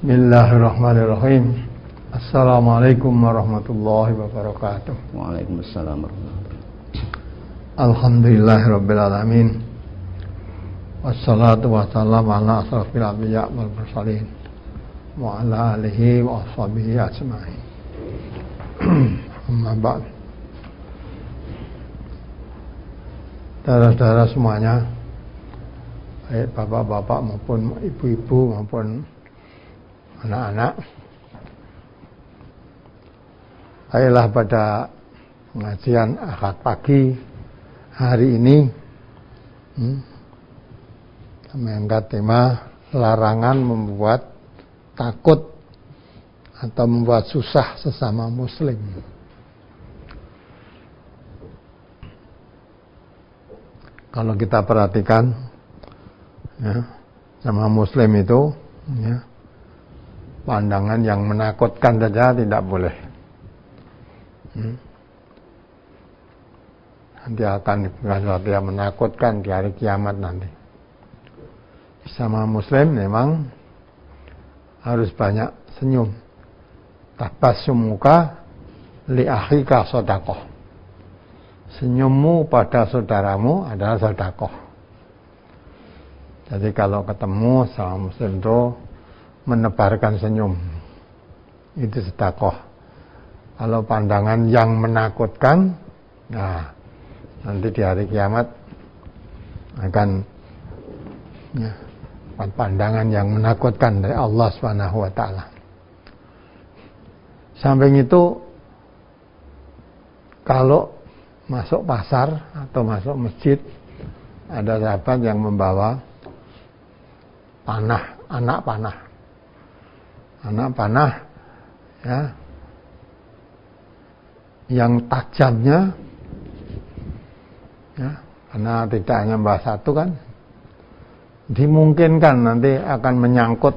Bismillahirrahmanirrahim. Assalamualaikum warahmatullahi wabarakatuh. Waalaikumsalam warahmatullahi wabarakatuh. Alhamdulillahirabbil alamin. Wassalatu wassalamu ala asrofil anbiya wal mursalin wa ala alihi wa ashabihi ajma'in. Amma ba'd. Saudara-saudara semuanya, baik bapak-bapak maupun ibu-ibu maupun anak-anak, ayolah pada pengajian Ahad pagi hari ini mengangkat tema larangan membuat takut atau membuat susah sesama muslim. Kalau kita perhatikan, ya, sama muslim itu, ya, pandangan yang menakutkan saja tidak boleh. Nanti akan diberikan sesuatu yang menakutkan di hari kiamat nanti. Sama muslim memang harus banyak senyum. Tabassumuka li akhika shadaqah. Senyummu pada saudaramu adalah sedekah. Jadi kalau ketemu sama muslim itu menebarkan senyum, itu sedekah. Kalau pandangan yang menakutkan, nah nanti di hari kiamat akan, ya, pandangan yang menakutkan dari Allah Subhanahu wa taala. Samping itu, kalau masuk pasar atau masuk masjid, ada sahabat yang membawa panah, anak panah, ya, yang tajamnya, ya, karena tidak hanya membawa satu kan, dimungkinkan nanti akan menyangkut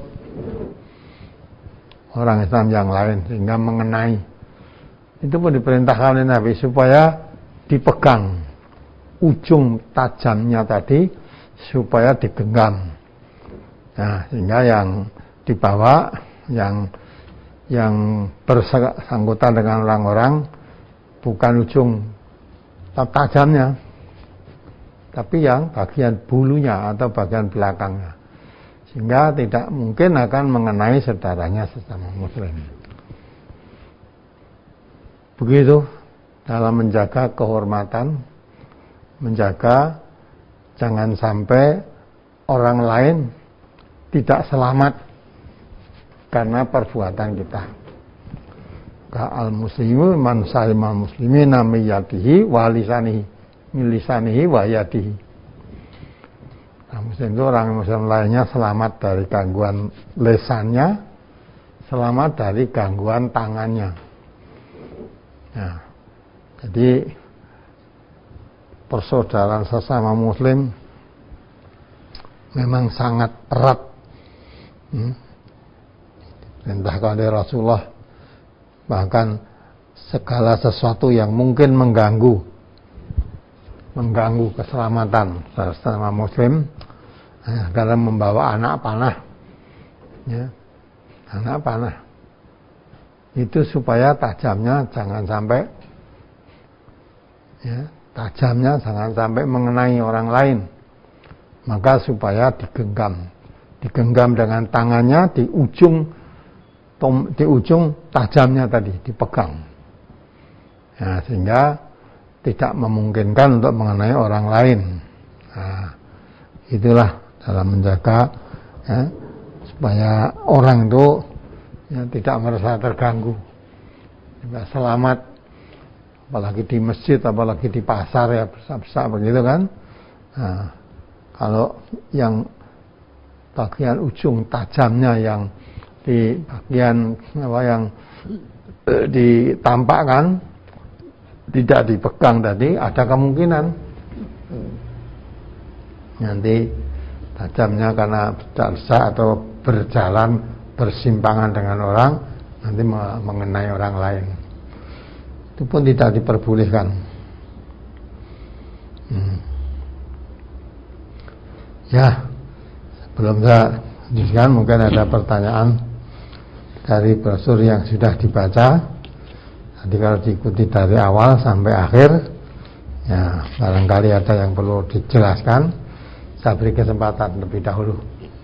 orang Islam yang lain sehingga mengenai. Itu pun diperintahkan oleh Nabi supaya dipegang ujung tajamnya tadi, supaya digenggam. Nah, sehingga yang dibawa, yang bersangkutan dengan orang-orang bukan ujung tajamnya, tapi yang bagian bulunya atau bagian belakangnya, sehingga tidak mungkin akan mengenai saudaranya sesama muslim. Begitu dalam menjaga kehormatan, menjaga jangan sampai orang lain tidak selamat karena perbuatan kita. Al muslimu man salimal muslimina min yadihi wa lisanihi, min lisanihi wa yadihi. Muslim itu orang muslim lainnya selamat dari gangguan lesannya, selamat dari gangguan tangannya. Nah, jadi persaudaraan sesama muslim memang sangat erat. Perintahkan oleh Rasulullah, bahkan segala sesuatu yang mungkin mengganggu keselamatan sesama muslim, dalam membawa anak panah, ya, anak panah itu supaya tajamnya jangan sampai, ya, tajamnya jangan sampai mengenai orang lain, maka supaya digenggam dengan tangannya di ujung tajamnya tadi, dipegang, ya, sehingga tidak memungkinkan untuk mengenai orang lain. Nah, itulah dalam menjaga, ya, supaya orang itu, ya, tidak merasa terganggu, tidak selamat, apalagi di masjid, apalagi di pasar, ya, besar-besar begitu kan. Nah, kalau yang bagian ujung tajamnya yang di bagian yang ditampakkan tidak dipegang tadi, ada kemungkinan nanti tajamnya karena berjasa atau berjalan bersimpangan dengan orang, nanti mengenai orang lain. Itu pun tidak diperbolehkan. Ya, sebelum saya lanjutkan, mungkin ada pertanyaan dari brosur yang sudah dibaca. Jadi kalau diikuti dari awal sampai akhir, ya barangkali ada yang perlu dijelaskan, saya beri kesempatan lebih dahulu.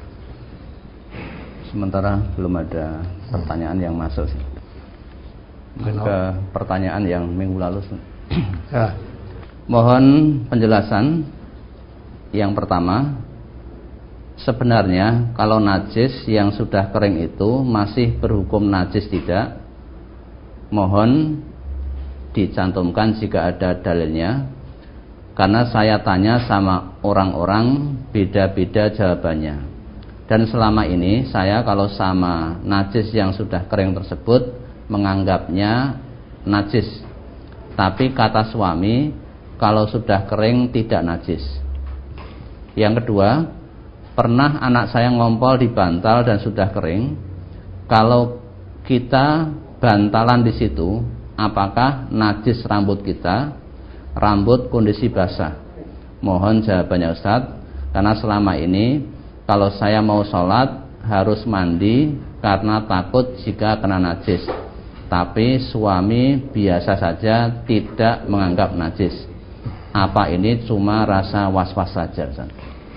Sementara belum ada pertanyaan yang masuk sih. Ke pertanyaan yang minggu lalu. Ya. Mohon penjelasan. Yang pertama, sebenarnya kalau najis yang sudah kering itu masih berhukum najis tidak? Mohon dicantumkan jika ada dalilnya. Karena saya tanya sama orang-orang beda-beda jawabannya. Dan selama ini saya kalau sama najis yang sudah kering tersebut menganggapnya najis. Tapi kata suami kalau sudah kering tidak najis. Yang kedua, pernah anak saya ngompol di bantal dan sudah kering. Kalau kita bantalan di situ, apakah najis rambut kita? Rambut kondisi basah. Mohon jawabannya Ustaz, karena selama ini kalau saya mau sholat harus mandi karena takut jika kena najis. Tapi suami biasa saja tidak menganggap najis. Apa ini cuma rasa was-was saja Ustaz?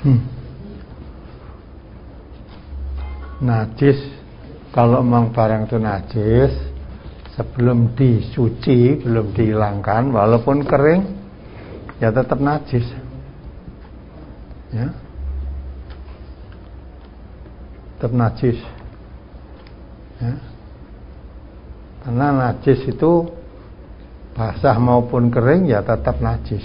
Najis, kalau memang barang itu najis, sebelum dicuci, belum dihilangkan, walaupun kering, ya tetap najis. Ya, tetap najis. Ya. Karena najis itu basah maupun kering ya tetap najis.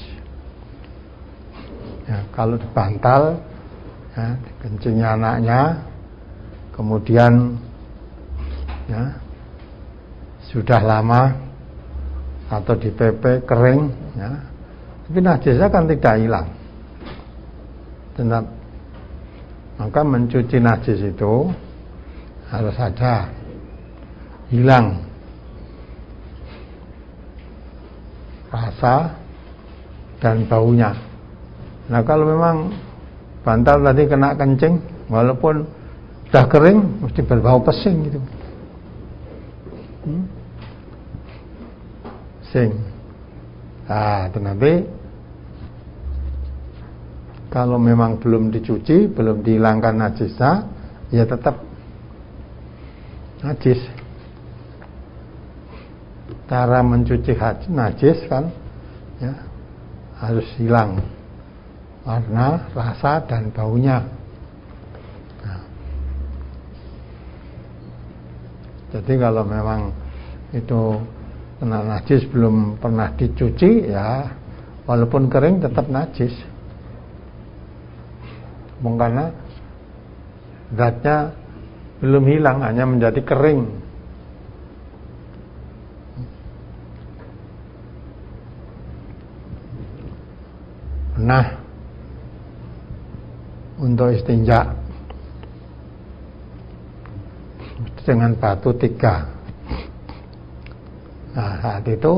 Ya, kalau dibantal, ya, dikencingnya anaknya, kemudian ya, sudah lama atau dipepek kering, ya, tapi najisnya kan tidak hilang. Tetap. Maka mencuci najis itu harus ada hilang rasa dan baunya. Nah kalau memang bantal tadi kena kencing, walaupun sudah kering, mesti berbau pesing gitu. Sing. Nah, itu nanti kalau memang belum dicuci, belum dihilangkan najisnya, ya tetap najis. Cara mencuci najis kan, ya, harus hilang warna, rasa dan baunya. Nah, jadi kalau memang itu kena najis belum pernah dicuci, ya walaupun kering tetap najis. Karena zatnya belum hilang, hanya menjadi kering. Nah, untuk istinja dengan batu 3. Nah, saat itu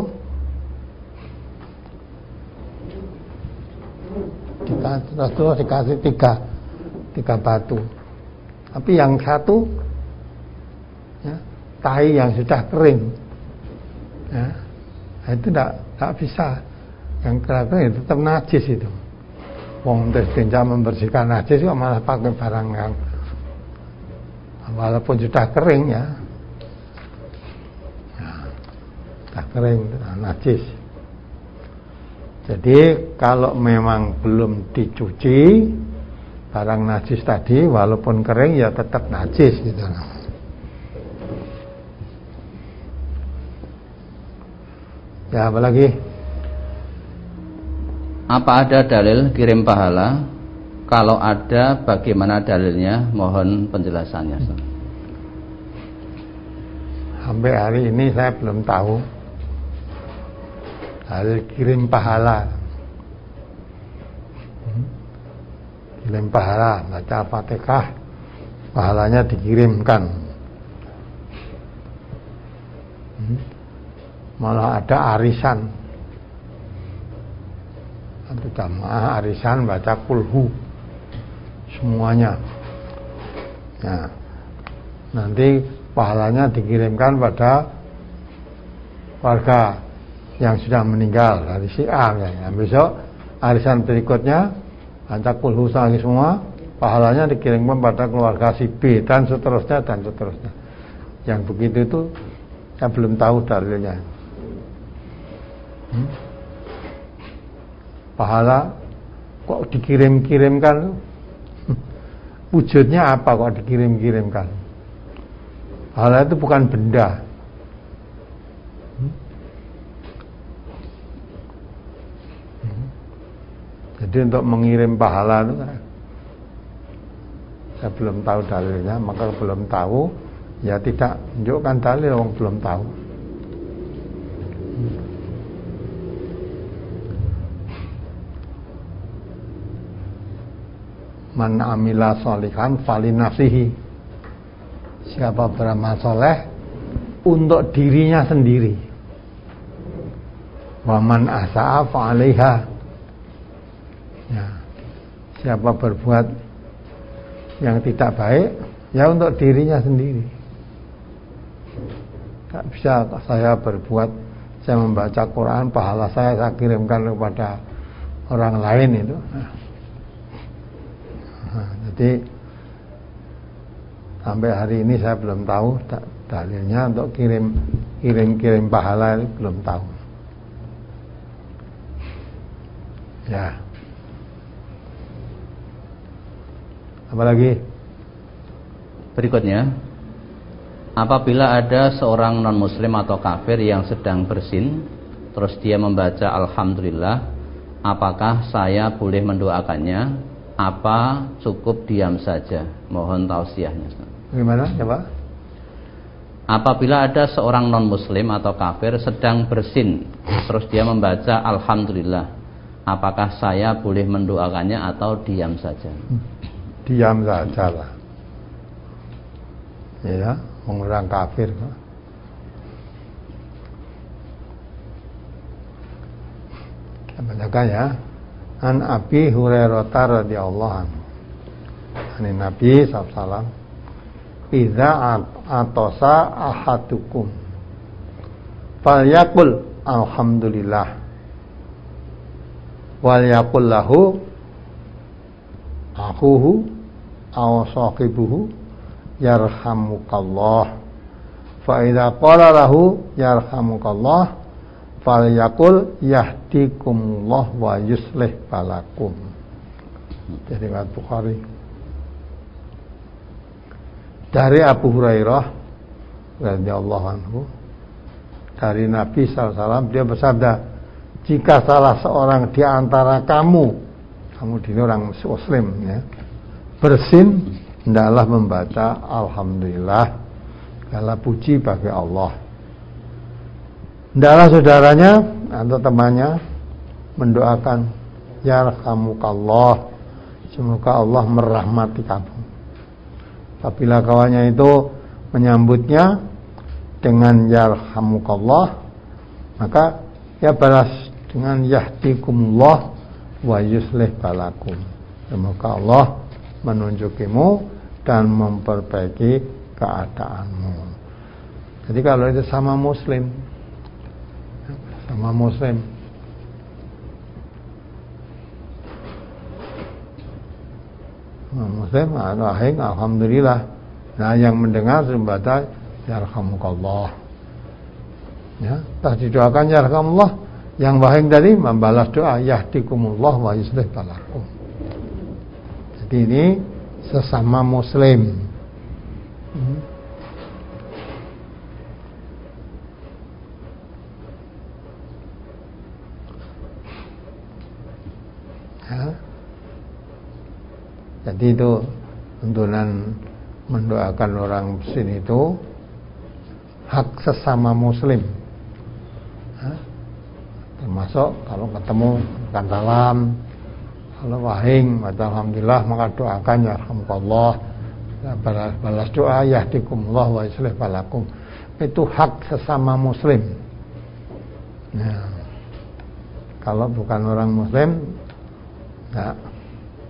Rasulullah dikasih 3 batu. Tapi yang satu, ya, tahi yang sudah kering, ya, itu tidak bisa. Yang kering tetap najis itu. Wong istinja membersihkan najis kok malah pakai barang yang walaupun sudah kering, ya, sudah kering, najis. Jadi kalau memang belum dicuci barang najis tadi, walaupun kering ya tetap najis gitu. Ya, apalagi? Apa ada dalil kirim pahala? Kalau ada, bagaimana dalilnya? Mohon penjelasannya. Sampai hari ini saya belum tahu dalil kirim pahala. Kirim pahala, baca Fatihah, pahalanya dikirimkan. Malah ada arisan. Satu jamaah arisan baca kulhu semuanya. Ya. Nanti pahalanya dikirimkan pada warga yang sudah meninggal dari si A ya. Besok arisan berikutnya baca Qul Huwallahu lagi semua, pahalanya dikirimkan pada keluarga si B dan seterusnya dan seterusnya. Yang begitu itu saya belum tahu dalilnya. Pahala kok dikirim-kirimkan? Wujudnya apa kok dikirim-kirimkan? Pahala itu bukan benda. Jadi untuk mengirim pahala itu saya belum tahu dalilnya, maka belum tahu ya tidak menunjukkan dalil, orang belum tahu. Man amila sholihan fali nafsihi. Siapa beramal soleh untuk dirinya sendiri. Wa man asa'a fa 'alaiha. Ya. Siapa berbuat yang tidak baik ya untuk dirinya sendiri. Tak bisa saya berbuat, saya membaca Quran, pahala saya kirimkan kepada orang lain itu. Jadi sampai hari ini saya belum tahu dalilnya untuk kirim pahala itu belum tahu. Ya. Apalagi? Berikutnya, apabila ada seorang non-muslim atau kafir yang sedang bersin, terus dia membaca Alhamdulillah, apakah saya boleh mendoakannya? Apa cukup diam saja? Mohon tausiahnya. Gimana? Coba. Apabila ada seorang non-muslim atau kafir sedang bersin, terus dia membaca Alhamdulillah, apakah saya boleh mendoakannya atau diam saja? Diam saja lah. Ya, orang kafir. Kita bacakan ya. An Abi Hurairah radhiyallahu anhu. Ani Nabi sallallahu idza atosa ahadukum falyaqul alhamdulillah wal yaqul lahu akhuhu aw sahibuhu yarhamukallah fa idza qala lahu yarhamukallah falyaqul yahdikumullah wa yuslih balakum. Jadi riwayat Bukhari. Dari Abu Hurairah radhiyallahu anhu, dari Nabi SAW, dia bersabda, jika salah seorang di antara kamu di orang muslim ya, bersin, hendaklah membaca alhamdulillah, segala puji bagi Allah. Hendaklah saudaranya atau temannya mendoakan yarhamukallah, semoga Allah merahmati kamu. Apabila kawannya itu menyambutnya dengan yarhamukallah, maka ya balas dengan yahdikumullah wa yuslih balakum, semoga Allah menunjukimu dan memperbaiki keadaanmu. Jadi kalau itu sama muslim alhamdulillah. Nah, yang mendengar membaca yarhamukallah. Ya, tak didoakan yarhamukallah. Yang wahing tadi membalas doa yahdikumullah wa yuslih balakum. Jadi ini sesama muslim. Ya. Jadi itu tuntunan mendoakan orang muslim itu hak sesama muslim. Ya. Termasuk kalau ketemu kan salam, kalau wahing baca alhamdulillah maka doakan yarhamukallah, balas doa yahdikumullah wa yuslih balakum. Itu hak sesama muslim. Ya. Kalau bukan orang muslim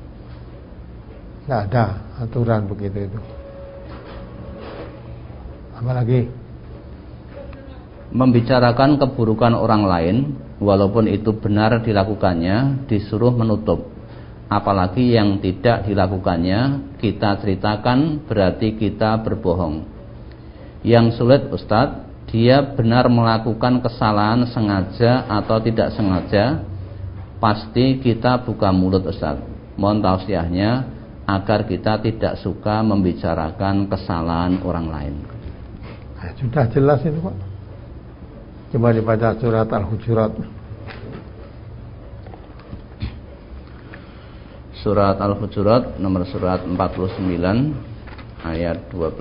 nggak ada aturan begitu itu. Apalagi membicarakan keburukan orang lain, walaupun itu benar dilakukannya, disuruh menutup. Apalagi yang tidak dilakukannya kita ceritakan, berarti kita berbohong. Yang sulit Ustadz, dia benar melakukan kesalahan sengaja atau tidak sengaja, pasti kita buka mulut Ustadz. Mohon tausiahnya agar kita tidak suka membicarakan kesalahan orang lain. Nah, sudah jelas itu Pak. Coba dibaca surat Al-Hujurat. Surat Al-Hujurat nomor surat 49 ayat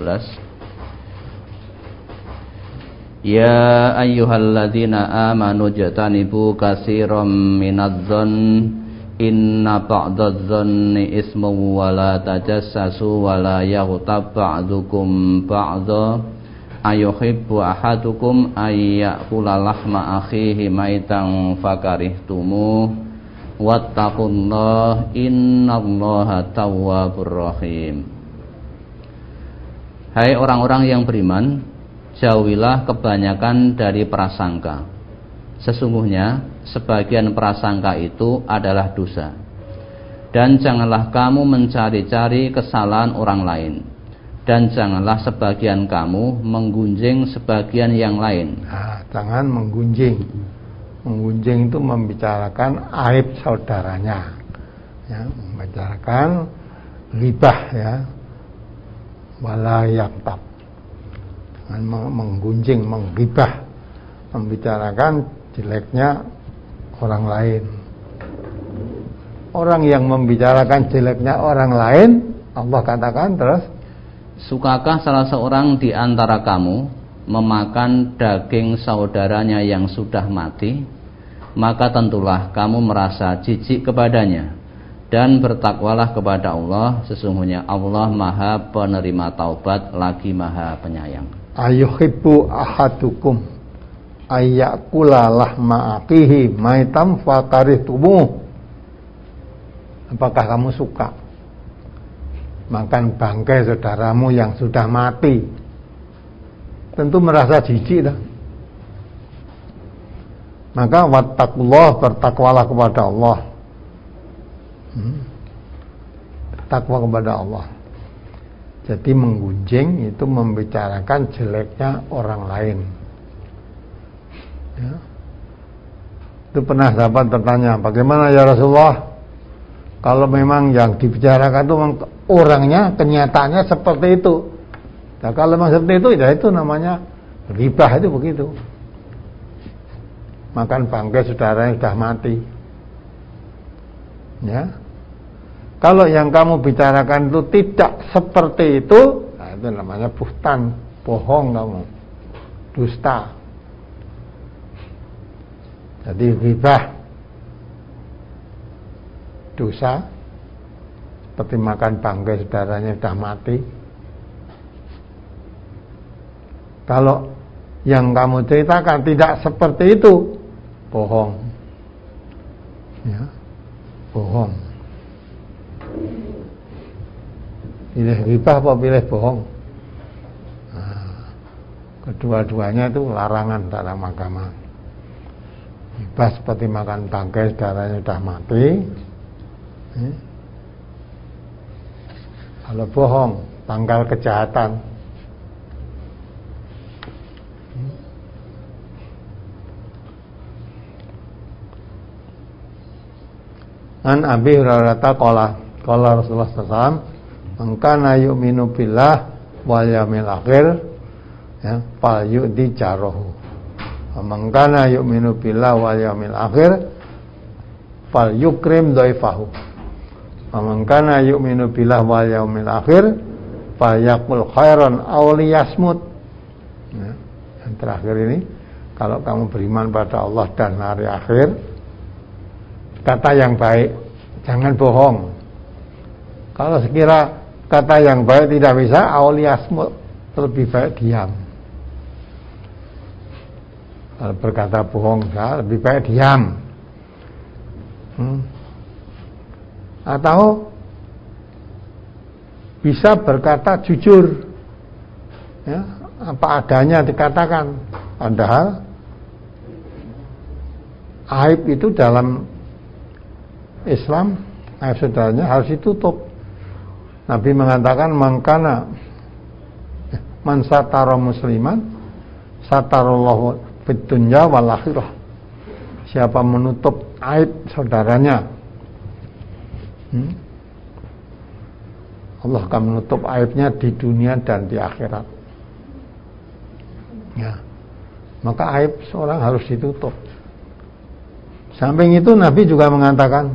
12. Ya ayyuhalladzina amanu jatanibu katsiran minadh-dhonn inna ba'dadh-dhonni ismun wa la tajassasu wa la yaghtab ba'dukum ba'dha ayuhibbu ahadukum ayyakula lahma akhihi maitan fakarihtumuh wattaqullah innallaha tawwabur rahim. Hai orang-orang yang beriman, jauhilah kebanyakan dari prasangka. Sesungguhnya sebagian prasangka itu adalah dosa. Dan janganlah kamu mencari-cari kesalahan orang lain. Dan janganlah sebagian kamu menggunjing sebagian yang lain. Nah, jangan menggunjing. Menggunjing itu membicarakan aib saudaranya, ya, membicarakan ghibah, ya, wala yaktab. Jangan menggunjing, menggibah, membicarakan jeleknya orang lain. Orang yang membicarakan jeleknya orang lain, Allah katakan terus, sukakah salah seorang di antara kamu memakan daging saudaranya yang sudah mati? Maka tentulah kamu merasa jijik kepadanya. Dan bertakwalah kepada Allah, sesungguhnya Allah Maha penerima taubat lagi Maha penyayang. Ayuhibbu ahadukum ayyakula lahma akihi maitam fakarihtumuh. Apakah kamu suka makan bangkai saudaramu yang sudah mati? Tentu merasa jijik dah. Maka wattaqullah, bertakwalah kepada Allah. Takwa kepada Allah. Jadi menggunjing itu membicarakan jeleknya orang lain, ya. Itu pernah sahabat bertanya, bagaimana ya Rasulullah kalau memang yang dibicarakan itu orangnya, kenyataannya seperti itu? Nah, kalau memang seperti itu, ya itu namanya ghibah, itu begitu. Makan bangkai saudara yang sudah mati, ya. Kalau yang kamu bicarakan itu tidak seperti itu, nah itu namanya buhtan, bohong kamu, dusta. Jadi ghibah, dosa, seperti makan bangkai saudaranya sudah mati. Kalau yang kamu ceritakan tidak seperti itu, bohong, ya, bohong. Pilih ghibah apa pilih bohong? Nah, kedua-duanya itu larangan dalam agama. Ghibah seperti makan bangkai saudaranya sudah mati. Kalau bohong, pangkal kejahatan. An Abi Hurairah qala Rasulullah SAW, man kana yu'minu billah wal yaumil akhir, ya, fal yu'di jarahu. Man kana yu'minu billah wal yaumil akhir, fal yukrim dhaifahu. Man kana yu'minu billah wal yaumil akhir, fal yaqul khairan aw liyasmut. Ya, yang terakhir ini, kalau kamu beriman pada Allah dan hari akhir, kata yang baik, jangan bohong. Kalau sekira kata yang baik tidak bisa, awliyasmut, lebih baik diam. Kalau berkata bohong, lebih baik diam. Atau bisa berkata jujur, ya, apa adanya dikatakan. Padahal aib itu dalam Islam, aib saudaranya harus ditutup. Nabi mengatakan mangkana man satara musliman satarallahu fid dunya wal akhirah. Siapa menutup aib saudaranya, Allah akan menutup aibnya di dunia dan di akhirat. Ya. Maka aib seorang harus ditutup. Samping itu Nabi juga mengatakan,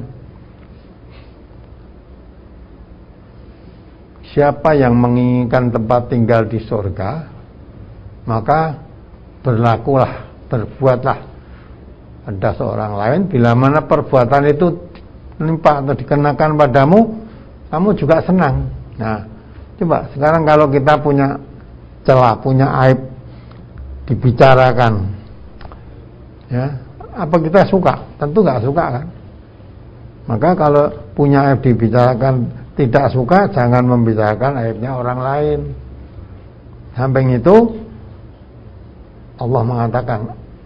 siapa yang menginginkan tempat tinggal di surga, maka berbuatlah pada seorang lain, bila mana perbuatan itu menimpa atau dikenakan padamu, kamu juga senang. Nah, coba sekarang kalau kita punya celah, punya aib dibicarakan, ya, apa kita suka? Tentu nggak suka kan? Maka kalau punya aib dibicarakan tidak suka, jangan membicarakan aibnya orang lain. Samping itu Allah mengatakan,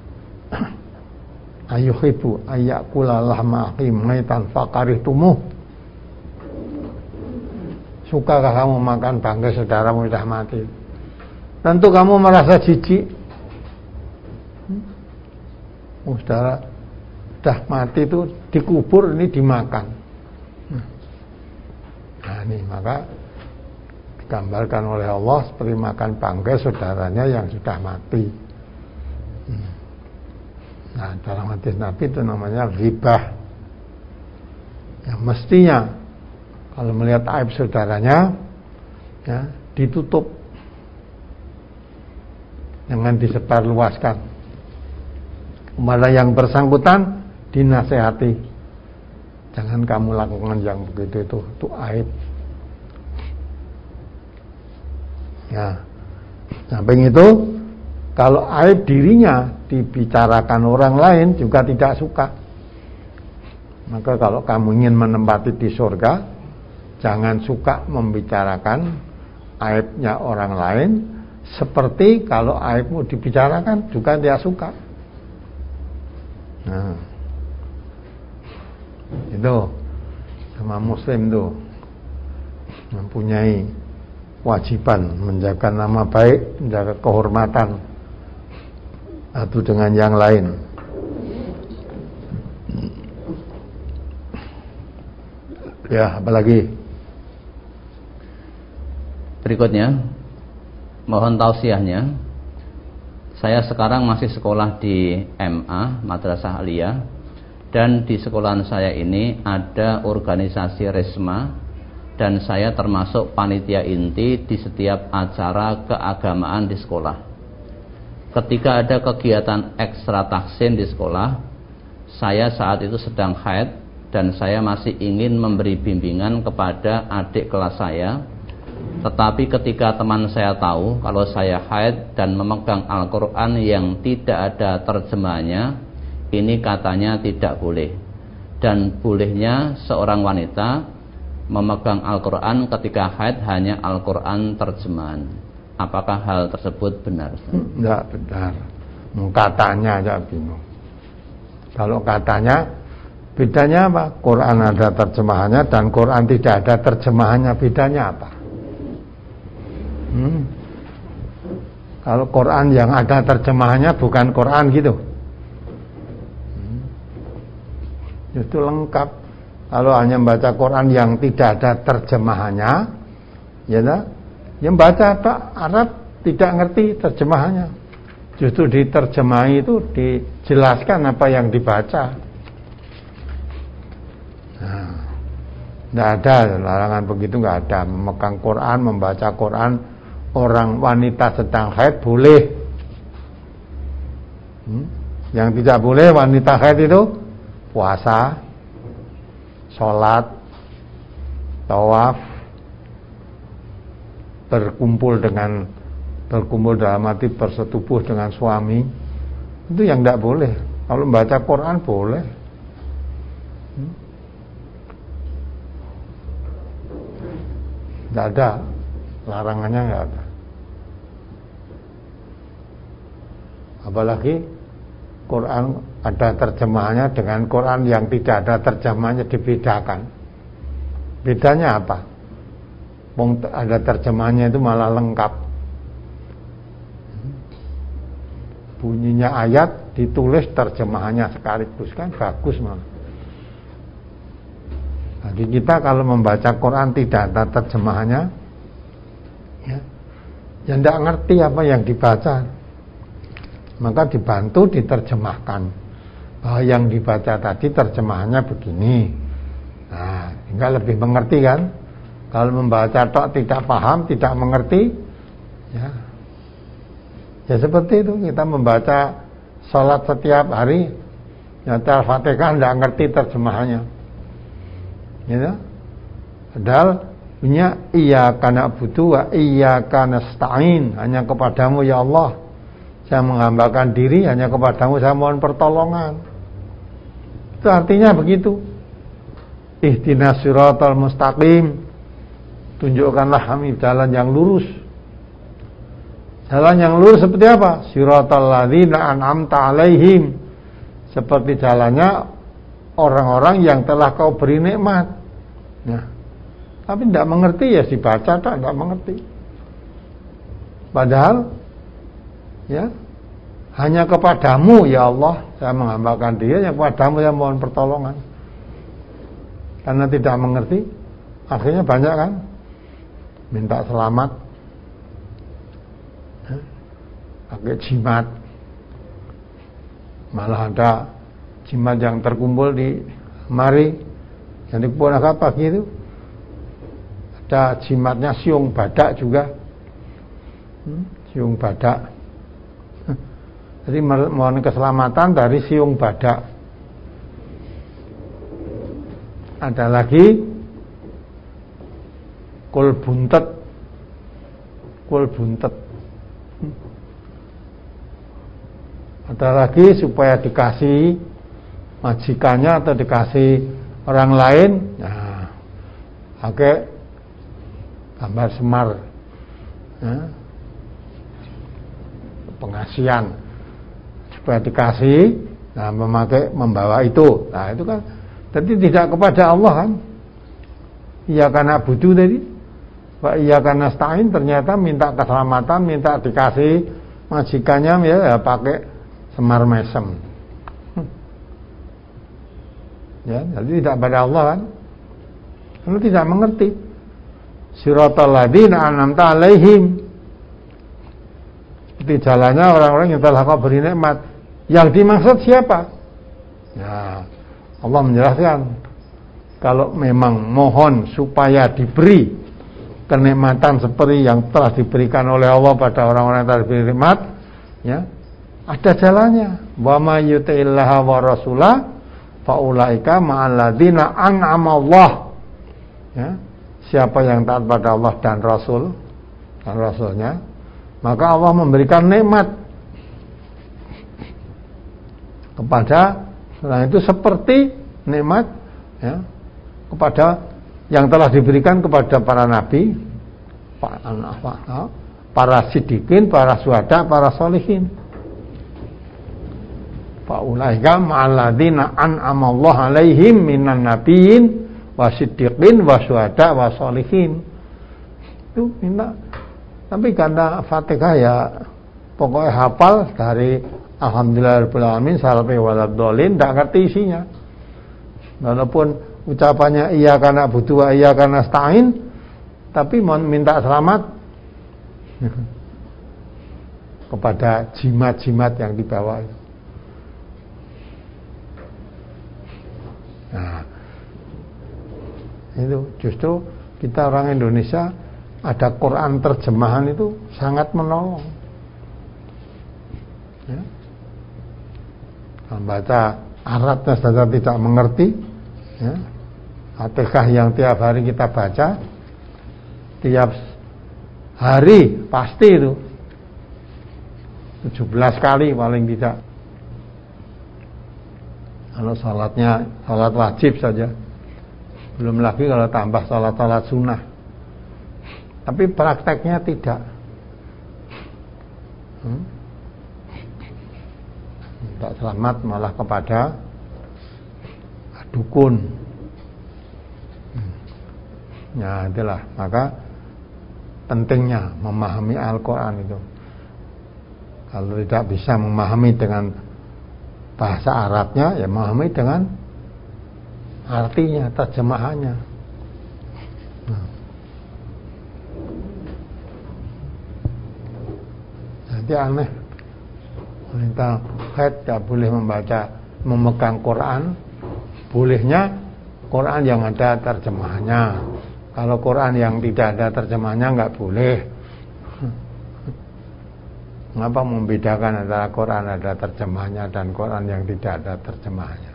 ayyuhibbu ayyakula lahma akhi maitan faqarihtumuh. Sukakah kamu makan bangkai saudaramu sudah mati? Tentu kamu merasa jijik. Saudara sudah mati itu dikubur, ini dimakan. Nah ini maka digambarkan oleh Allah seperti makan bangkai saudaranya yang sudah mati. Nah dalam hadis Nabi itu namanya ghibah. Yang mestinya kalau melihat aib saudaranya, ya, ditutup, jangan disebarluaskan. Kepada yang bersangkutan dinasehati, jangan kamu lakukan yang begitu itu aib. Ya, samping itu kalau aib dirinya dibicarakan orang lain juga tidak suka. Maka kalau kamu ingin menempati di surga, jangan suka membicarakan aibnya orang lain, seperti kalau aibmu dibicarakan juga dia suka. Nah, itu sama muslim itu mempunyai kewajiban menjaga nama baik, menjaga kehormatan satu dengan yang lain. Ya, apalagi berikutnya, mohon tausiahnya. Saya sekarang masih sekolah di MA, Madrasah Aliyah, dan di sekolahan saya ini ada organisasi Resma, dan saya termasuk panitia inti di setiap acara keagamaan di sekolah. Ketika ada kegiatan ekstra tahsin di sekolah, saya saat itu sedang haid dan saya masih ingin memberi bimbingan kepada adik kelas saya. Tetapi ketika teman saya tahu kalau saya haid dan memegang Al-Quran yang tidak ada terjemahannya, ini katanya tidak boleh. Dan bolehnya seorang wanita memegang Al-Quran ketika haid hanya Al-Quran terjemahan. Apakah hal tersebut benar? Tidak benar. Katanya aja bingung. Kalau katanya, bedanya apa? Quran ada terjemahannya dan Quran tidak ada terjemahannya, bedanya apa? Kalau Quran yang ada terjemahannya bukan Quran gitu. Justru lengkap. Kalau hanya membaca Quran yang tidak ada terjemahannya, ya, yang baca Arab tidak ngerti terjemahannya. Justru diterjemahi itu dijelaskan apa yang dibaca. Nah, tidak ada larangan begitu, nggak ada. Memegang Quran, membaca Quran, orang wanita sedang haid boleh. Yang tidak boleh wanita haid itu puasa, sholat, tawaf, berkumpul dalam arti bersetubuh dengan suami, itu yang tidak boleh. Kalau membaca Quran boleh. Tidak ada larangannya, nggak ada. Apalagi Quran ada terjemahannya dengan Quran yang tidak ada terjemahannya, dibedakan. Bedanya apa? Ada terjemahannya itu malah lengkap. Bunyinya ayat ditulis terjemahannya sekaligus, kan bagus malah. Jadi kita kalau membaca Quran tidak ada terjemahannya, ya tidak ngerti apa yang dibaca, maka dibantu diterjemahkan bahwa yang dibaca tadi terjemahannya begini. Nah, hingga lebih mengerti kan. Kalau membaca tok tidak paham, tidak mengerti, ya seperti itu. Kita membaca sholat setiap hari, nyata Al-Fatihah tidak ngerti terjemahannya, ya. Padahal punya iyyaka na'budu wa iyyaka nasta'in, hanya kepadamu ya Allah saya menghambakan diri, hanya kepadamu saya mohon pertolongan. Itu artinya begitu. Ihdinas siratal mustaqim, tunjukkanlah kami jalan yang lurus. Jalan yang lurus seperti apa? Siratal ladzina an'amta alaihim, seperti jalannya orang-orang yang telah kau beri nikmat. Nah, tapi tidak mengerti, ya dibaca tidak mengerti. Padahal ya hanya kepadamu ya Allah saya menghambakan diri, yang kepadamu saya mohon pertolongan. Karena tidak mengerti, akhirnya banyak kan minta selamat, pakai jimat. Malah ada jimat yang terkumpul di mari yang di Kebun pagi itu, ada jimatnya siung badak juga, siung badak. Jadi mohon keselamatan dari siung badak. Ada lagi kul buntet, ada lagi supaya dikasih majikannya atau dikasih orang lain, nah pakai gambar semar, pengasihan supaya dikasih, nah membawa itu, nah itu kan. Jadi tidak kepada Allah kan. Iyyaka na'budu tadi, wa iyyaka nasta'in, ternyata minta keselamatan, minta dikasih majikannya, ya pakai semar mesem. Ya, jadi tidak pada Allah kan. Karena tidak mengerti. Siratal ladzina an'amta alaihim, seperti jalannya orang-orang yang telah kau beri nikmat. Yang dimaksud siapa? Nah, Allah menjelaskan, kalau memang mohon supaya diberi kenikmatan seperti yang telah diberikan oleh Allah pada orang-orang yang telah diberi nikmat, ya, ada jalannya. Wa may yuti'illaha wa rasulah fa ulaika ma'al ladzina an'ama Allah. Ya, siapa yang taat pada Allah dan Rasulnya, maka Allah memberikan nikmat kepada. Nah, itu seperti nikmat, ya, kepada yang telah diberikan kepada para nabi, para siddiqin, para syuhada, para sholihin. Fa ulaika ma'al ladzina an'ama Allah 'alaihim minan nabiyyin wasiddiqin wasyuhada wasolihin. Itu minta. Tapi karena Fatihah ya pokoknya hafal dari Alhamdulillahirabbil alamin sampai waladhdallin, tidak ngerti isinya. Walaupun ucapannya iyyaka na'budu wa iyyaka nasta'in, tapi minta selamat kepada jimat-jimat yang dibawa. Nah, itu justru kita orang Indonesia ada Quran terjemahan itu sangat menolong, ya. Membaca Arabnya saja tidak mengerti, ya. Fatihah yang tiap hari kita baca, tiap hari pasti itu 17 kali paling tidak. Kalau salat wajib saja, belum lagi kalau tambah salat sunnah. Tapi prakteknya tidak. tidak selamat malah kepada dukun. Ya itulah, maka pentingnya memahami Al-Quran itu. Kalau tidak bisa memahami dengan bahasa Arabnya, ya memahami dengan artinya, terjemahannya. Jadi aneh, kita haid tidak boleh memegang Quran, bolehnya Quran yang ada terjemahannya. Kalau Quran yang tidak ada terjemahannya nggak boleh. Mengapa membedakan antara Quran ada terjemahannya dan Quran yang tidak ada terjemahannya?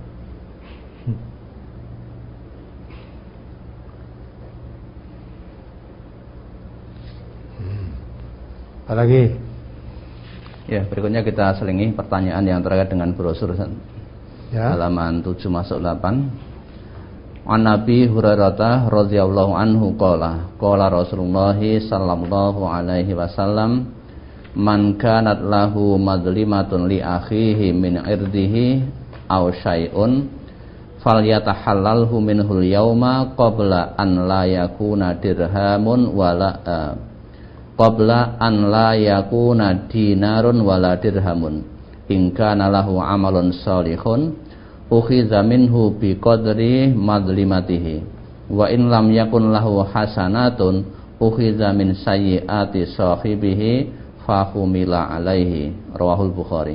Apalagi? Ya, berikutnya kita selingi pertanyaan yang terkait dengan brosur ya. Halaman 7 masuk 8. An Nabi Hurairah radhiyallahu anhu qala Rasulullah sallallahu alaihi wasallam, man kanat lahu madlimatun li akhihi min irdihi aw syai'un falyatahallalhu minhul yauma qabla an la yakuna dirhamun wala qabla an la yakuna dinarun wala dirhamun in kana lahu amalun salihun ukhiza minhu biqadri madlimatihi wa in lam yakun lahu hasanatun ukhiza min sayyiati sahibihi fahumila alaihi. Rawahul Bukhari.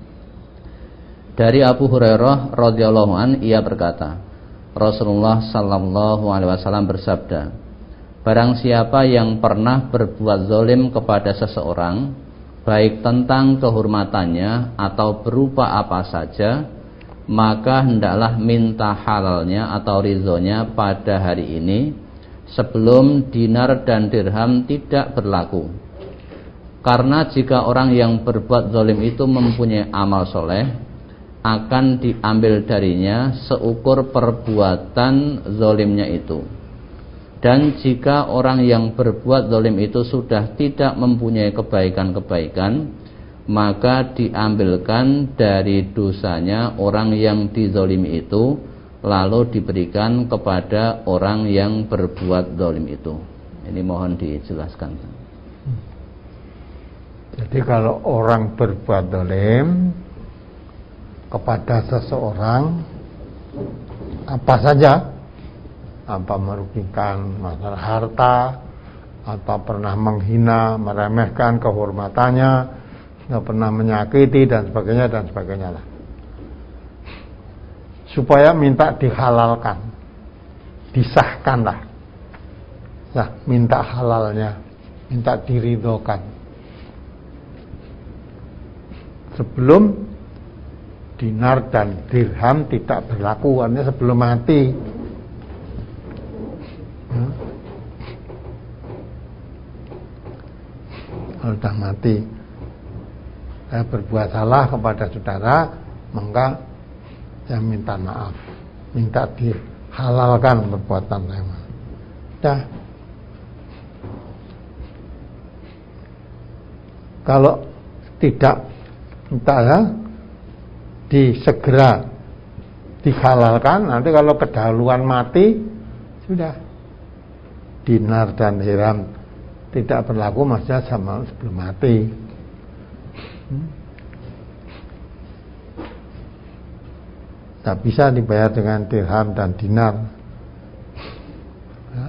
Dari Abu Hurairah radhiyallahu an, ia berkata, Rasulullah sallallahu alaihi wasallam bersabda, barang siapa yang pernah berbuat zalim kepada seseorang, baik tentang kehormatannya atau berupa apa saja, maka hendaklah minta halalnya atau ridhonya pada hari ini sebelum dinar dan dirham tidak berlaku. Karena jika orang yang berbuat zalim itu mempunyai amal soleh, akan diambil darinya seukur perbuatan zalimnya itu. Dan jika orang yang berbuat zalim itu sudah tidak mempunyai kebaikan-kebaikan, maka diambilkan dari dosanya orang yang dizalimi itu, lalu diberikan kepada orang yang berbuat zalim itu. Ini mohon dijelaskan. Jadi kalau orang berbuat zalim kepada seseorang, apa saja, apa merugikan masalah harta, atau pernah menghina, meremehkan kehormatannya, atau pernah menyakiti dan sebagainya lah, supaya minta dihalalkan, disahkan lah, nah, minta halalnya, minta diridhokan sebelum dinar dan dirham tidak berlaku, artinya sebelum mati. Kalau sudah mati, saya berbuat salah kepada saudara, maka saya minta maaf, minta dihalalkan perbuatan saya. Dah. Kalau tidak minta ya, segera dihalalkan, nanti kalau kedahuluan mati, sudah dinar dan dirham tidak berlaku, maksudnya sama sebelum mati. Tak bisa dibayar dengan dirham dan dinar. Ya.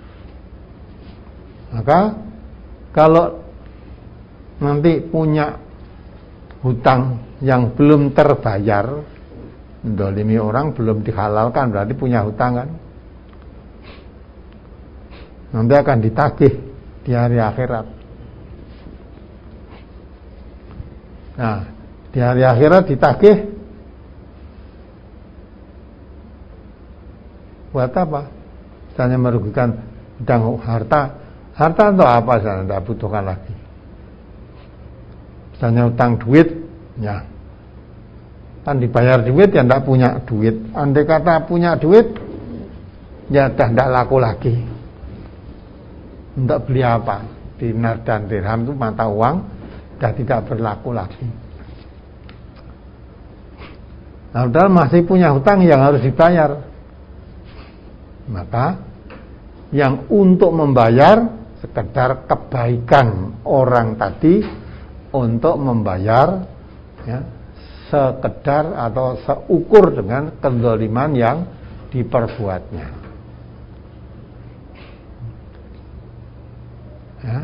Maka kalau nanti punya hutang yang belum terbayar, mendolimi orang belum dihalalkan, berarti punya hutang kan, nanti akan ditagih di hari akhirat. Nah, di hari akhirat ditagih buat apa? Misalnya merugikan hutang harta atau apa saya tidak butuhkan lagi. Misalnya utang duit, ya kan dibayar duit, ya tidak punya duit. Andai kata punya duit, ya tidak laku lagi. Untuk beli apa? Dinar dan dirham itu mata uang, sudah tidak berlaku lagi. Padahal masih punya hutang yang harus dibayar. Maka yang untuk membayar sekedar kebaikan orang tadi untuk membayar, ya, sekedar atau seukur dengan kezaliman yang diperbuatnya. Ya.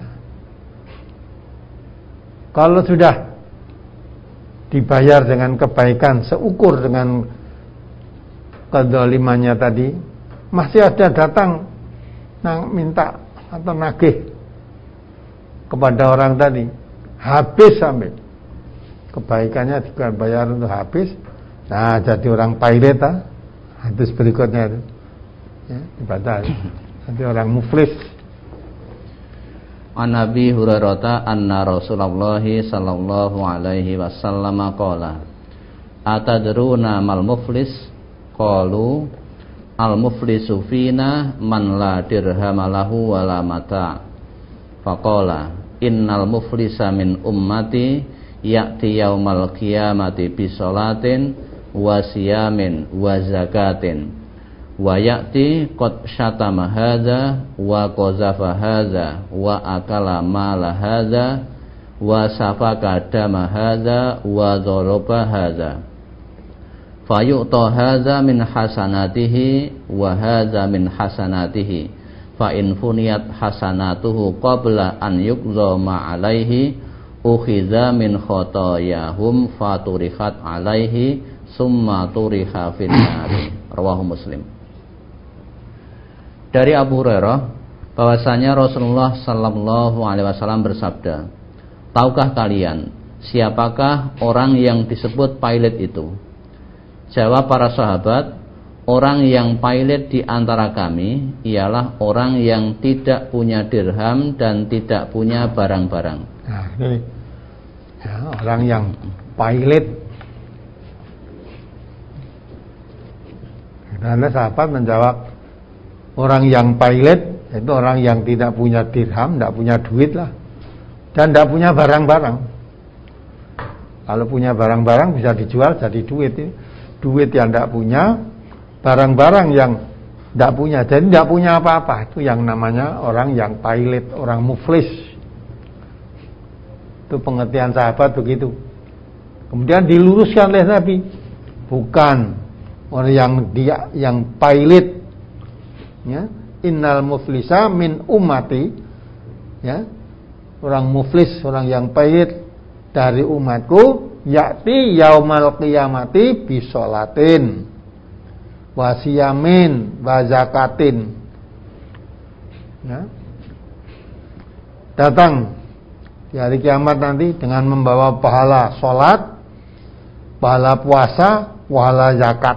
Kalau sudah dibayar dengan kebaikan seukur dengan kezalimannya tadi, masih ada datang minta atau nagih kepada orang tadi, habis sampai kebaikannya juga bayar untuk habis, nah jadi orang pailit, habis berikutnya itu, ya, dibatal, jadi orang muflis. An Abi Hurairah anna Rasulullah sallallahu alaihi wasallam qala atadruna mal muflis qalu al muflisu fina man la dirham lahu wala mata faqala innal muflisa min ummati ya'ti yaumal qiyamati bi sholatin wa siyamin wa zakatin wa ya'ti qad syatama hadza wa qazafa hadza wa akala mala hadza wa safaka dama hadza wa daraba hadza fayu'ta hadza min hasanatihi wa hadza min hasanatihi fa in funiyat hasanatuhu qabla an yuqza ma alaihi ukhidza min khotoyahum faturihat alaihi summa turiha finnari. Rawahu Muslim. Dari Abu Hurairah bahwasanya Rasulullah sallallahu alaihi wasallam bersabda, tahukah kalian siapakah orang yang disebut pailit itu? Jawab para sahabat, orang yang pailit di antara kami ialah orang yang tidak punya dirham dan tidak punya barang-barang. Nah, ini ya, orang yang pailit. Karena sahabat menjawab, orang yang pailit itu orang yang tidak punya dirham, tidak punya duit lah, dan tidak punya barang-barang. Kalau punya barang-barang bisa dijual jadi duit. Duit yang tidak punya, barang-barang yang tidak punya, jadi tidak punya apa-apa. Itu yang namanya orang yang pailit, orang muflis. Itu pengertian sahabat begitu. Kemudian diluruskan oleh Nabi, bukan orang yang pailit, ya, innal muflisa min ummati, ya, orang muflis, orang yang pailit dari umatku, yakti yaumal qiyamati bisolatin wasiyamin wazakatin, ya, datang di hari kiamat nanti dengan membawa pahala sholat, pahala puasa, pahala zakat,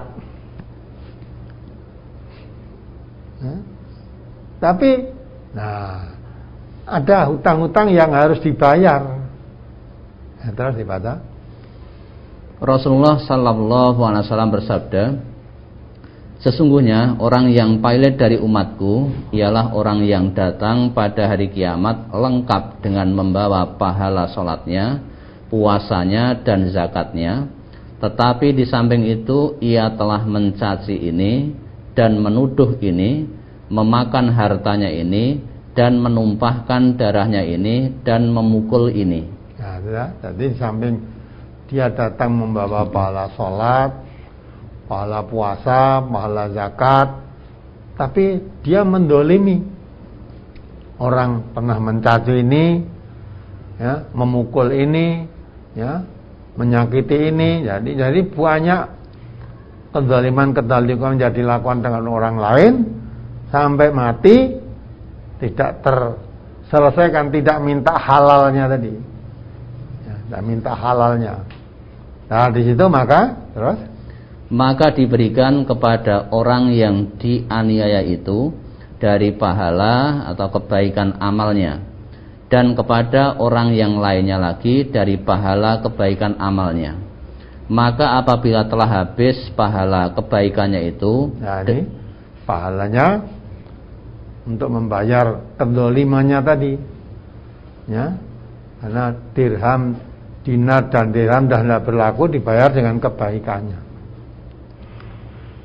ya. Tapi nah ada hutang-hutang yang harus dibayar. Ya, terus dibaca. Rasulullah sallallahu alaihi wasallam bersabda, sesungguhnya orang yang pailit dari umatku ialah orang yang datang pada hari kiamat lengkap dengan membawa pahala sholatnya, puasanya dan zakatnya, tetapi di samping itu ia telah mencaci ini dan menuduh ini, memakan hartanya ini dan menumpahkan darahnya ini dan memukul ini. Nah, jadi di samping dia datang membawa pahala sholat, pahala puasa, pahala zakat, tapi dia mendolimi orang, pernah mencaci ini, ya, memukul ini, ya, menyakiti ini. Jadi banyak kezaliman yang dilakukan dengan orang lain sampai mati tidak terselesaikan, tidak minta halalnya tadi, ya, tidak minta halalnya. Nah di situ maka diberikan kepada orang yang dianiaya itu dari pahala atau kebaikan amalnya, dan kepada orang yang lainnya lagi dari pahala kebaikan amalnya. Maka apabila telah habis pahala kebaikannya itu, nah ini pahalanya untuk membayar kezalimannya tadi, ya, karena dinar dan dirham dah tidak berlaku, dibayar dengan kebaikannya.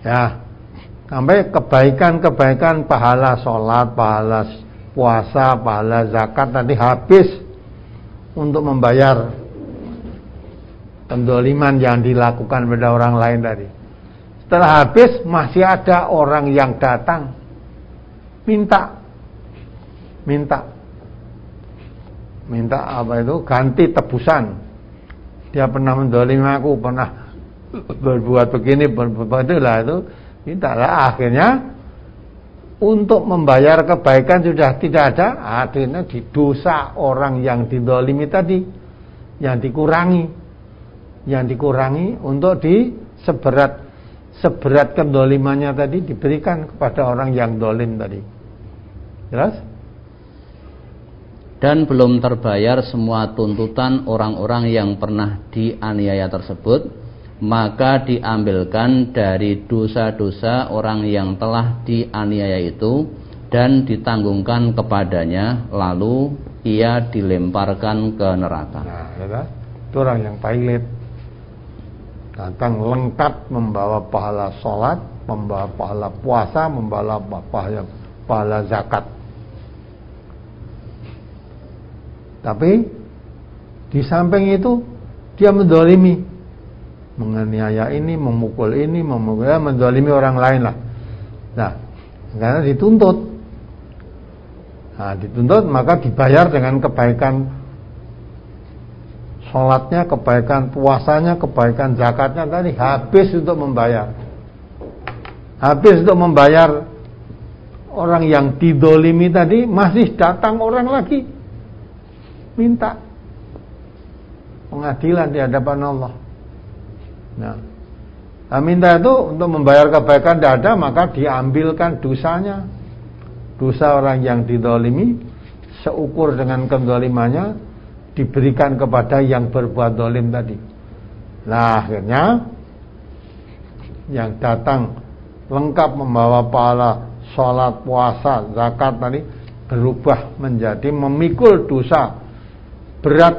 Ya, sampai kebaikan-kebaikan pahala sholat, pahala puasa, pahala zakat tadi habis untuk membayar pendoliman yang dilakukan pada orang lain tadi. Setelah habis masih ada orang yang datang minta apa itu, ganti tebusan. Dia pernah mendolimi aku, pernah berbuat begini, berbuat itulah itu, mintalah. Akhirnya untuk membayar kebaikan sudah tidak ada, akhirnya di dosa orang yang didolimi tadi yang dikurangi untuk seberat kedolimannya tadi diberikan kepada orang yang dolim tadi. Jelas? Dan belum terbayar semua tuntutan orang-orang yang pernah dianiaya tersebut, maka diambilkan dari dosa-dosa orang yang telah dianiaya itu dan ditanggungkan kepadanya, lalu ia dilemparkan ke neraka. Nah, itu orang yang pailit, datang lengkap membawa pahala sholat, membawa pahala puasa, membawa pahala zakat. Tapi di samping itu dia mendolimi, menganiaya ini, memukul ini, mendolimi orang lain lah. Nah, karena dituntut maka dibayar dengan kebaikan sholatnya, kebaikan puasanya, kebaikan zakatnya tadi habis untuk membayar orang yang didolimi tadi. Masih datang orang lagi minta pengadilan di hadapan Allah. Nah, minta itu untuk membayar kebaikan tidak ada, maka diambilkan dosanya, dosa orang yang didolimi seukur dengan kedolimannya diberikan kepada yang berbuat dolim tadi. Nah, akhirnya yang datang lengkap membawa pahala sholat, puasa, zakat tadi berubah menjadi memikul dosa berat,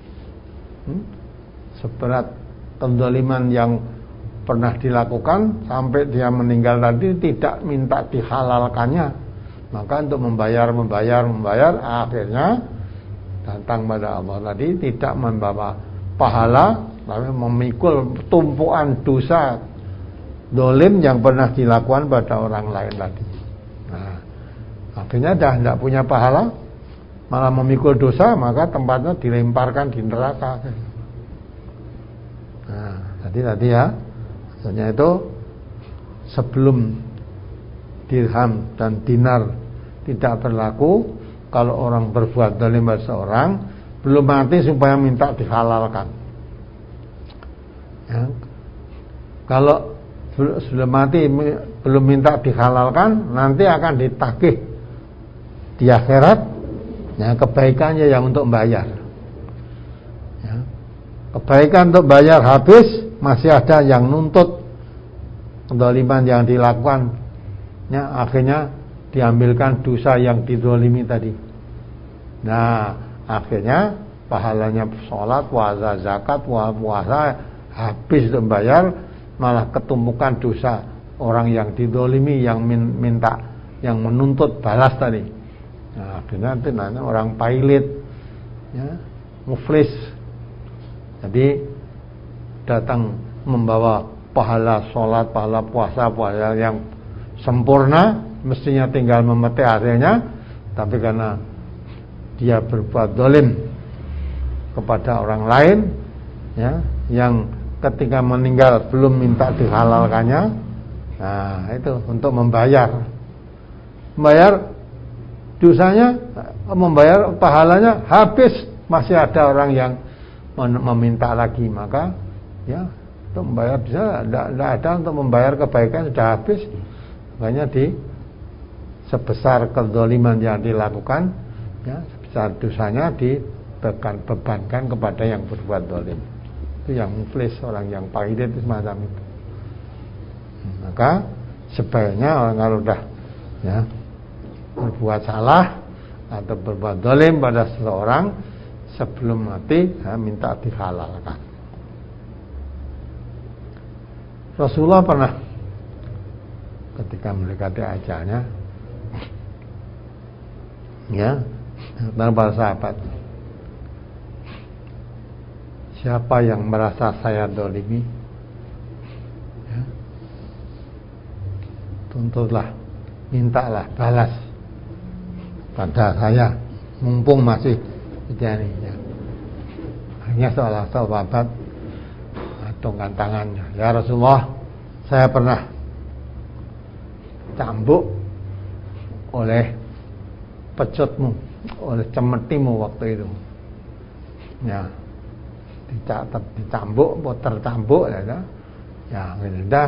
seberat kedoliman yang pernah dilakukan sampai dia meninggal tadi tidak minta dihalalkannya. Maka untuk membayar akhirnya datang pada Allah tadi tidak membawa pahala, tapi memikul tumpuan dosa dolim yang pernah dilakukan pada orang lain tadi. Nah, akhirnya dah tidak punya pahala, malah memikul dosa, maka tempatnya dilemparkan di neraka. Nah, tadi ya, maksudnya itu sebelum dirham dan dinar tidak berlaku, kalau orang berbuat zalim pada seorang belum mati supaya minta dihalalkan. Ya. Kalau sudah mati belum minta dihalalkan, nanti akan ditagih di akhirat. Ya, kebaikannya yang untuk bayar. Ya. Kebaikan untuk bayar habis, masih ada yang nuntut kedoliman yang dilakukan. Ya, akhirnya diambilkan dosa yang didolimi tadi. Nah, akhirnya pahalanya sholat, puasa, zakat, puasa habis untuk bayar, malah ketumpukan dosa orang yang didolimi, yang minta, yang menuntut balas tadi. Nah, akhirnya itu namanya orang pailit, ya, muflis. Jadi datang membawa pahala sholat, pahala puasa, pahala yang sempurna, mestinya tinggal memetik hasilnya, tapi karena dia berbuat zalim kepada orang lain, ya, yang ketika meninggal belum minta dihalalkannya. Nah, itu untuk membayar dosanya, membayar pahalanya habis, masih ada orang yang meminta lagi, maka ya untuk membayar dosa tidak ada, untuk membayar kebaikan sudah habis. Makanya sebesar kezaliman yang dilakukan, ya, sebesar dosanya dibebankan kepada yang berbuat zalim. Itu yang muflis, orang yang pahit itu semacam itu. Maka sebaiknya orang kalau sudah, ya, berbuat salah atau berbuat zalim pada seseorang, sebelum mati, ya, minta dihalalkan. Rasulullah pernah ketika mendekati ajalnya, ya, dan para sahabat, siapa yang merasa saya dolimi, ya, tuntutlah, mintalah balas pada saya, mumpung masih ini, ya. Hanya seolah sahabat tongkan tangannya, ya Rasulullah, saya pernah cambuk oleh pecutmu, oleh cemetimu waktu itu, ya, dicambuk, tercambuk, ya, sudah,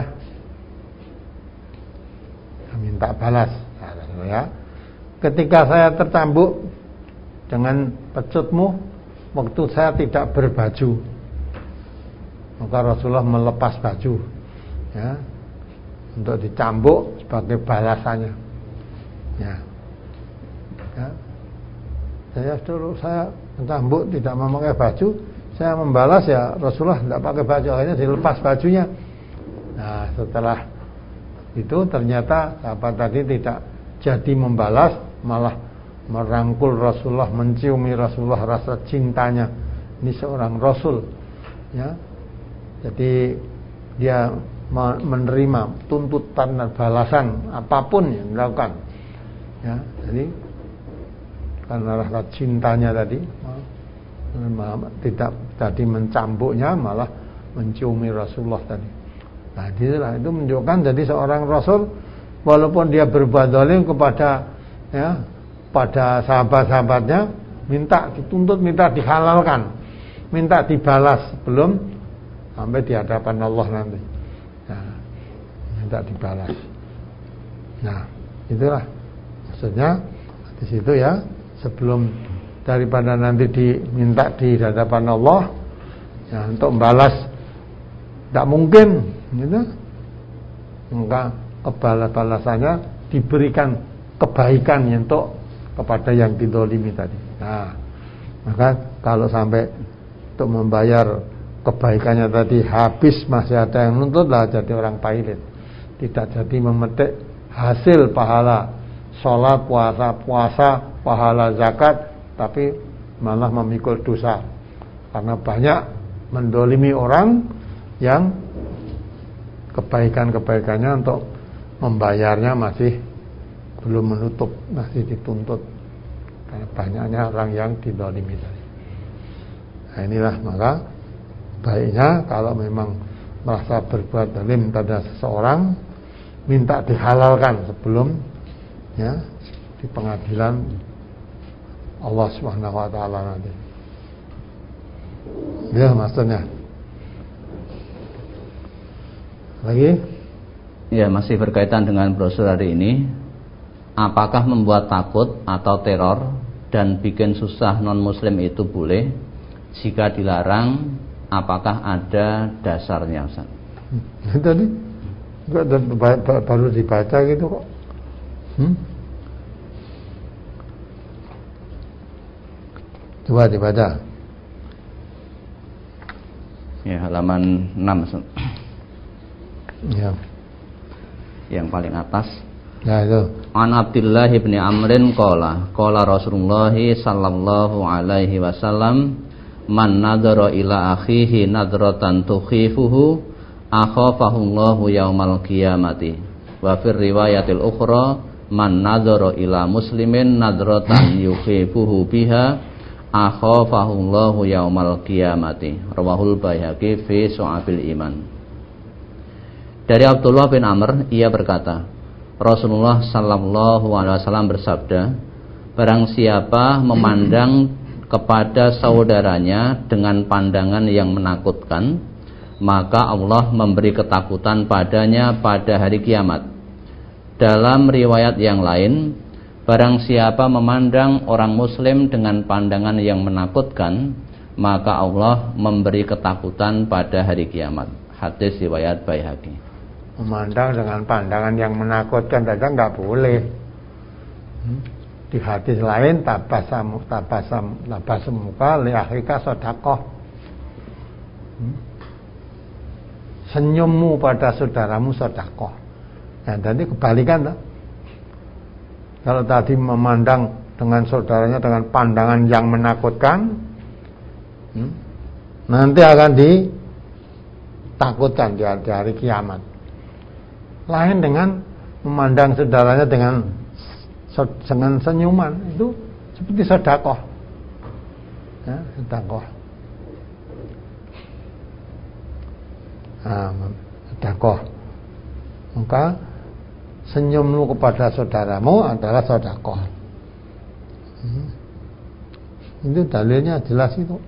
minta balas, ya. Ketika saya tercambuk dengan pecutmu, waktu saya tidak berbaju, maka Rasulullah melepas baju, ya, untuk dicambuk sebagai balasannya, ya. Saya mencambuk tidak memakai baju, saya membalas, ya Rasulullah tidak pakai baju, akhirnya dilepas bajunya. Nah, setelah itu ternyata sahabat tadi tidak jadi membalas, malah merangkul Rasulullah, menciumi Rasulullah, rasa cintanya. Ini seorang Rasul, ya. Jadi dia menerima tuntutan dan balasan apapun yang dilakukan, ya. Jadi karena rasa cintanya tadi, tidak tadi mencambuknya, malah menciumi Rasulullah tadi. Nah, itu menunjukkan jadi seorang Rasul, walaupun dia berbuat zalim kepada, ya, pada sahabat-sahabatnya, dituntut, minta dihalalkan, minta dibalas sebelum sampai di hadapan Allah nanti, nah, minta dibalas. Nah, itulah maksudnya di situ, ya, sebelum daripada nanti diminta di hadapan Allah, ya, untuk membalas tidak mungkin, gitu, maka balasannya diberikan kebaikan untuk kepada yang dizalimi tadi. Nah, maka kalau sampai untuk membayar kebaikannya tadi habis masih ada yang nuntut, lah jadi orang pailit, tidak jadi memetik hasil pahala sholat, puasa, pahala zakat, tapi malah memikul dosa karena banyak mendolimi orang yang kebaikannya untuk membayarnya masih belum menutup, masih dituntut karena banyaknya orang yang didolimi tadi. Nah, inilah maka baiknya kalau memang merasa berbuat zalim pada seseorang, minta dihalalkan sebelum, ya, di pengadilan Allah Subhanahu wa taala nanti. Ya, maksudnya. Lagi? Ya, masih berkaitan dengan brosur hari ini. Apakah membuat takut atau teror dan bikin susah non-muslim itu boleh? Jika dilarang, apakah ada dasarnya, Ustaz? Tadi baru dibaca gitu kok. Coba dibaca. Ya, halaman 6, Ustaz. Ya. Yang paling atas. Ya, itu. An Abdullah bin Amrin qala Rasulullah sallallahu alaihi wasallam, man nadhara ila akhihi nadratan tukhifuhu akhafahu Allahu yaumal qiyamati. Wa fir riwayatil ukhra, man nadhara ila muslimin nadratan yukhifuhu biha akhafahu Allahu yaumal qiyamati. Rawahul Baihaqi fi Syu'abil Iman. Dari Abdullah bin Amr, ia berkata, Rasulullah sallallahu alaihi wasallam bersabda, barang siapa memandang kepada saudaranya dengan pandangan yang menakutkan, maka Allah memberi ketakutan padanya pada hari kiamat. Dalam riwayat yang lain, barang siapa memandang orang muslim dengan pandangan yang menakutkan, maka Allah memberi ketakutan pada hari kiamat. Hadis riwayat Baihaqi. Memandang dengan pandangan yang menakutkan saja enggak boleh. Di hadis lain, tabasam muka li akhika sedekah. Senyummu pada saudaramu sedekah. Nah, jadi kebalikan toh. Kalau tadi memandang dengan saudaranya dengan pandangan yang menakutkan, nanti akan ditakutkan di hari kiamat. Lain dengan memandang saudaranya dengan senyuman, itu seperti sedekah. Ya, sedekah. Sedekah. Maka senyummu kepada saudaramu adalah sedekah. Itu dalilnya jelas itu.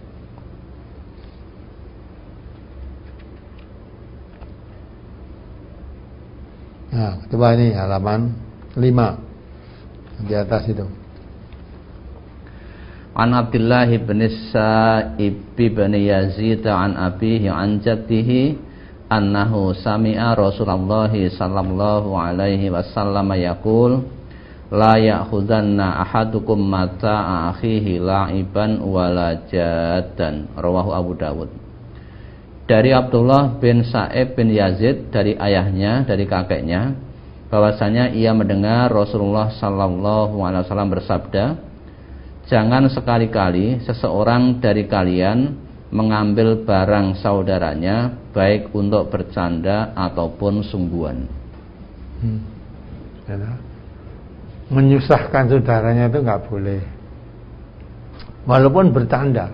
Nah, coba ini halaman 5 di atas itu. An Abdullah bin Sa'ib bin Yazid an abihi an jaddihi annahu sami'a Rasulullah sallallahu alaihi wasallam yaqul la ya'khudanna ahadukum mata'a akhihi la'iban wala jaddan. Rawahu Abu Dawud. Dari Abdullah bin Sa'ib bin Yazid, dari ayahnya, dari kakeknya, bahwasanya ia mendengar Rasulullah sallallahu alaihi wasallam bersabda, jangan sekali-kali seseorang dari kalian mengambil barang saudaranya baik untuk bercanda ataupun sungguhan. Menyusahkan saudaranya itu nggak boleh, walaupun bercanda.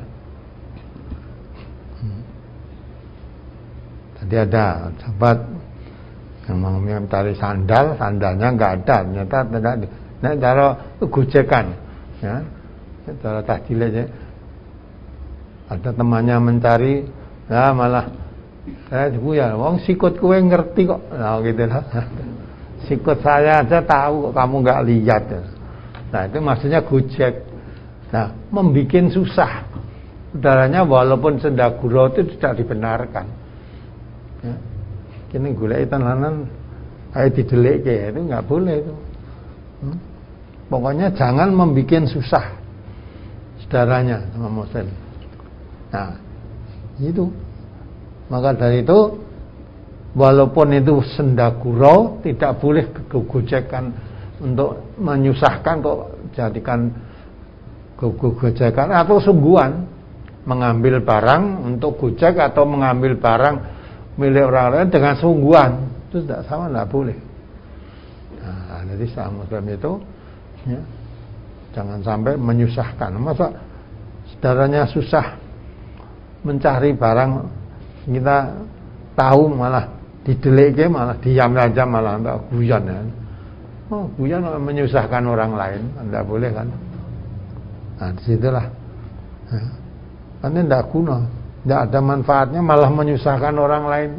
Tadi ada sahabat yang mencari sandalnya nggak ada, ternyata tidak. Nah, cara gojekan, ya, cara tahdil aja. Ada temannya mencari, ya malah saya ya, wong sikut kowe ngerti kok, nah gitu lah. Sikut saya aja tahu kok kamu nggak lihat. Nah itu maksudnya gojek. Nah membikin susah saudaranya walaupun sendaguro itu tidak dibenarkan. Ya. Kini gulai tenanan kayak didelik itu nggak boleh itu. Pokoknya jangan membikin susah saudaranya sama muslim. Nah itu. Maka dari itu walaupun itu sendaguro tidak boleh gojekan untuk menyusahkan, kok jadikan gojekan atau sungguhan, mengambil barang untuk gojek atau mengambil barang milik orang lain dengan sungguhan, itu tidak sama, tidak boleh. Nah, jadi sama muslim itu ya, jangan sampai menyusahkan. Masa saudaranya susah mencari barang, kita tahu malah dideleke, malah diam saja, malah tak guyon ya. Oh, guyon menyusahkan orang lain, tidak boleh kan? Nah, disitulah. Ya. Karena tidak guna, tidak ada manfaatnya, malah menyusahkan orang lain.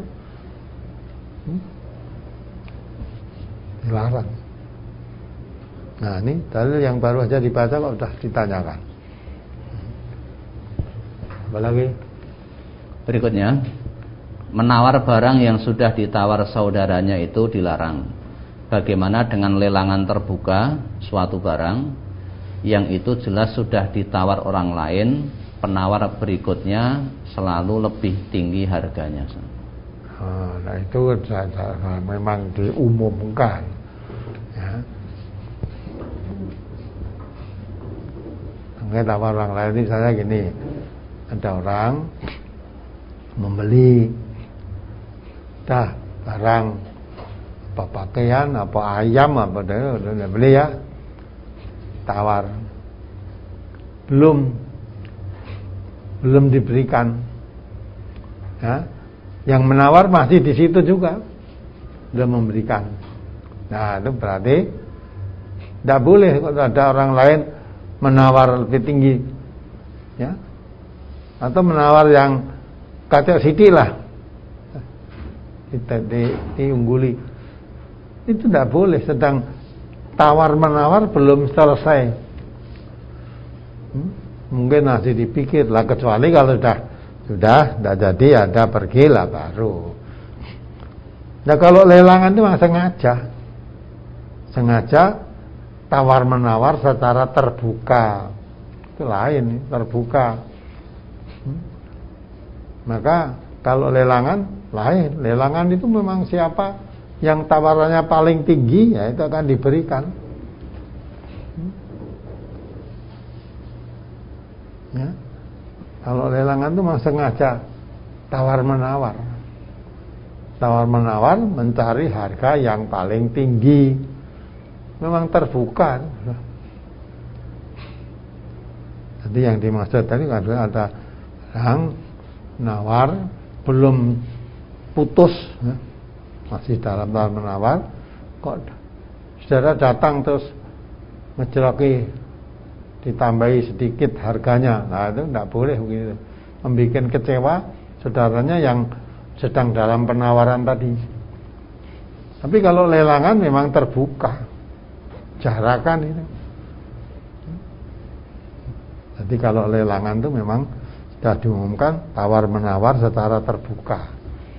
Dilarang. Nah, ini dalil yang baru aja dibaca kok sudah ditanyakan. Apa lagi? Berikutnya, menawar barang yang sudah ditawar saudaranya itu dilarang. Bagaimana dengan lelangan terbuka suatu barang yang itu jelas sudah ditawar orang lain, penawar berikutnya selalu lebih tinggi harganya. Nah itu memang diumumkan ya. Mungkin tawar orang lain ini saya gini, ada orang membeli barang apa pakaian, apa ayam, apa udah beli ya, tawar belum diberikan ya. Yang menawar masih di situ juga, belum memberikan. Nah itu berarti tidak boleh kalau ada orang lain menawar lebih tinggi ya, atau menawar yang kacau siti lah, kita diungguli, itu tidak boleh. Sedang tawar menawar belum selesai, mungkin masih dipikir lah, kecuali kalau sudah tidak jadi, ada pergilah baru. Nah kalau lelangan itu memang sengaja tawar menawar secara terbuka, itu lain, terbuka. Maka kalau lelangan lain, lelangan itu memang siapa yang tawarannya paling tinggi, ya itu akan diberikan. Ya. Kalau lelangan itu memang sengaja tawar-menawar. Tawar-menawar mencari harga yang paling tinggi. Memang terbuka. Jadi yang dimaksud tadi adalah ada yang nawar belum putus, ya. Masih dalam tawar-menawar, kok saudara datang terus ngejeleki, ditambahi sedikit harganya. Nah itu tidak boleh begitu, membuat kecewa saudaranya yang sedang dalam penawaran tadi. Tapi kalau lelangan memang terbuka, jarakan itu. Jadi kalau lelangan itu memang sudah diumumkan tawar menawar secara terbuka.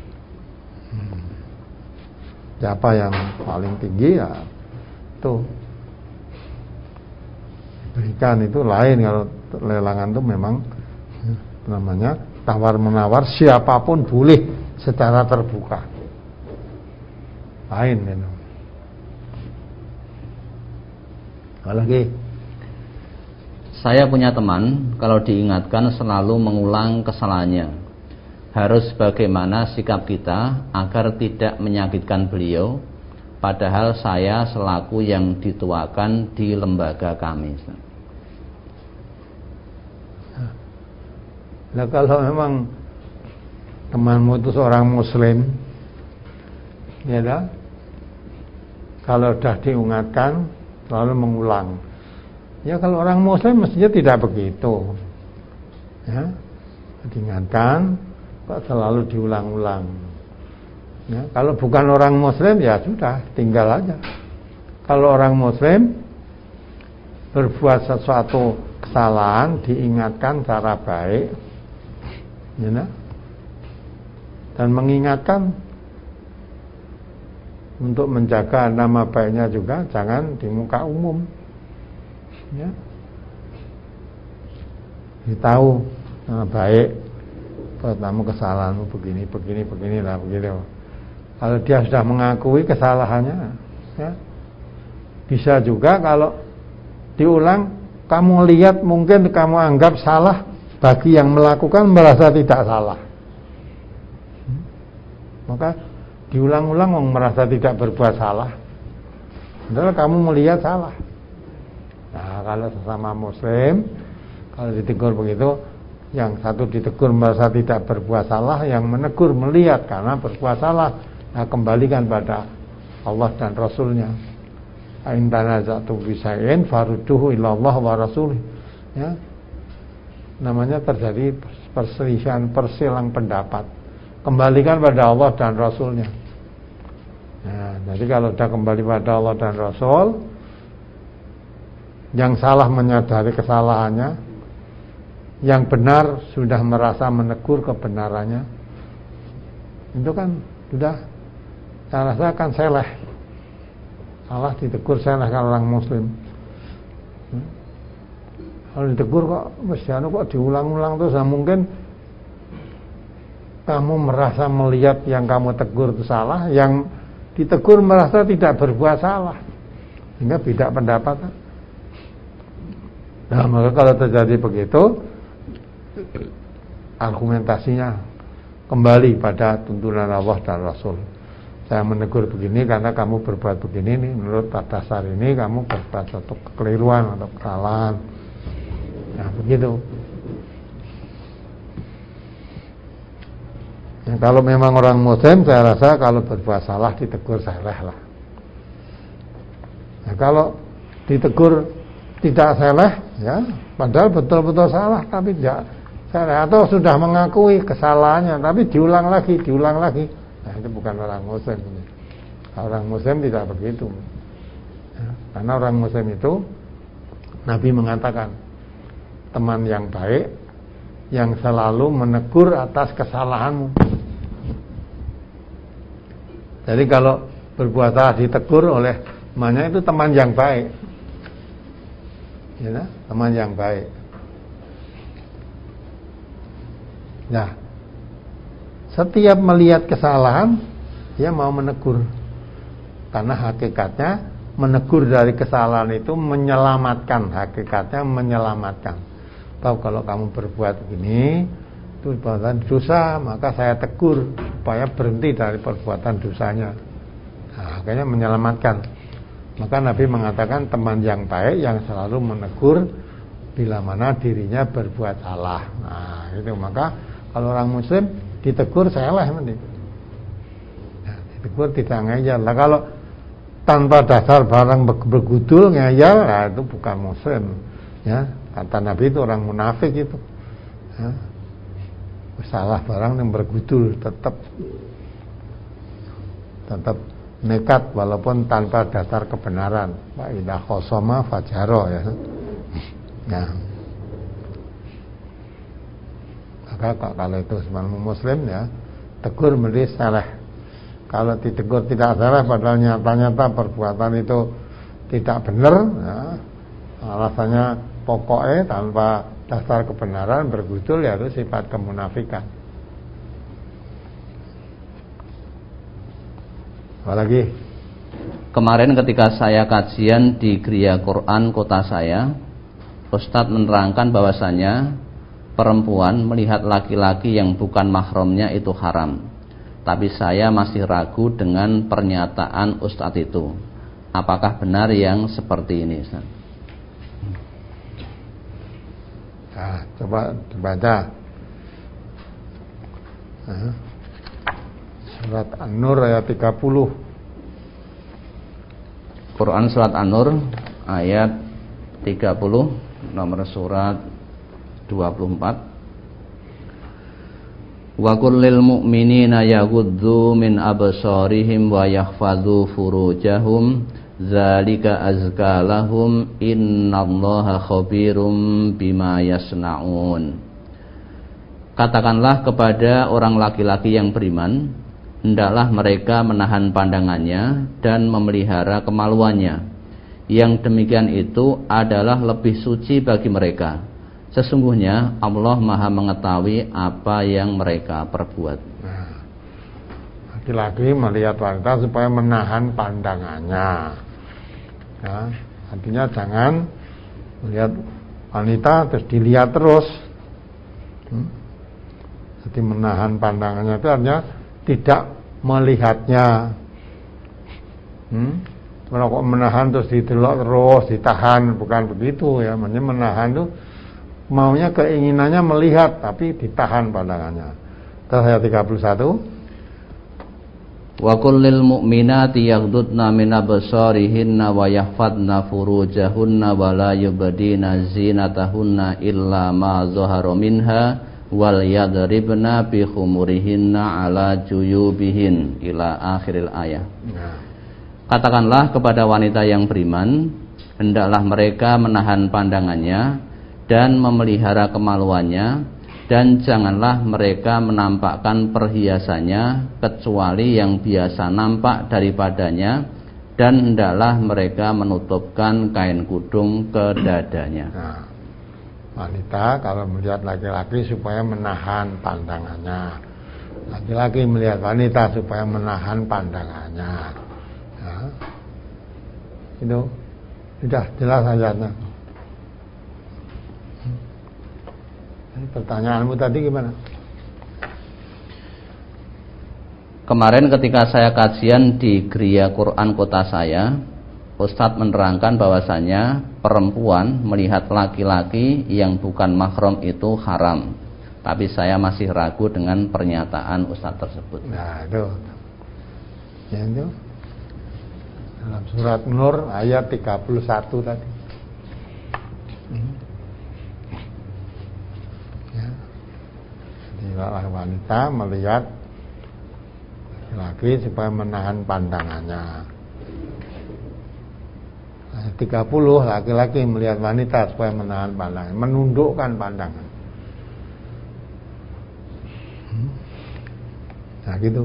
Siapa yang paling tinggi, ya itu berikan. Itu lain. Kalau lelangan itu memang namanya tawar menawar, siapapun boleh secara terbuka. Lain itu. Lagi, saya punya teman, kalau diingatkan selalu mengulang kesalahannya. Harus bagaimana sikap kita agar tidak menyakitkan beliau, padahal saya selaku yang dituakan di lembaga kami. Nah kalau memang temanmu itu seorang muslim, ya dah, kalau sudah diingatkan selalu mengulang. Ya kalau orang muslim mestinya tidak begitu. Ya, diingatkan kok selalu diulang-ulang. Ya, kalau bukan orang muslim ya sudah, tinggal aja. Kalau orang muslim berbuat sesuatu kesalahan, diingatkan cara baik, ya, dan mengingatkan untuk menjaga nama baiknya juga, jangan di muka umum. Ya, ditahu nama baik, pertama kesalahanmu begini lah begitu. Kalau dia sudah mengakui kesalahannya, ya, bisa juga kalau diulang, kamu lihat mungkin kamu anggap salah, bagi yang melakukan merasa tidak salah. Maka diulang-ulang merasa tidak berbuat salah, padahal kamu melihat salah. Nah kalau sesama muslim, kalau ditegur begitu, yang satu ditegur merasa tidak berbuat salah, yang menegur melihat karena berbuat salah, nah kembalikan pada Allah dan Rasulnya. In tanaza'tum fi syai'in farudduhu ila Allah wa rasulih. Ya, namanya terjadi perselisihan, perselang pendapat, kembalikan pada Allah dan Rasulnya. Nah, jadi kalau sudah kembali pada Allah dan Rasul, yang salah menyadari kesalahannya, yang benar sudah merasa menegur kebenarannya, itu kan sudah, saya rasa kan seleh. Salah ditegur seleh kalau orang muslim. Kalau ditegur kok mestiano kok diulang-ulang terus, nah mungkin kamu merasa melihat yang kamu tegur itu salah, yang ditegur merasa tidak berbuat salah, sehingga beda pendapat. Nah maka kalau terjadi begitu, argumentasinya kembali pada tuntunan Allah dan Rasul. Saya menegur begini karena kamu berbuat begini nih, menurut dasar ini kamu berbuat suatu kekeliruan atau kesalahan. Nah begitu. Ya, kalau memang orang muslim, saya rasa kalau berbuat salah ditegur seleh lah. Nah, kalau ditegur tidak seleh, ya padahal betul-betul salah tapi tidak seleh, atau sudah mengakui kesalahannya tapi diulang lagi, nah itu bukan orang muslim. Orang muslim tidak begitu, ya, karena orang muslim itu Nabi mengatakan teman yang baik yang selalu menegur atas kesalahanmu. Jadi kalau berbuat salah ditegur oleh temannya, itu teman yang baik, ya, teman yang baik. Nah, setiap melihat kesalahan dia mau menegur. Karena hakikatnya menegur dari kesalahan itu menyelamatkan, hakikatnya menyelamatkan. Tahu kalau kamu berbuat begini itu perbuatan dosa, maka saya tegur supaya berhenti dari perbuatan dosanya. Nah, akhirnya menyelamatkan. Maka Nabi mengatakan teman yang baik yang selalu menegur bila mana dirinya berbuat salah. Nah, itu maka kalau orang muslim ditegur salah nanti. Nah, ditegur tidak ngeyel. Nah, kalau tanpa dasar barang bergudul ngeyel, nah itu bukan muslim. Ya, kata Nabi itu orang munafik itu. Ya. Salah barang yang bergudul tetap nekat walaupun tanpa dasar kebenaran. Wa idza khosoma fajaro ya. Nah. Maka kalau itu sebagai muslim ya, tegur menjadi salah. Kalau ditegur tidak salah padahal nyata-nyata perbuatan itu tidak benar, ya, alasannya pokoknya tanpa dasar kebenaran bergudul, ya itu sifat kemunafikan. Apalagi kemarin ketika saya kajian di Gereja Quran kota saya, Ustadz menerangkan bahwasanya perempuan melihat laki-laki yang bukan mahramnya itu haram. Tapi saya masih ragu dengan pernyataan Ustadz itu. Apakah benar yang seperti ini, Ustaz? Nah, coba dibaca Surat An-Nur ayat 30. Quran Surat An-Nur ayat 30, nomor surat 24. Wa kullil mu'minina yaghuddu min absarihim wa yahfadhu furujahum dzalika azka lahum innallaha khabirum bima yasnaun. Katakanlah kepada orang laki-laki yang beriman, hendaklah mereka menahan pandangannya dan memelihara kemaluannya. Yang demikian itu adalah lebih suci bagi mereka. Sesungguhnya Allah Maha mengetahui apa yang mereka perbuat. Nah, laki-laki melihat wanita supaya menahan pandangannya. Ya, artinya jangan melihat wanita terus dilihat terus. Jadi menahan pandangannya itu artinya tidak melihatnya. Kalau kok menahan terus didelok terus, ditahan, bukan begitu ya. Maksudnya menahan itu maunya keinginannya melihat tapi ditahan pandangannya. Terus ayat 31. Wa kullil mu'minati yaghdudna min absarihinna wa yahfadna furujahunna wa la yubdina zinatahunna illa ma zahara minha wal yadribna bi khumurihinna ala juyubihin ila akhiril ayat. Katakanlah kepada wanita yang beriman, hendaklah mereka menahan pandangannya dan memelihara kemaluannya, dan janganlah mereka menampakkan perhiasannya kecuali yang biasa nampak daripadanya, dan hendaklah mereka menutupkan kain kudung ke dadanya. Nah, wanita kalau melihat laki-laki supaya menahan pandangannya, laki-laki melihat wanita supaya menahan pandangannya. Nah, itu sudah jelas ayatnya. Pertanyaanmu tadi gimana? Kemarin ketika saya kajian di Gereja Quran kota saya, Ustadz menerangkan bahwasanya perempuan melihat laki-laki yang bukan mahram itu haram. Tapi saya masih ragu dengan pernyataan Ustadz tersebut. Nah itu, ya itu dalam surat Nur ayat 31 tadi. Wanita melihat laki-laki supaya menahan pandangannya. Ayat 30, laki-laki melihat wanita supaya menahan pandangan, menundukkan pandangan. Nah gitu.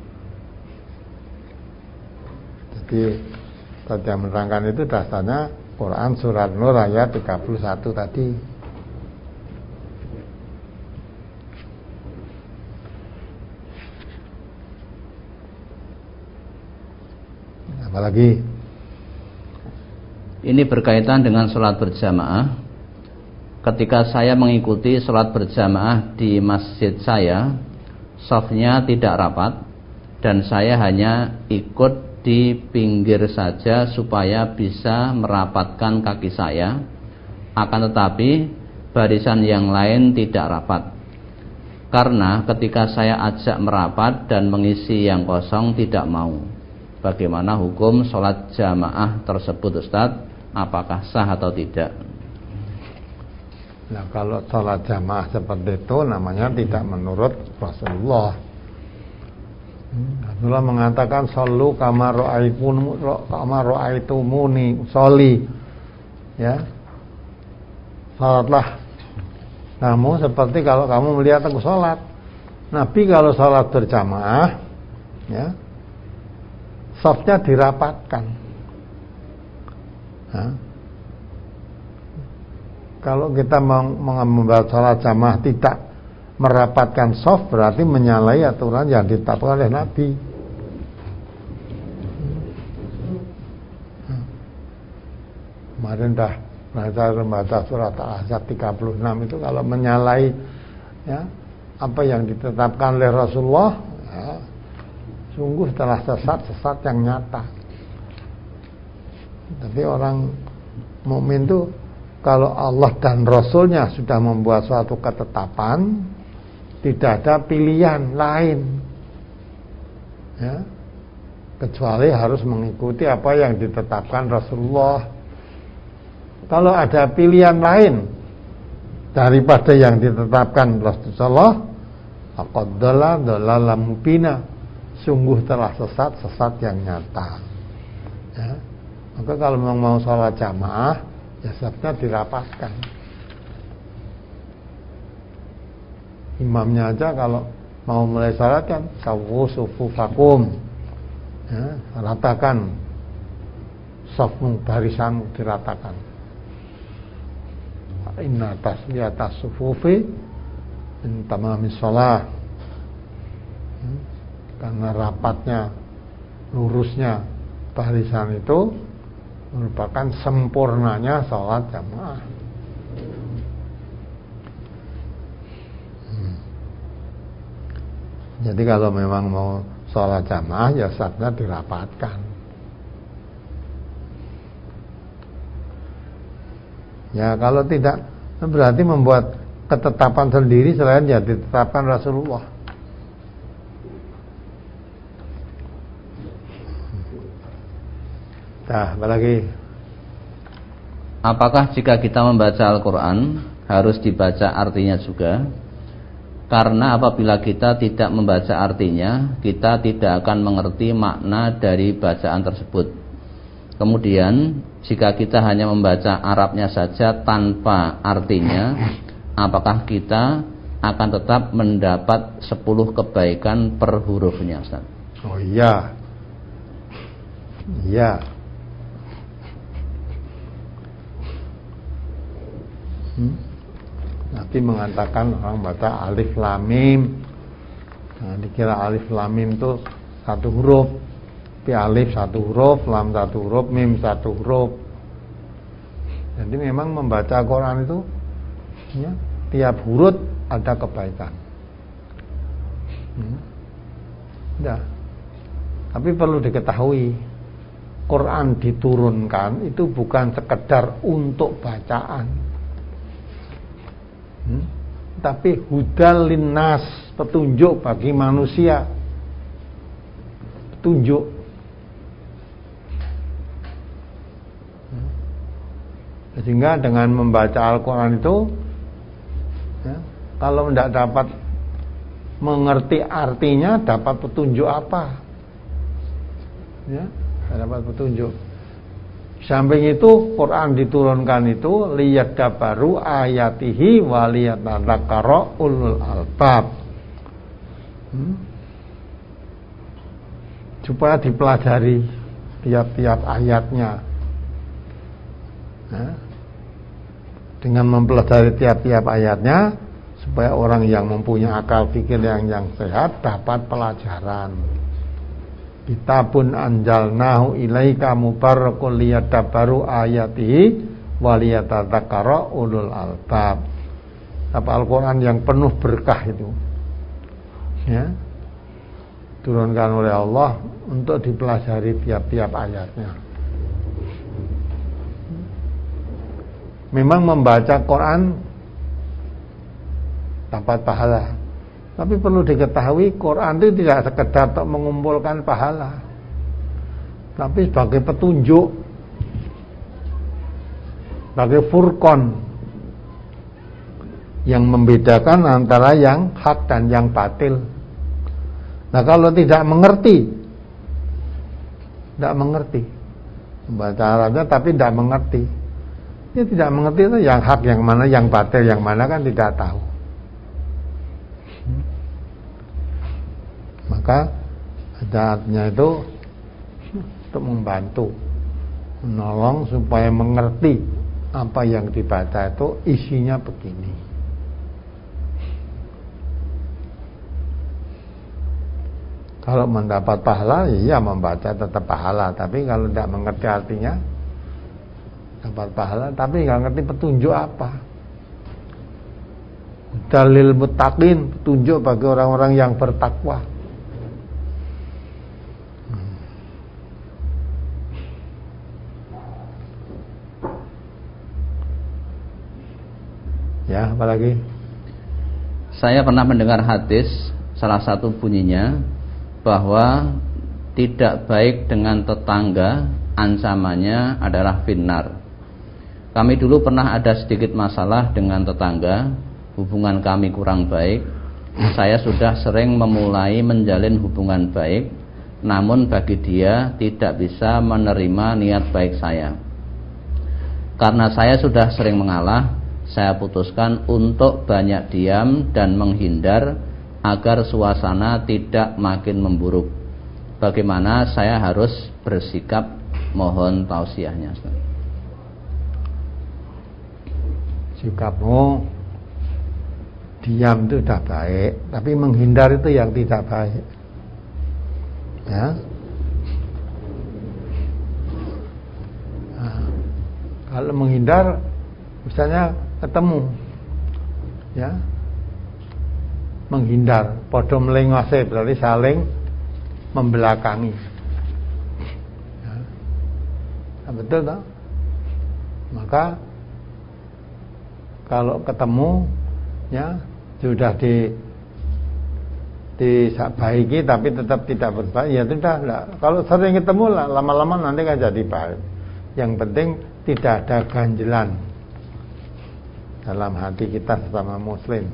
Jadi tadi yang menerangkan itu dasarnya Quran surat Nur ayat 31 tadi. Apalagi ini berkaitan dengan sholat berjamaah. Ketika saya mengikuti sholat berjamaah di masjid saya, shafnya tidak rapat dan saya hanya ikut di pinggir saja supaya bisa merapatkan kaki saya. Akan tetapi barisan yang lain tidak rapat. Karena ketika saya ajak merapat dan mengisi yang kosong tidak mau. Bagaimana hukum sholat jamaah tersebut, Ustadz? Apakah sah atau tidak? Nah, kalau sholat jamaah seperti itu namanya tidak menurut Rasulullah. Rasulullah mengatakan shollu kama ra'aitumuni sholli. Ya. Salatlah kamu seperti kalau kamu melihat aku sholat. Nabi kalau sholat berjamaah, ya, shafnya dirapatkan. Nah, kalau kita membuat sholat jamaah tidak merapatkan shaf, berarti menyalahi aturan yang ditetapkan oleh Nabi. Kemarin dah membaca surat Al-Ahzab 36 itu kalau menyalahi, ya, apa yang ditetapkan oleh Rasulullah, ya, sungguh telah sesat yang nyata. Tapi orang mukmin itu kalau Allah dan Rasulnya sudah membuat suatu ketetapan, tidak ada pilihan lain, ya, kecuali harus mengikuti apa yang ditetapkan Rasulullah. Kalau ada pilihan lain daripada yang ditetapkan Rasulullah, faqad dhalla mubina, sungguh telah sesat yang nyata. Ya. Maka kalau memang mau sholat jamaah, ya shafnya dirapatkan. Imamnya aja kalau mau mulai sholat kan sawwu sufufakum, ya, ratakan shafmu, barisanmu diratakan. Inna tasliyatas sufufi min tamamis shalah. Karena rapatnya, lurusnya barisan itu merupakan sempurnanya sholat jamaah. Jadi kalau memang mau sholat jamaah, ya shafnya dirapatkan. Ya, kalau tidak, berarti membuat ketetapan sendiri selain yang ditetapkan Rasulullah. Nah, apalagi? Apakah jika kita membaca Al-Quran harus dibaca artinya juga? Karena apabila kita tidak membaca artinya, kita tidak akan mengerti makna dari bacaan tersebut. Kemudian jika kita hanya membaca Arabnya saja tanpa artinya, apakah kita akan tetap mendapat 10 kebaikan per hurufnya, Ustaz? Oh iya. Iya. Nabi mengatakan orang baca alif lam mim. Nah, dikira alif lam mim itu satu huruf. Tapi alif satu huruf, lam satu huruf, mim satu huruf. Jadi memang membaca Quran itu, ya, tiap huruf ada kebaikan. Ya. Tapi perlu diketahui, Quran diturunkan itu bukan sekedar untuk bacaan, tapi hudal linnas, petunjuk bagi manusia, petunjuk. Sehingga dengan membaca Al-Quran itu, ya, kalau tidak dapat mengerti artinya, dapat petunjuk apa? Ya, dapat petunjuk. Samping itu Quran diturunkan itu liyadabbaru ayatihi wa liyatadzakkara ulul albab, supaya dipelajari tiap-tiap ayatnya. Nah, dengan mempelajari tiap-tiap ayatnya, supaya orang yang mempunyai akal pikir yang sehat dapat pelajaran. kitabun anjalnahu ilaika mubarakun liyadabbaru ayatihi waliyatadzakkara ulul albab. Apa Al-Quran yang penuh berkah itu, ya, turunkan oleh Allah untuk dipelajari tiap-tiap ayatnya. Memang membaca Quran dapat pahala, tapi perlu diketahui Quran itu tidak sekedar untuk mengumpulkan pahala, tapi sebagai petunjuk, sebagai furqan yang membedakan antara yang hak dan yang batil. Nah, kalau tidak mengerti membaca Arabnya tapi tidak mengerti, dia tidak mengerti itu yang hak yang mana, yang batil yang mana, kan tidak tahu. Maka adatnya itu untuk membantu, menolong supaya mengerti apa yang dibaca itu isinya begini. Kalau mendapat pahala, iya membaca tetap pahala. Tapi kalau tidak mengerti artinya, dapat pahala, tapi nggak ngerti petunjuk apa. Dalil muttaqin, petunjuk bagi orang-orang yang bertakwa. Ya, apalagi? Saya pernah mendengar hadis, salah satu bunyinya bahwa tidak baik dengan tetangga, ancamannya adalah finnar. Kami dulu pernah ada sedikit masalah dengan tetangga, hubungan kami kurang baik. Saya sudah sering memulai menjalin hubungan baik, namun bagi dia tidak bisa menerima niat baik saya. Karena saya sudah sering mengalah, saya putuskan untuk banyak diam dan menghindar agar suasana tidak makin memburuk. Bagaimana saya harus bersikap? Mohon tausiahnya. Sikapmu diam itu sudah baik, tapi menghindar itu yang tidak baik. Ya. Nah, kalau menghindar, misalnya ketemu, ya, menghindar, podo melengose, berarti saling membelakangi. Ya. Nah, betul tak? Maka kalau ketemu, ya, sudah dibaiki tapi tetap tidak berbaik, ya sudah. Kalau sering ketemu, lama-lama nanti kan jadi baik. Yang penting tidak ada ganjelan dalam hati kita sesama muslim.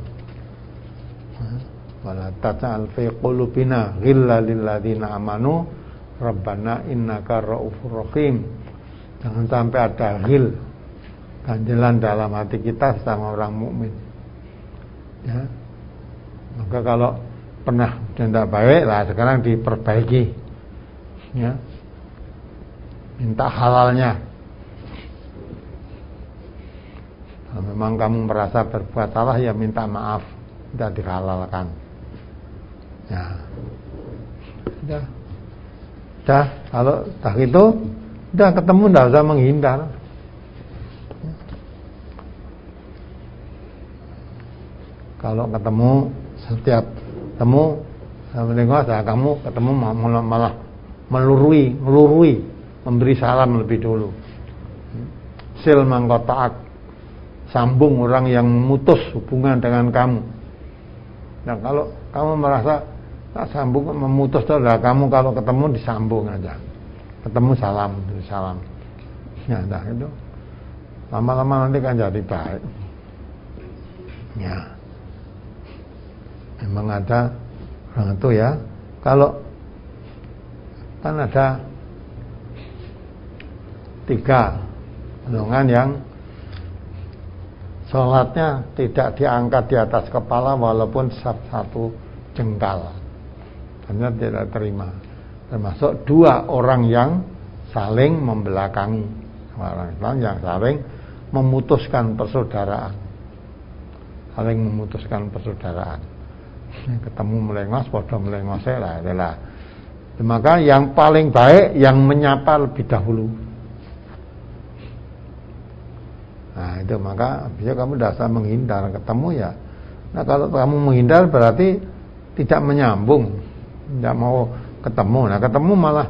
Wala taj'al fi qulubina ghillan lil ladzina amanu rabbana innaka raufur rahim. Jangan sampai ada ghil, ganjelan dalam hati kita sama orang mukmin. Ya. Maka kalau pernah tidak baik, lah sekarang diperbaiki. Ya. Minta halalnya. Kalau memang kamu merasa berbuat salah, ya minta maaf, tidak dihalalkan. Ya, udah, kalau dah itu, udah ketemu, tidak usah menghindar. Kalau ketemu, setiap ketemu, menengok, kamu ketemu malah melurui, memberi salam lebih dulu. Sil mangkotaak, sambung orang yang memutus hubungan dengan kamu. Nah, kalau kamu merasa tak sambung, memutus, adalah kamu kalau ketemu disambung aja. Ketemu salam. Ya, dah itu. Lama-lama nanti kan jadi baik. Ya. Memang ada orang itu, ya. Kalau kan ada 3 golongan yang sholatnya tidak diangkat di atas kepala walaupun 1 jengkal, karena tidak terima. Termasuk 2 orang yang saling membelakangi, orang Islam yang saling memutuskan persaudaraan, ketemu melengos, podo melengose lah, adalah Maka yang paling baik yang menyapa lebih dahulu. Nah itu, maka bisa kamu dasar menghindar ketemu ya. Nah kalau kamu menghindar berarti tidak menyambung, tidak mau ketemu. Nah ketemu malah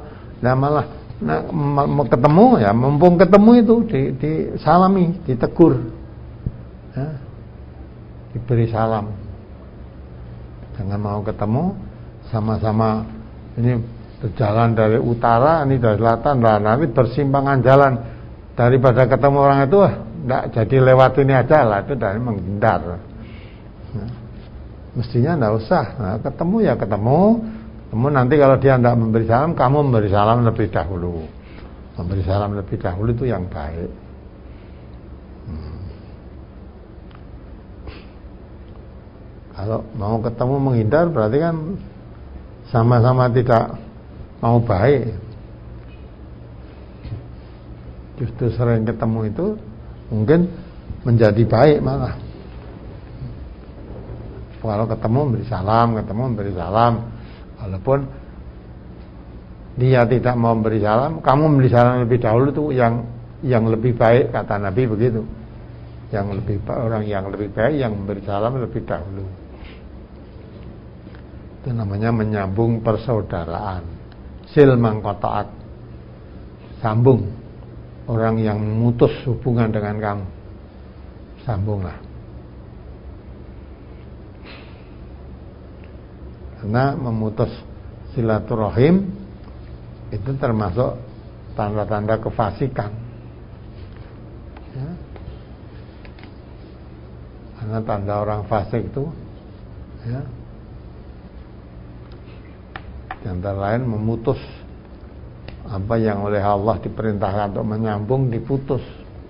ketemu ya, mumpung ketemu itu disalami, ditegur, ya, diberi salam. Jangan mau ketemu, sama-sama ini berjalan dari utara, ini dari selatan, nah nanti bersimpangan jalan, daripada ketemu orang itu enggak, jadi lewat ini aja lah, itu dari menghindar. Nah, mestinya enggak usah. Nah, ketemu ya ketemu nanti kalau dia enggak memberi salam, kamu memberi salam lebih dahulu. Memberi salam lebih dahulu itu yang baik. Kalau mau ketemu menghindar berarti kan sama-sama tidak mau baik. Justru sering ketemu itu mungkin menjadi baik malah. Kalau ketemu memberi salam, walaupun dia tidak mau memberi salam, kamu memberi salam lebih dahulu itu yang lebih baik, kata Nabi begitu. Orang yang lebih baik yang memberi salam lebih dahulu. Itu namanya menyambung persaudaraan. Sil mangkotaat, sambung orang yang memutus hubungan dengan kamu, sambunglah. Karena memutus silaturahim itu termasuk tanda-tanda kefasikan, ya. Karena tanda orang fasik itu, ya, antara lain memutus apa yang oleh Allah diperintahkan untuk menyambung, diputus.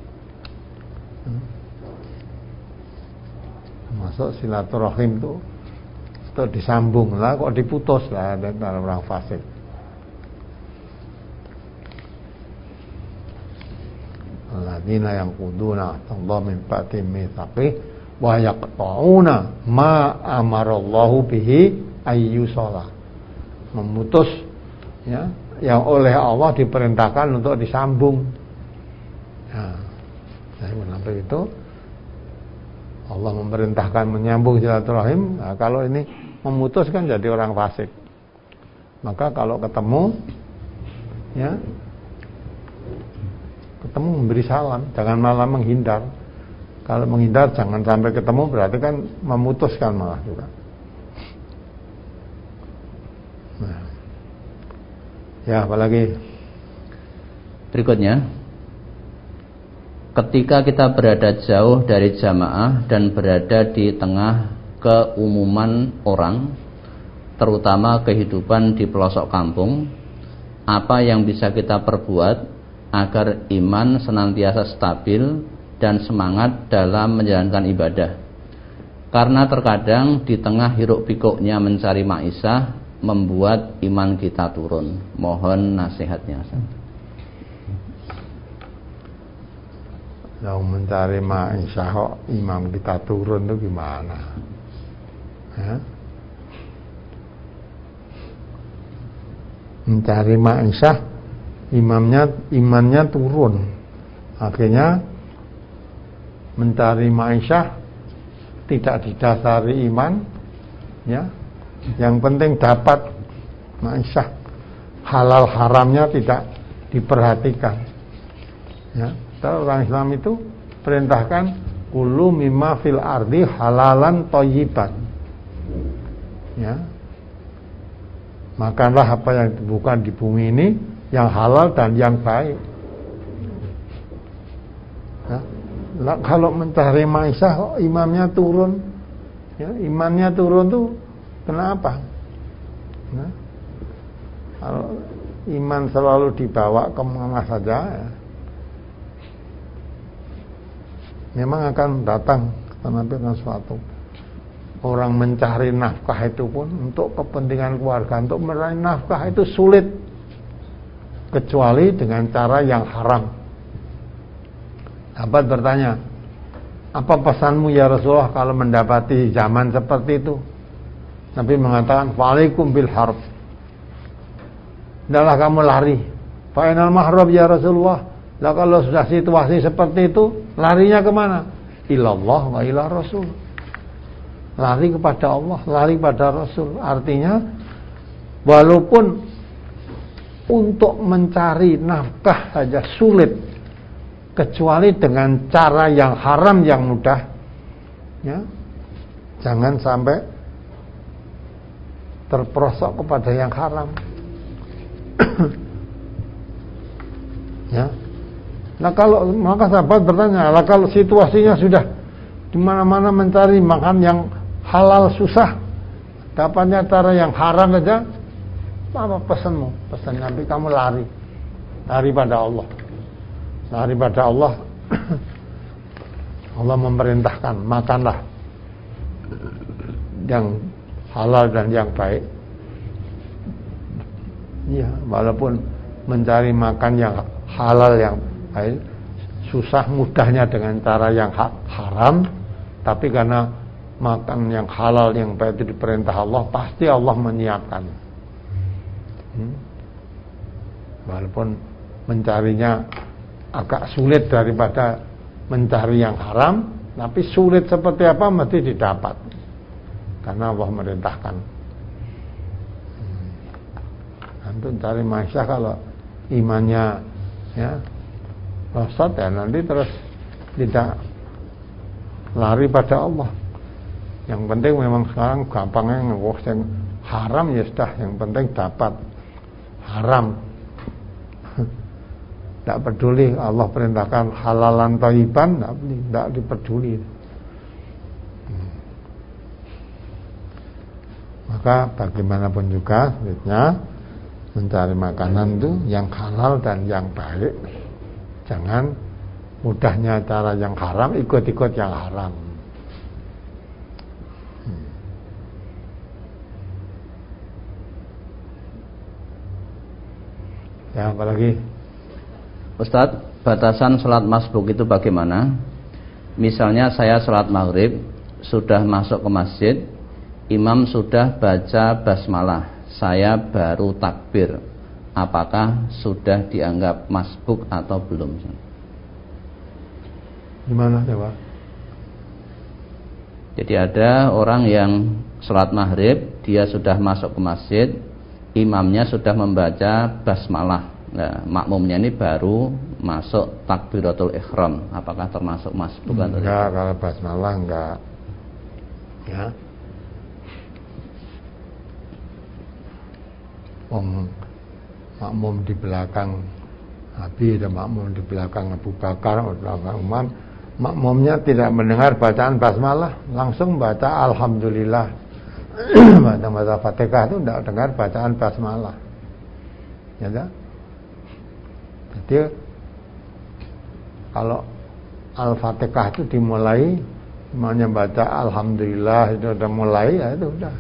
Masuk silaturahim itu untuk disambung lah, kok diputus lah, ada orang fasik. Alladzina yanquduna Allah min ba'di mitsaqih wa yaqta'una ma amarallahu bihi ayyusala. Memutus, ya, yang oleh Allah diperintahkan untuk disambung. Nah, kenapa itu Allah memerintahkan menyambung silaturahim? Nah, kalau ini memutus kan jadi orang fasik. Maka kalau ketemu, ya, ketemu memberi salam, jangan malah menghindar. Kalau menghindar jangan sampai ketemu, berarti kan memutuskan malah juga. Nah, ya, apalagi berikutnya, ketika kita berada jauh dari jamaah dan berada di tengah keumuman orang, terutama kehidupan di pelosok kampung, apa yang bisa kita perbuat agar iman senantiasa stabil dan semangat dalam menjalankan ibadah? Karena terkadang di tengah hiruk pikuknya mencari maisha membuat iman kita turun. Mohon nasihatnya. Yang mencari maisha kok imam kita turun itu gimana? Ya? Mencari maisha, imannya turun. Akhirnya mencari maisha tidak didasari iman, ya. Yang penting dapat maisha, halal haramnya tidak diperhatikan, ya. Orang Islam itu perintahkan kullu mimma fil ardi halalan thayyiban, ya. Makanlah apa yang bukan di bumi ini yang halal dan yang baik, ya. Nah, kalau mencari maisha kok imamnya turun, ya, imannya turun tuh kenapa? Nah, kalau iman selalu dibawa kemana saja, ya, memang akan datang dengan suatu orang mencari nafkah itu pun untuk kepentingan keluarga, untuk meraih nafkah itu sulit kecuali dengan cara yang haram. Sahabat bertanya, apa pesanmu ya Rasulullah kalau mendapati zaman seperti itu? Nabi mengatakan, wa'alaikum bil harb. hendaklah kamu lari. Fa'inal mahrab ya Rasulullah. Lah kalau sudah situasi seperti itu, larinya kemana? Ilallah wa ila Rasul. Lari kepada Allah, lari pada Rasul. Artinya walaupun untuk mencari nafkah saja sulit, kecuali dengan cara yang haram yang mudah, ya, jangan sampai terperosok kepada yang haram. Ya. Nah kalau maka sahabat bertanya, lah kalau situasinya sudah di mana-mana mencari makan yang halal susah, dapatnya cara yang haram saja, apa pesanmu? Pesan Nabi, kamu lari pada Allah, lari pada Allah. Allah memerintahkan makanlah yang halal dan yang baik. Ya, walaupun mencari makan yang halal yang baik susah mudahnya dengan cara yang haram, tapi karena makan yang halal yang baik itu diperintah Allah, pasti Allah menyiapkan. Walaupun mencarinya agak sulit daripada mencari yang haram, tapi sulit seperti apa mesti didapat karena Allah merintahkan. Untuk cari maisha kalau imannya ya rosot ya nanti terus tidak lari pada Allah. Yang penting memang sekarang gampangnya ngewah yang haram ya sudah, yang penting dapat haram. Tidak peduli Allah perintahkan halalan thayyiban, tidak dipeduli. Maka bagaimanapun juga sebenarnya mencari makanan itu yang halal dan yang baik. Jangan mudahnya cara yang haram ikut-ikut yang haram. Ya, apalagi Ustadz, batasan sholat masbuk itu bagaimana? Misalnya saya sholat maghrib, sudah masuk ke masjid, imam sudah baca basmalah, saya baru takbir, apakah sudah dianggap masbuk atau belum? Gimana coba? Jadi ada orang yang sholat maghrib, dia sudah masuk ke masjid, imamnya sudah membaca basmalah. Nah, makmumnya ini baru masuk takbiratul ihram, apakah termasuk masbuk atau tidak? Enggak, kalau basmalah enggak. Ya. Makmum di belakang Nabi dan makmum di belakang Abu Bakar atau belakang Umar, makmumnya tidak mendengar bacaan basmalah, langsung baca alhamdulillah. Baca Fatihah itu tidak dengar bacaan basmalah. Ya tak? Jadi kalau Al-Fatihah itu dimulai, semuanya baca alhamdulillah, itu udah mulai, ya itu udah.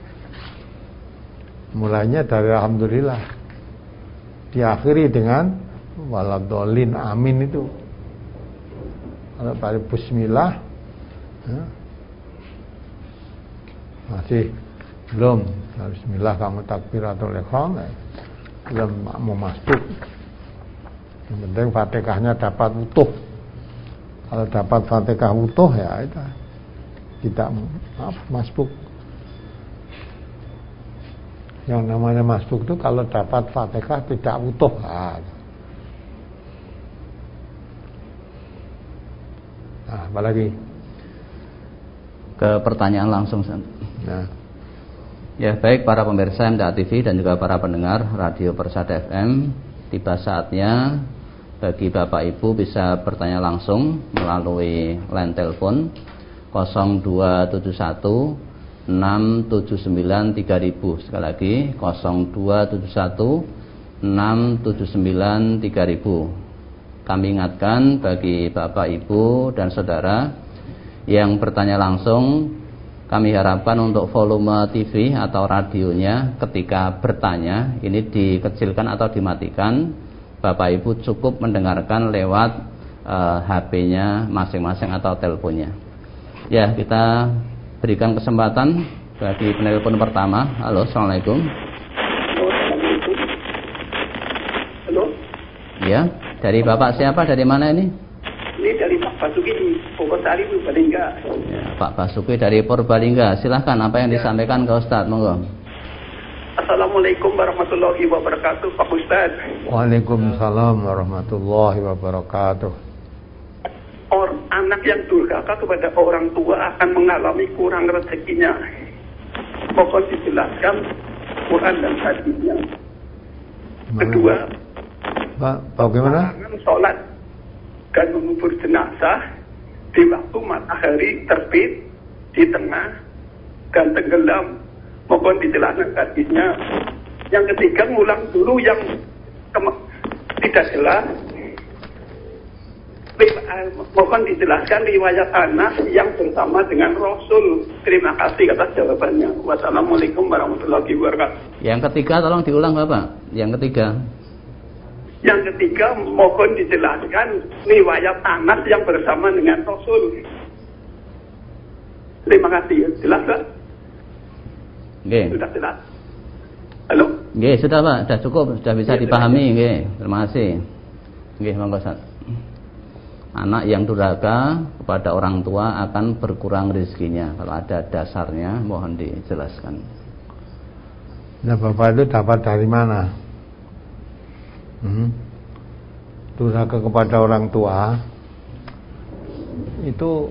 Mulainya dari alhamdulillah, diakhiri dengan waladhdallin amin itu. Kalau dari bismillah ya, masih belum. Bismillah kamu takbiratul ihram, belum mau masbuk. Yang penting Fatihahnya dapat utuh. Kalau dapat Fatihah utuh ya itu tidak masbuk. Yang namanya masbuk itu kalau dapat Fatihah tidak utuh. Nah, apalagi ke pertanyaan langsung. Nah. Ya, baik para pemirsa MTA TV dan juga para pendengar Radio Persada FM, tiba saatnya bagi Bapak Ibu bisa bertanya langsung melalui line telepon 0271 679 3000. Sekali lagi 0271 679 3000. Kami ingatkan bagi Bapak Ibu dan Saudara yang bertanya langsung, kami harapkan untuk volume TV atau radionya ketika bertanya ini dikecilkan atau dimatikan. Bapak Ibu cukup mendengarkan lewat HP-nya masing-masing atau teleponnya. Ya, kita berikan kesempatan bagi penelpon pertama. Halo, assalamualaikum. Ya, dari Bapak siapa? Dari mana ini? Ini dari Pak Basuki di Purwosari, Purbalingga. Ya, Pak Basuki dari Purbalingga. Silahkan, apa yang disampaikan ke Ustadz, monggo. Assalamualaikum warahmatullahi wabarakatuh, Pak Ustadz. Waalaikumsalam warahmatullahi wabarakatuh. Anak yang durhaka kepada orang tua akan mengalami kurang rezekinya. Mohon dijelaskan Quran dan hadisnya. Kedua, bagaimana? Sholat dan mengubur jenazah di waktu matahari terbit di tengah dan tenggelam. Mohon dijelaskan hadisnya. Yang ketiga, ngulang dulu yang tidak jelas. Mohon dijelaskan riwayat Anas yang bersama dengan Rasul. Terima kasih atas jawabannya. Wassalamualaikum warahmatullahi wabarakatuh. Yang ketiga tolong diulang Bapak. Yang ketiga. Yang ketiga, mohon dijelaskan riwayat Anas yang bersama dengan Rasul. Terima kasih. Jelas Pak? Nggih. Sudah jelas. Halo? Nggih, sudah Pak, sudah cukup, sudah bisa dipahami nggih. Terima kasih. Nggih, monggo Ustaz. Anak yang durhaka kepada orang tua akan berkurang rezekinya. Kalau ada dasarnya, mohon dijelaskan. Nah, Bapak itu dapat dari mana? Durhaka kepada orang tua itu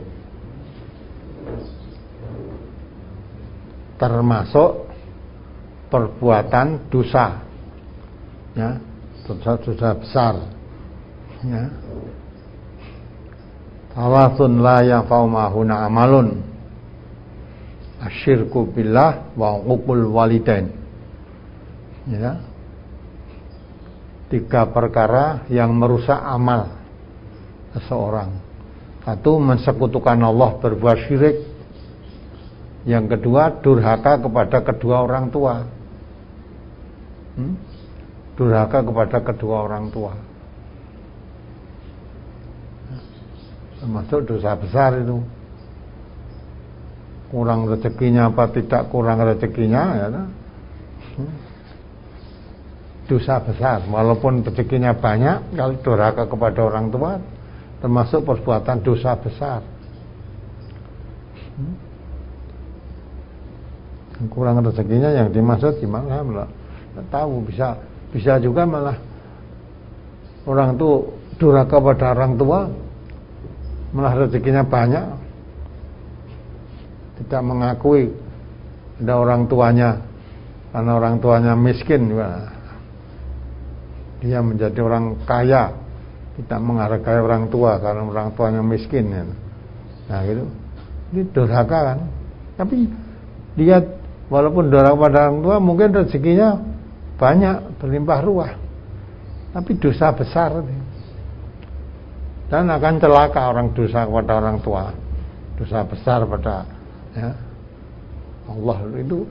termasuk perbuatan dosa, ya, dosa besar, ya. Salasun la yanfa'u ma'huna amalun, asyirku billah wa uqul walidain. Ya. 3 perkara yang merusak amal seseorang. 1, mensekutukan Allah, berbuat syirik. Yang kedua, durhaka kepada kedua orang tua. Durhaka kepada kedua orang tua. Termasuk dosa besar itu. Kurang rezekinya apa tidak kurang rezekinya, ya, dosa besar. Walaupun rezekinya banyak, kalau durhaka kepada orang tua termasuk perbuatan dosa besar. Kurang rezekinya yang dimaksud gimana? Nggak tahu. Bisa juga malah orang itu durhaka pada orang tua, malah rezekinya banyak, tidak mengakui ada orang tuanya, karena orang tuanya miskin, dia menjadi orang kaya, tidak menghargai orang tua karena orang tuanya miskin, ya. Nah gitu, ini durhaka kan. Tapi dia walaupun durhaka pada orang tua, mungkin rezekinya banyak, berlimpah ruah, tapi dosa besar. Dan akan celaka orang dosa kepada orang tua, dosa besar pada, ya, Allah itu.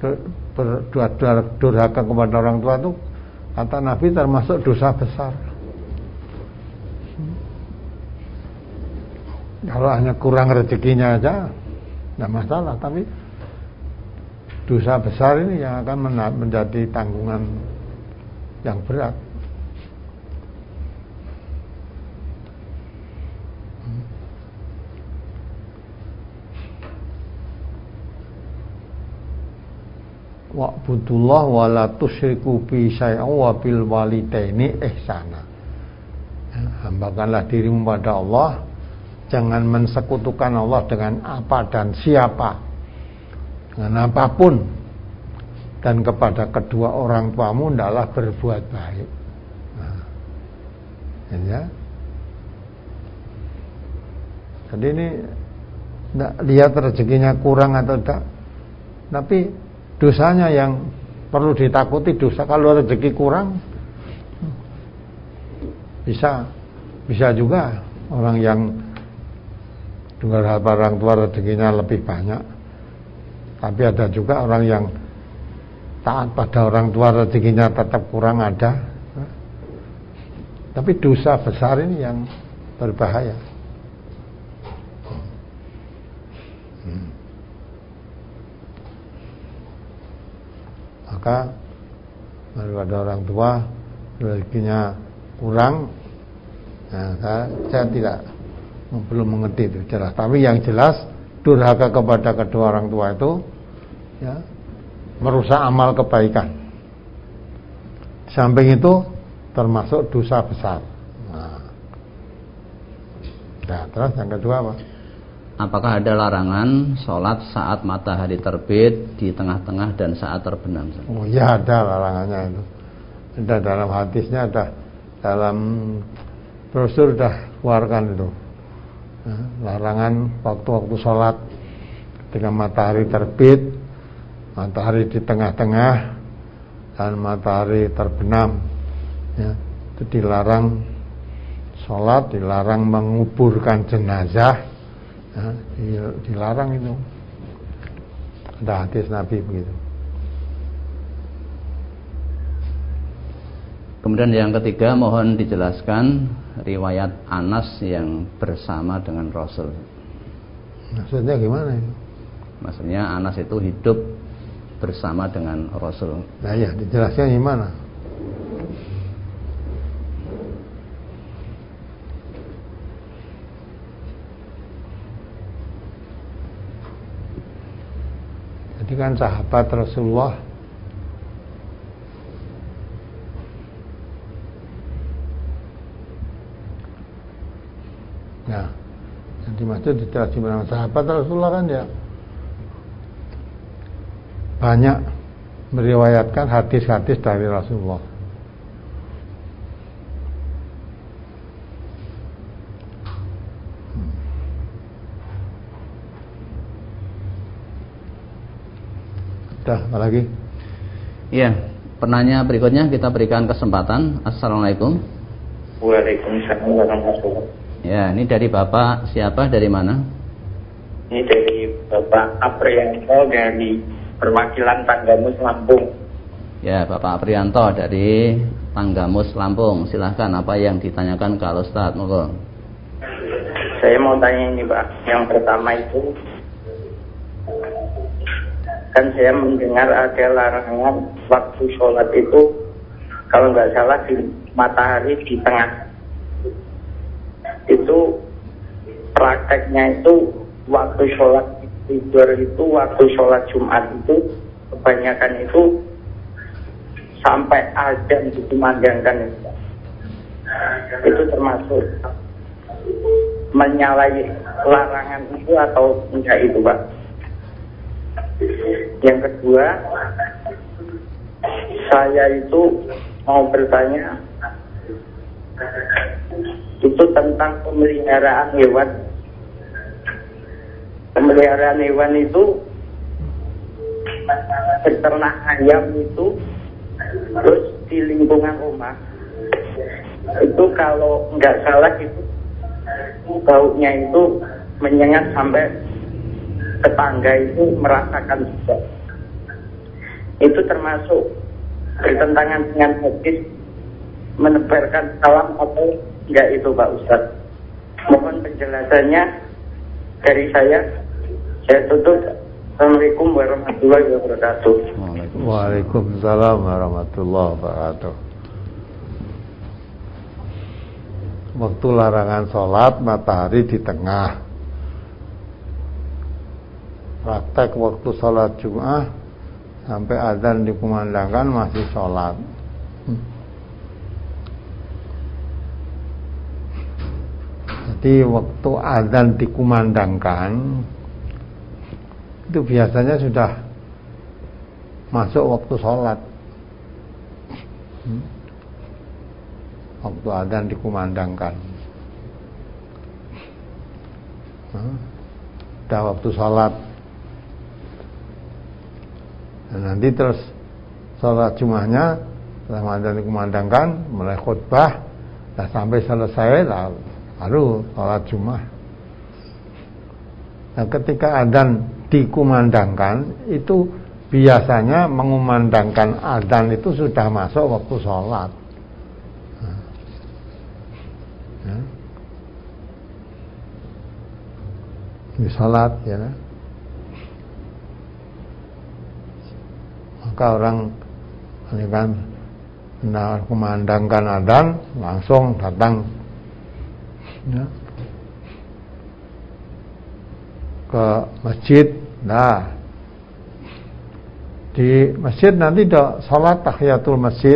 Durhaka kepada orang tua itu kata Nabi termasuk dosa besar. Kalau hanya kurang rezekinya aja tidak masalah, tapi dosa besar ini yang akan menjadi tanggungan yang berat. Wa'budullah wa la tusyriku bi syai'an wa bil walidaini ihsana. Hambakanlah dirimu pada Allah, jangan mensekutukan Allah dengan apa dan siapa, dengan apapun, dan kepada kedua orang tuamu hendaklah berbuat baik. Nah, ya. Jadi ini tidak lihat rezekinya kurang atau tidak, tapi dosanya yang perlu ditakuti dosa. Kalau rezeki kurang, bisa juga orang yang dengar orang tua rezekinya lebih banyak. Tapi ada juga orang yang taat pada orang tua rezekinya tetap kurang ada. Tapi dosa besar ini yang berbahaya. Maka daripada orang tua rezekinya kurang. Nah, saya tidak belum mengerti itu jelas. Tapi yang jelas durhaka kepada kedua orang tua itu ya, merusak amal kebaikan. Samping itu termasuk dosa besar. Nah, terus yang kedua apa? Apakah ada larangan sholat saat matahari terbit, di tengah-tengah, dan saat terbenam? Oh ya, ada larangannya itu. Ada dalam hadisnya, ada dalam brosur sudah keluarkan itu. Nah, larangan waktu-waktu sholat ketika matahari terbit, matahari di tengah-tengah, dan matahari terbenam. Ya, itu dilarang sholat, dilarang menguburkan jenazah. Ya, dilarang itu. Ada hadis Nabi begitu. Kemudian yang ketiga, mohon dijelaskan riwayat Anas yang bersama dengan Rasul. Maksudnya gimana itu? Maksudnya Anas itu hidup bersama dengan Rasul. Nah ya, dijelaskan gimana? Jadi kan sahabat Rasulullah nah, yang dimaksud dijelaskan dengan sahabat Rasulullah kan ya banyak meriwayatkan hadis-hadis dari Rasulullah. Dah, apa lagi? Iya, penanya berikutnya kita berikan kesempatan. Assalamualaikum. Waalaikumsalam warahmatullahi. Ya, ini dari Bapak siapa, dari mana? Ini dari Bapak Aprianto dari perwakilan Tanggamus Lampung. Ya, Bapak Aprianto dari Tanggamus Lampung. Silahkan, apa yang ditanyakan ke Ustadz? Monggo. Saya mau tanya ini Pak. Yang pertama itu, kan saya mendengar ada larangan waktu sholat itu, kalau nggak salah di matahari di tengah. Itu prakteknya itu waktu sholat tidur itu, waktu sholat Jumat itu kebanyakan itu sampai azan dikumandangkan itu. Itu termasuk menyalahi larangan itu atau enggak itu Pak? Yang kedua, saya itu mau bertanya itu tentang pemeliharaan hewan. Pemeliharaan hewan itu peternak ayam itu, terus di lingkungan rumah itu kalau nggak salah itu baunya itu menyengat sampai tetangga itu merasakan juga. Itu termasuk bertentangan dengan hadis menebarkan salam atau enggak itu Pak Ustadz? Mohon penjelasannya dari saya. Saya tutup. Assalamualaikum warahmatullahi wabarakatuh. Waalaikumsalam warahmatullahi wabarakatuh. Waktu larangan sholat matahari di tengah. Praktek waktu sholat Jumat sampai adzan dikumandangkan masih sholat. Jadi waktu adzan dikumandangkan itu biasanya sudah masuk waktu sholat. Waktu adzan dikumandangkan, sudah waktu sholat. Dan nanti terus sholat Jumatnya setelah adzan dikumandangkan mulai khutbah, dan sampai selesai lalu sholat Jumat. Nah, ketika adzan dikumandangkan itu biasanya mengumandangkan adzan itu sudah masuk waktu sholat. Di sholat ya, maka orang ini kan Nah, kumandangkan adzan langsung datang ya, ke masjid. Nah, di masjid nanti sholat tahiyatul masjid.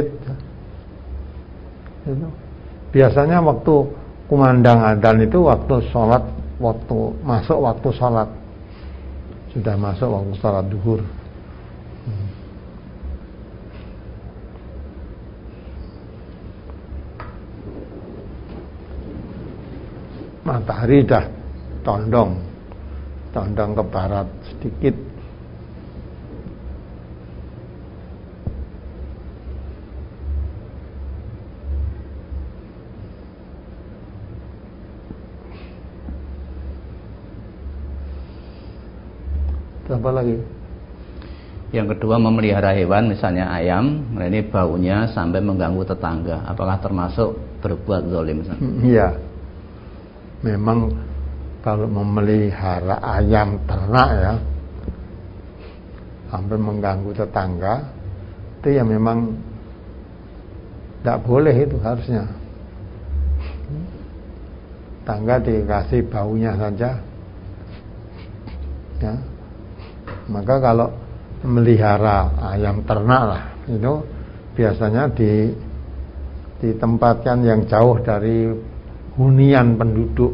Itu. Biasanya waktu kumandang adzan itu waktu sholat, waktu masuk waktu sholat, sudah masuk waktu sholat duhur. Matahari dah condong ke barat sedikit. Apa lagi? Yang kedua, memelihara hewan, misalnya ayam, ini baunya sampai mengganggu tetangga, apakah termasuk berbuat zalim? Iya. Memang kalau memelihara ayam ternak ya, sampai mengganggu tetangga, itu ya memang tidak boleh, itu harusnya. Tetangga dikasih baunya saja. Ya. Maka kalau melihara ayam ternak lah, itu biasanya ditempatkan yang jauh dari hunian penduduk.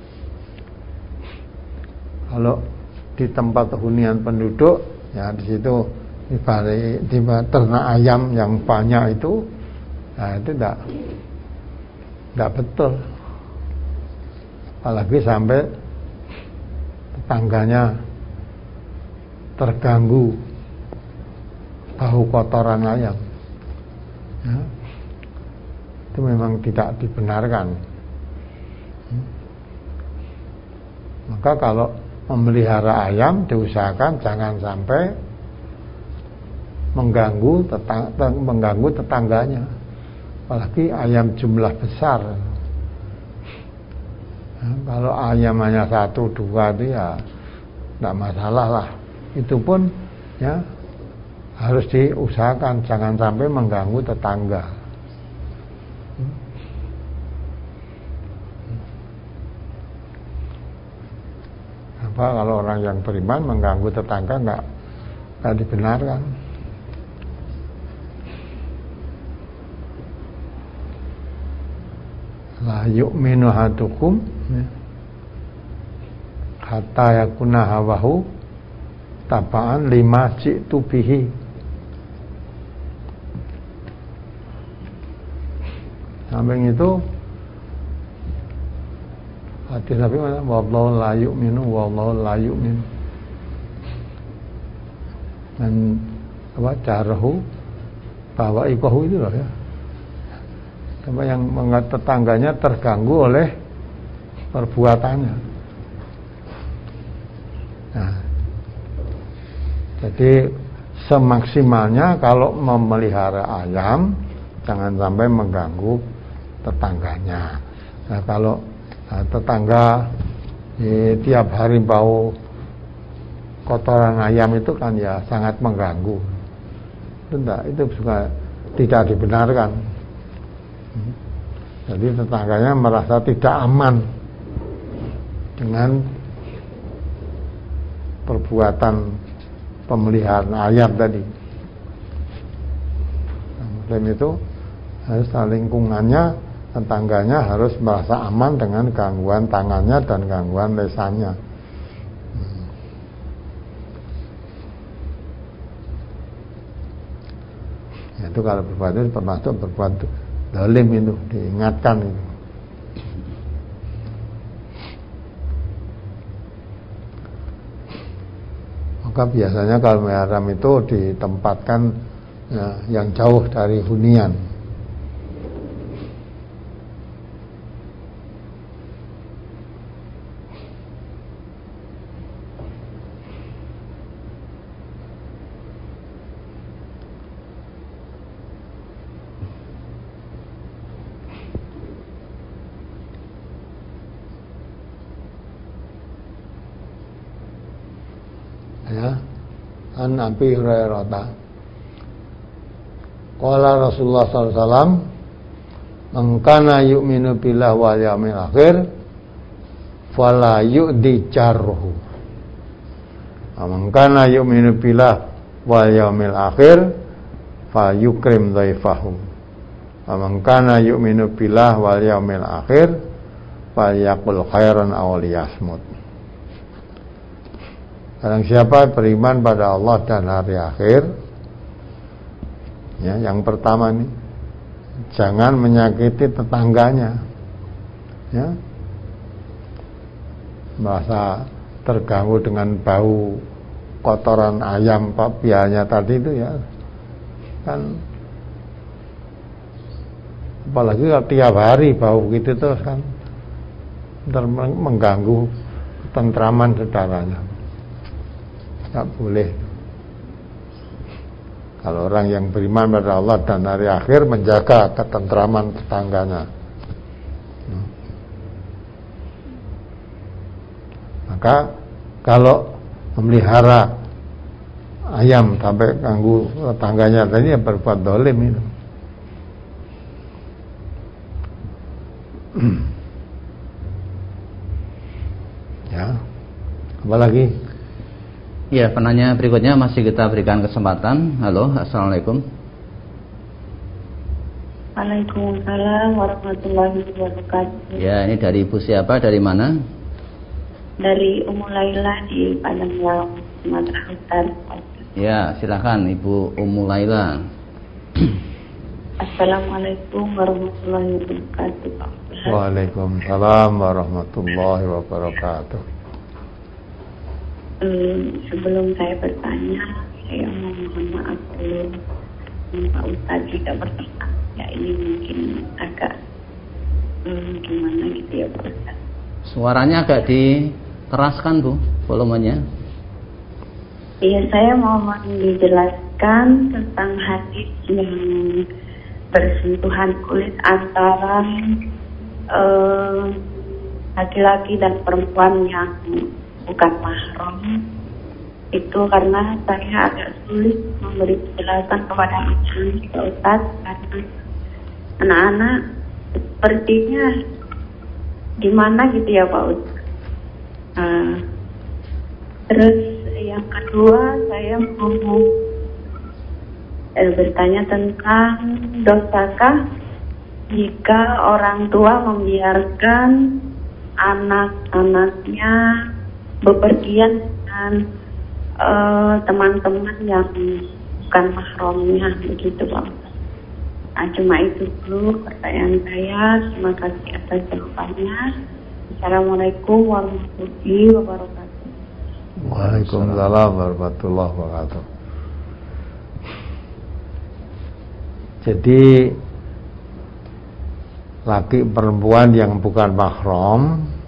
Kalau di tempat hunian penduduk, ya di situ di ternak ayam yang banyak itu, nah itu tidak betul. Apalagi sampai tetangganya terganggu bau kotoran ayam, ya, itu memang tidak dibenarkan. Maka kalau memelihara ayam diusahakan jangan sampai mengganggu tetangganya, apalagi ayam jumlah besar. Ya, kalau ayam hanya 1-2 itu ya tidak masalah lah. Itu pun ya harus diusahakan jangan sampai mengganggu tetangga. Apa kalau orang yang beriman mengganggu tetangga nggak dibenarkan. La yu'minu ahadukum hatta yakuna hawahu tabaan lima ji'tu bihi. Samping itu hadis Nabi wallahu la yu'minu wallahu la yu'min. Dan jarahu bahwa ikahu itu loh ya. Apa yang tetangganya terganggu oleh perbuatannya. Nah, jadi semaksimalnya kalau memelihara ayam jangan sampai mengganggu tetangganya. Nah, kalau tetangga tiap hari bau kotoran ayam itu kan ya sangat mengganggu. Itu juga tidak dibenarkan. Jadi tetangganya merasa tidak aman dengan perbuatan pemeliharaan ayam tadi. Nah, Muslim itu harus lingkungannya, tetangganya harus merasa aman dengan gangguan tangannya dan gangguan lisannya. Itu kalau berbuat itu termasuk berbuat zalim, itu diingatkan itu. Maka biasanya kalau miharam itu ditempatkan ya, yang jauh dari hunian. Ya, an Abi Hurairah Qala Rasulullah sallallahu alaihi wasallam, "Man kana yu'minu billahi wal yawmil akhir fala yu'di jarruhu." Man kana yu'minu billahi wal yawmil akhir fa yukrim dhaifahu. Man kana yu'minu billahi wal yawmil akhir fa yaqul khairan aw liyasmut. Barang siapa beriman pada Allah dan hari akhir, ya, yang pertama nih, jangan menyakiti tetangganya, ya, merasa terganggu dengan bau kotoran ayam pianya tadi itu, ya kan, apalagi kalau tiap hari bau gitu terus kan mengganggu ketentraman saudaranya. Tak boleh. Kalau orang yang beriman pada Allah dan hari akhir menjaga ketentraman tetangganya, maka kalau memelihara ayam sampai ganggu tetangganya tadi, ya berbuat dolim itu. Ya, apa lagi? Ya, penanya berikutnya masih kita berikan kesempatan. Halo, assalamualaikum. Waalaikumsalam warahmatullahi wabarakatuh. Ya, ini dari ibu siapa? Dari mana? Dari Ummu Laila di Padang Laut, Sumatera Utara. Ya, silakan Ibu Ummu Laila. Assalamualaikum warahmatullahi wabarakatuh. Waalaikumsalam warahmatullahi wabarakatuh. Sebelum saya bertanya, saya mohon maaf dulu, Pak Ustadz jika bertanya. Ya, ini mungkin agak gimana gitu ya, Pak Ustadz. Suaranya agak diteraskan, Bu, volumenya. Iya, saya mohon dijelaskan tentang hadis yang bersentuhan kulit antara laki-laki dan perempuan yang bukan mahram. Itu karena saya agak sulit memberi penjelasan kepada anak-anak, Pak Ustadz, karena anak-anak sepertinya gimana gitu ya, Pak Ustadz. Terus yang kedua, saya mau bertanya tentang dosakah jika orang tua membiarkan anak-anaknya bepergian dengan teman-teman yang bukan mahramnya, begitu Pak. Nah, cuma itu dulu pertanyaan saya. Terima kasih atas jawabannya. Assalamualaikum warahmatullahi wabarakatuh. Waalaikumsalam warahmatullahi wabarakatuh. Jadi laki perempuan yang bukan mahram,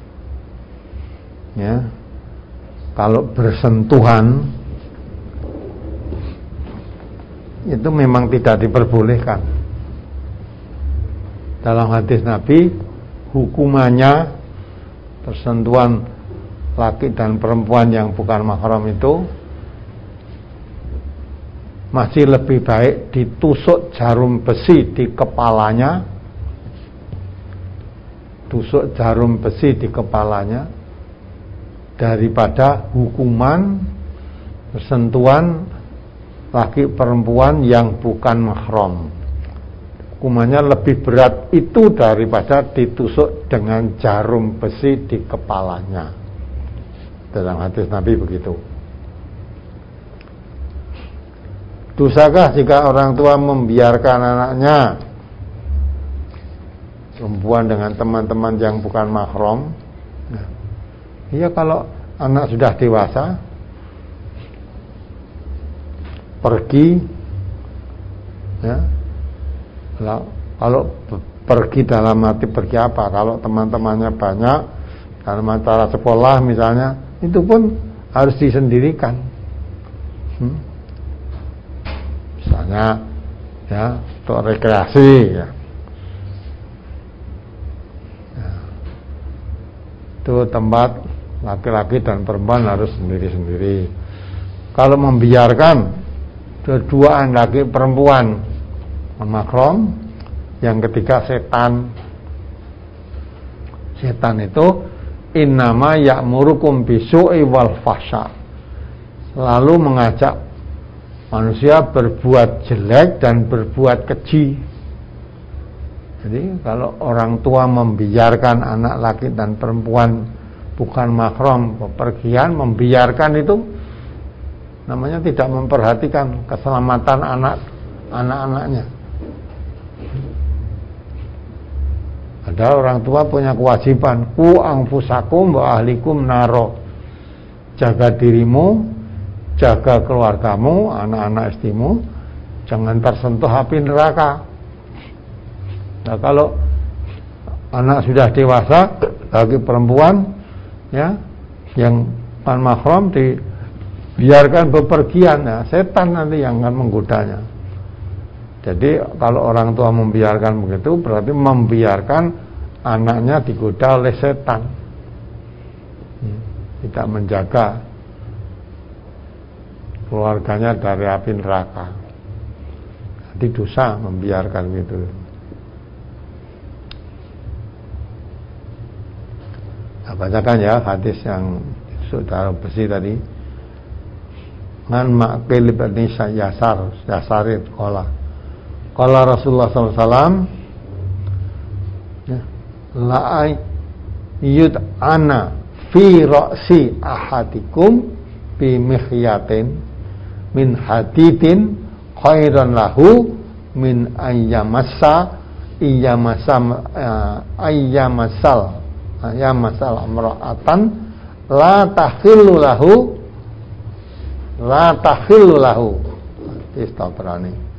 ya, kalau bersentuhan itu memang tidak diperbolehkan. Dalam hadis Nabi, hukumannya persentuhan laki dan perempuan yang bukan mahram itu masih lebih baik ditusuk jarum besi di kepalanya, tusuk jarum besi di kepalanya, daripada hukuman persentuhan laki perempuan yang bukan mahram. Hukumannya lebih berat itu daripada ditusuk dengan jarum besi di kepalanya. Dalam hadis Nabi begitu. Dosakah jika orang tua membiarkan anaknya perempuan dengan teman-teman yang bukan mahram? Iya, kalau anak sudah dewasa pergi, ya, kalau pergi dalam arti pergi apa? Kalau teman-temannya banyak dalam acara sekolah misalnya, itu pun harus disendirikan. Misalnya, ya, untuk rekreasi, ya. Itu tempat laki-laki dan perempuan harus sendiri-sendiri. Kalau membiarkan keduaan laki perempuan mahram. Yang ketiga setan. Setan itu innama ya'murukum bisu'i wal fahsya, selalu mengajak manusia berbuat jelek dan berbuat keji. Jadi kalau orang tua membiarkan anak laki dan perempuan bukan mahram bepergian, membiarkan itu namanya tidak memperhatikan keselamatan anak-anaknya. Padahal orang tua punya kewajiban, ku anfusakum wa ahlikum naro, jaga dirimu, jaga keluargamu, anak-anak istrimu, jangan tersentuh api neraka. Nah, kalau anak sudah dewasa, laki perempuan, ya, yang bukan mahram dibiarkan bepergian, ya, setan nanti yang akan menggodanya. Jadi kalau orang tua membiarkan begitu, berarti membiarkan anaknya digoda oleh setan, tidak menjaga keluarganya dari api neraka. Jadi dosa membiarkan gitu. Nah, bacakan ya hadis yang saudara besi tadi. Man ma'qil bin Yasarid qala Rasulullah sallallahu alaihi wasallam la yud'ana fi ra'si ahadikum bi mikhyatin min hadidin khairan lahu min ayyamasal amra'atan la tahillu lahu Istabrani.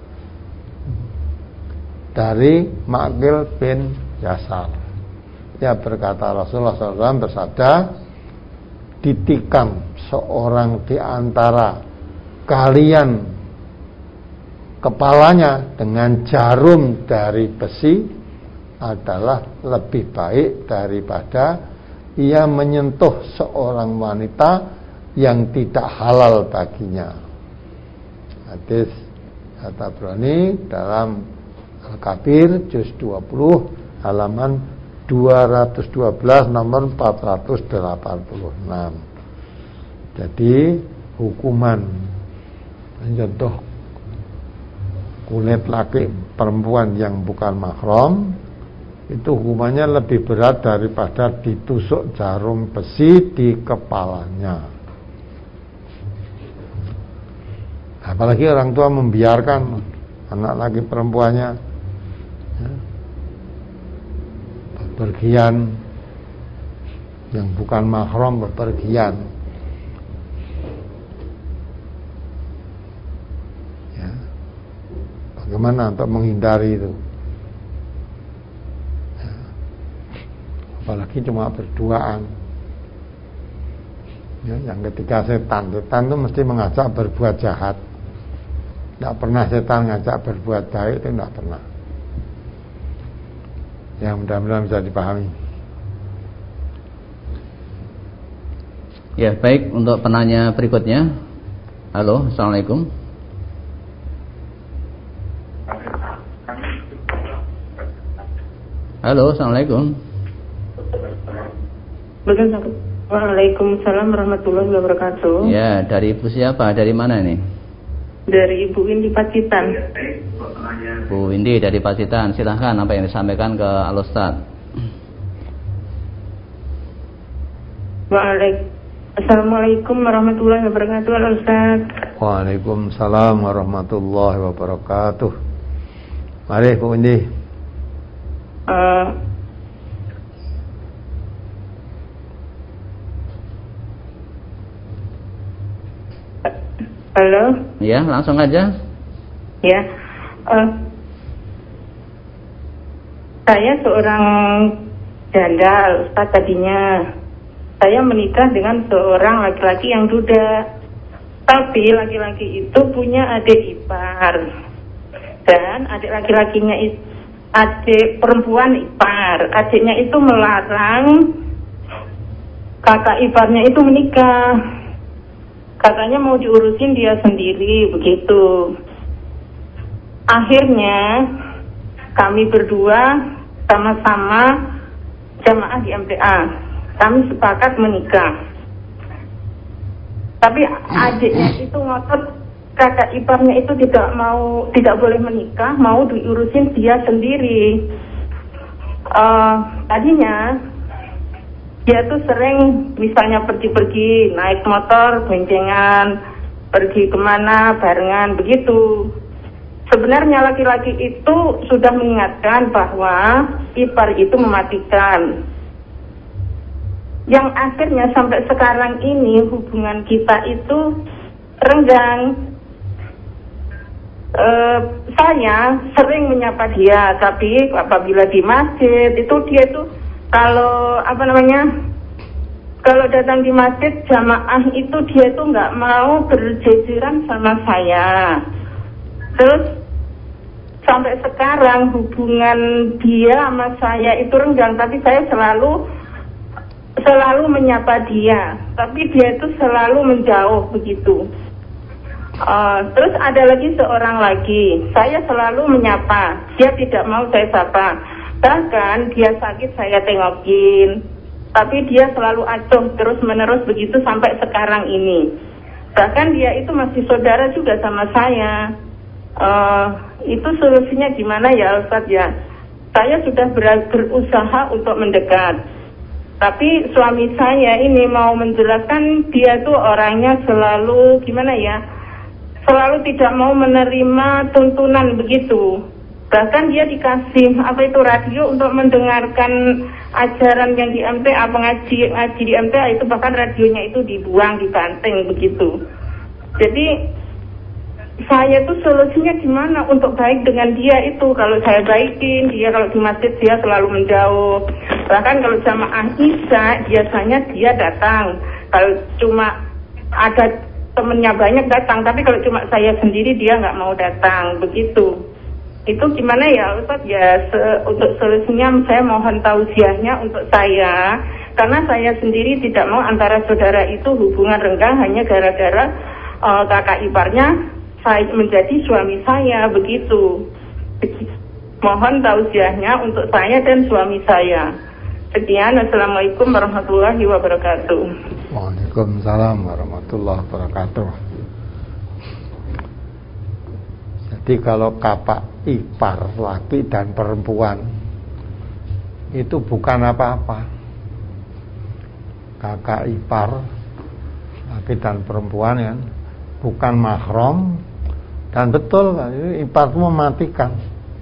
Dari Ma'qil bin Yasar, dia berkata, Rasulullah SAW bersabda, ditikam seorang di antara kalian kepalanya dengan jarum dari besi adalah lebih baik daripada ia menyentuh seorang wanita yang tidak halal baginya. Hadis At-Tabrani dalam Al-Kabir juz 20 halaman 212 nomor 486. Jadi hukuman menyentuh kulit laki perempuan yang bukan mahram itu hukumannya lebih berat daripada ditusuk jarum besi di kepalanya. Apalagi orang tua membiarkan anak laki perempuannya bepergian yang bukan mahram, bepergian, ya, bagaimana untuk menghindari itu, ya, apalagi cuma berduaan, ya, yang ketiga setan itu mesti mengajak berbuat jahat. Tidak pernah setan ngajak berbuat baik, itu tidak pernah. Yang mudah-mudahan bisa dipahami. Ya, baik, untuk penanya berikutnya. Halo, Assalamualaikum. Halo, Assalamualaikum. Waalaikumsalam warahmatullahi wabarakatuh. Ya, dari ibu siapa? Dari mana nih? Dari Ibu Windy Pacitan. Bu Windy dari Pacitan, silahkan apa yang disampaikan ke Al-Ustaz. Assalamualaikum warahmatullahi wabarakatuh, Al-Ustaz. Waalaikumsalam warahmatullahi wabarakatuh. Mari Bu Windy. Halo? Ya, langsung aja. Ya. Saya seorang janda, Ustaz, tadinya. Saya menikah dengan seorang laki-laki yang duda. Tapi laki-laki itu punya adik ipar. Dan adik laki-lakinya adik perempuan ipar. Adiknya itu melarang kakak iparnya itu menikah. Katanya mau diurusin dia sendiri, begitu. akhirnya kami berdua sama-sama jamaah di MTA. Kami sepakat menikah. Tapi adiknya itu ngotot, kakak iparnya itu tidak boleh menikah, mau diurusin dia sendiri. Tadinya dia tuh sering misalnya pergi-pergi naik motor boncengan, pergi kemana barengan begitu. Sebenarnya laki-laki itu sudah mengingatkan bahwa ipar itu mematikan. Yang akhirnya sampai sekarang ini hubungan kita itu renggang. Saya sering menyapa dia, tapi apabila di masjid itu dia tuh kalau datang di masjid jamaah itu dia tuh nggak mau berjejeran sama saya. Terus sampai sekarang hubungan dia sama saya itu renggang, tapi saya selalu menyapa dia, tapi dia itu selalu menjauh begitu. Terus ada lagi seorang lagi, saya selalu menyapa, dia tidak mau saya sapa. Bahkan dia sakit saya tengokin, tapi dia selalu acuh terus menerus begitu sampai sekarang ini. Bahkan dia itu masih saudara juga sama saya. Itu solusinya gimana ya Ustadz ya? Saya sudah berusaha untuk mendekat, tapi suami saya ini mau menjelaskan dia tuh orangnya selalu gimana ya? Selalu tidak mau menerima tuntunan begitu. Bahkan dia dikasih radio untuk mendengarkan ajaran yang di MTA, ngaji di MTA itu, bahkan radionya itu dibuang, dibanting begitu. Jadi saya tuh solusinya gimana untuk baik dengan dia itu? Kalau saya baikin dia, kalau di masjid dia selalu menjauh. Bahkan kalau jamaah Isya biasanya dia datang. Kalau cuma ada temennya banyak datang, tapi kalau cuma saya sendiri dia nggak mau datang begitu. Itu gimana ya Ustadz ya? Untuk solusinya saya mohon tausiahnya untuk saya, karena saya sendiri tidak mau antara saudara itu hubungan renggang hanya gara-gara kakak iparnya saya menjadi suami saya begitu. Mohon tausiahnya untuk saya dan suami saya. Sekian, assalamualaikum warahmatullahi wabarakatuh. Waalaikumsalam warahmatullahi wabarakatuh. Jadi kalau kakak ipar laki dan perempuan itu bukan apa-apa. Kakak ipar laki dan perempuan ya, bukan mahram, dan betul ipar itu mematikan.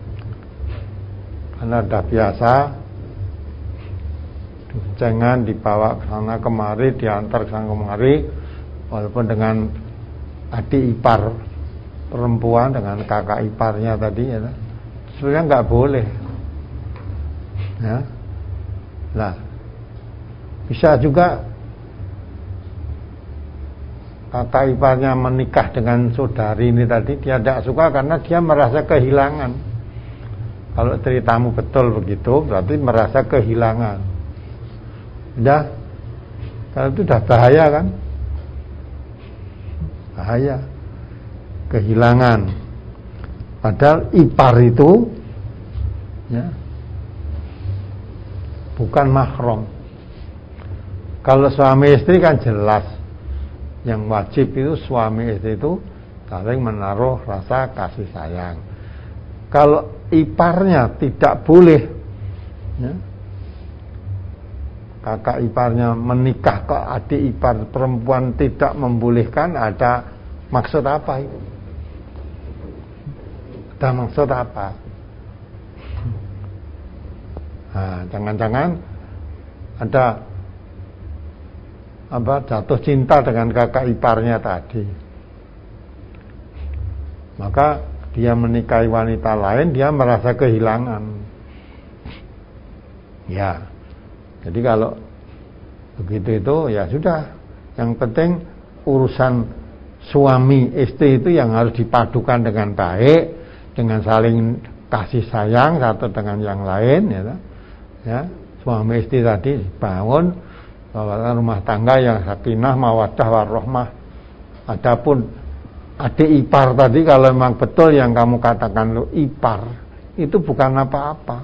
Karena sudah biasa jangan dibawa ke sana kemari, diantar ke sana kemari, walaupun dengan adik ipar perempuan dengan kakak iparnya tadi ya, sebenarnya nggak boleh ya. Nah, bisa juga kakak iparnya menikah dengan saudari ini tadi, dia tidak suka karena dia merasa kehilangan. Kalau ceritamu betul begitu, berarti merasa kehilangan. Udah, kalau itu udah bahaya kan? Bahaya, kehilangan. Padahal ipar itu ya, bukan mahram. Kalau suami istri kan jelas, yang wajib itu suami istri itu saling menaruh rasa kasih sayang. Kalau iparnya tidak boleh ya, kakak iparnya menikah ke adik ipar perempuan tidak membolehkan, ada maksud apa itu? Ada maksud apa? Nah, jangan-jangan ada jatuh cinta dengan kakak iparnya tadi, maka dia menikahi wanita lain, dia merasa kehilangan ya. Jadi kalau begitu itu ya sudah, yang penting urusan suami istri itu yang harus dipadukan dengan baik, dengan saling kasih sayang satu dengan yang lain ya. Suami istri tadi bangun rumah tangga yang sakinah mawaddah warahmah. Adapun adik ipar tadi, kalau memang betul yang kamu katakan lo ipar, itu bukan apa-apa.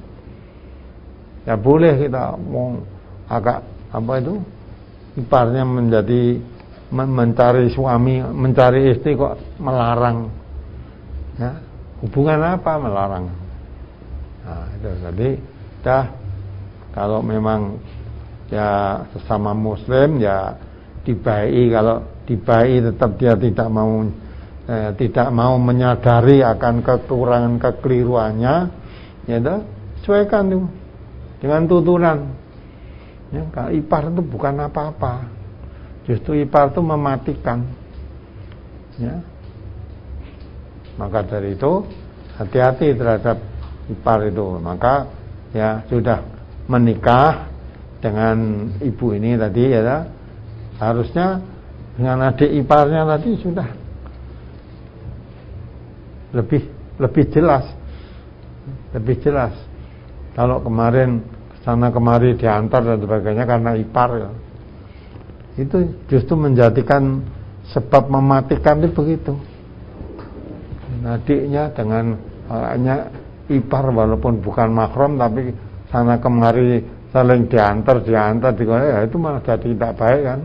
Ya boleh kita mau agak apa itu, iparnya menjadi mencari suami, mencari istri kok melarang. Ya, hubungan apa melarang? Nah, itu tadi dah, kalau memang ya sesama muslim ya dibaiki, kalau dibaiki tetap dia tidak mau menyadari akan kekurangan kekeliruannya, ya dah sesuaikan tuh dengan tuturan. Ya, kalau ipar itu bukan apa-apa, justru ipar itu mematikan. Ya, maka dari itu hati-hati terhadap ipar itu. Maka ya sudah menikah dengan ibu ini tadi ya, harusnya dengan adik iparnya tadi sudah lebih jelas. Kalau kemarin sana kemari diantar dan sebagainya karena ipar ya, itu justru menjadikan sebab mematikan itu begitu. Adiknya dengan hanya ipar walaupun bukan mahram, tapi sana kemari saling diantar ya, itu malah jadi tidak baik kan.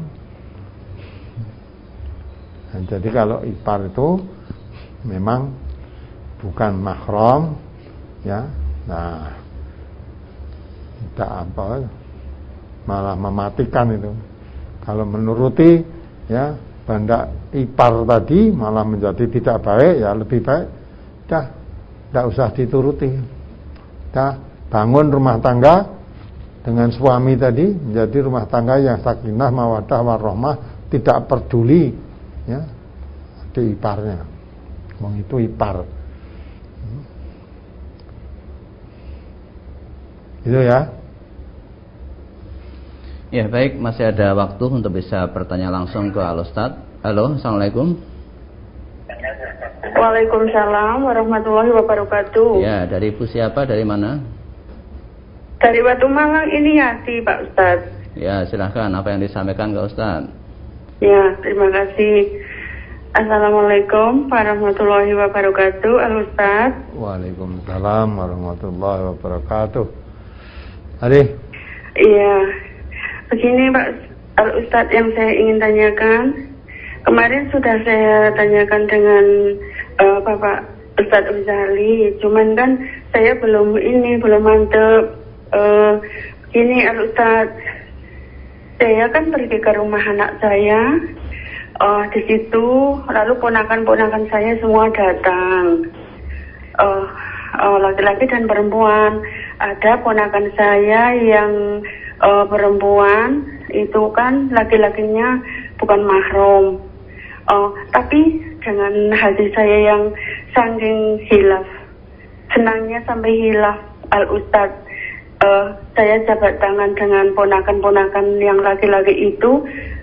Nah, jadi kalau ipar itu memang bukan mahram ya, nah tidak apa, malah mematikan itu. Kalau menuruti ya banda ipar tadi malah menjadi tidak baik, ya lebih baik dah tidak usah dituruti. Dah bangun rumah tangga dengan suami tadi menjadi rumah tangga yang sakinah, mawaddah, warahmah, tidak peduli ya adik iparnya. Wong itu ipar. Itu ya. Ya baik, masih ada waktu untuk bisa bertanya langsung ke Al-Ustadz. Halo, Assalamualaikum. Waalaikumsalam warahmatullahi wabarakatuh. Ya, dari ibu siapa, dari mana? Dari Batu Malang, ini Yati Pak Ustadz. Ya silahkan, apa yang disampaikan ke Ustadz? Ya, terima kasih. Assalamualaikum warahmatullahi wabarakatuh, Al-Ustadz. Waalaikumsalam warahmatullahi wabarakatuh. Adik. Iya, begini Pak Al-Ustadz yang saya ingin tanyakan. Kemarin sudah saya tanyakan dengan Bapak Ustadz Uzali, cuman kan saya belum mantep. Gini Al-Ustadz, saya kan pergi ke rumah anak saya. Di situ lalu ponakan-ponakan saya semua datang, laki-laki dan perempuan. Ada ponakan saya yang perempuan itu kan laki-lakinya bukan mahram, tapi dengan hati saya yang saking hilaf, senangnya sampai hilaf Al-Ustadz, saya jabat tangan dengan ponakan-ponakan yang laki-laki itu.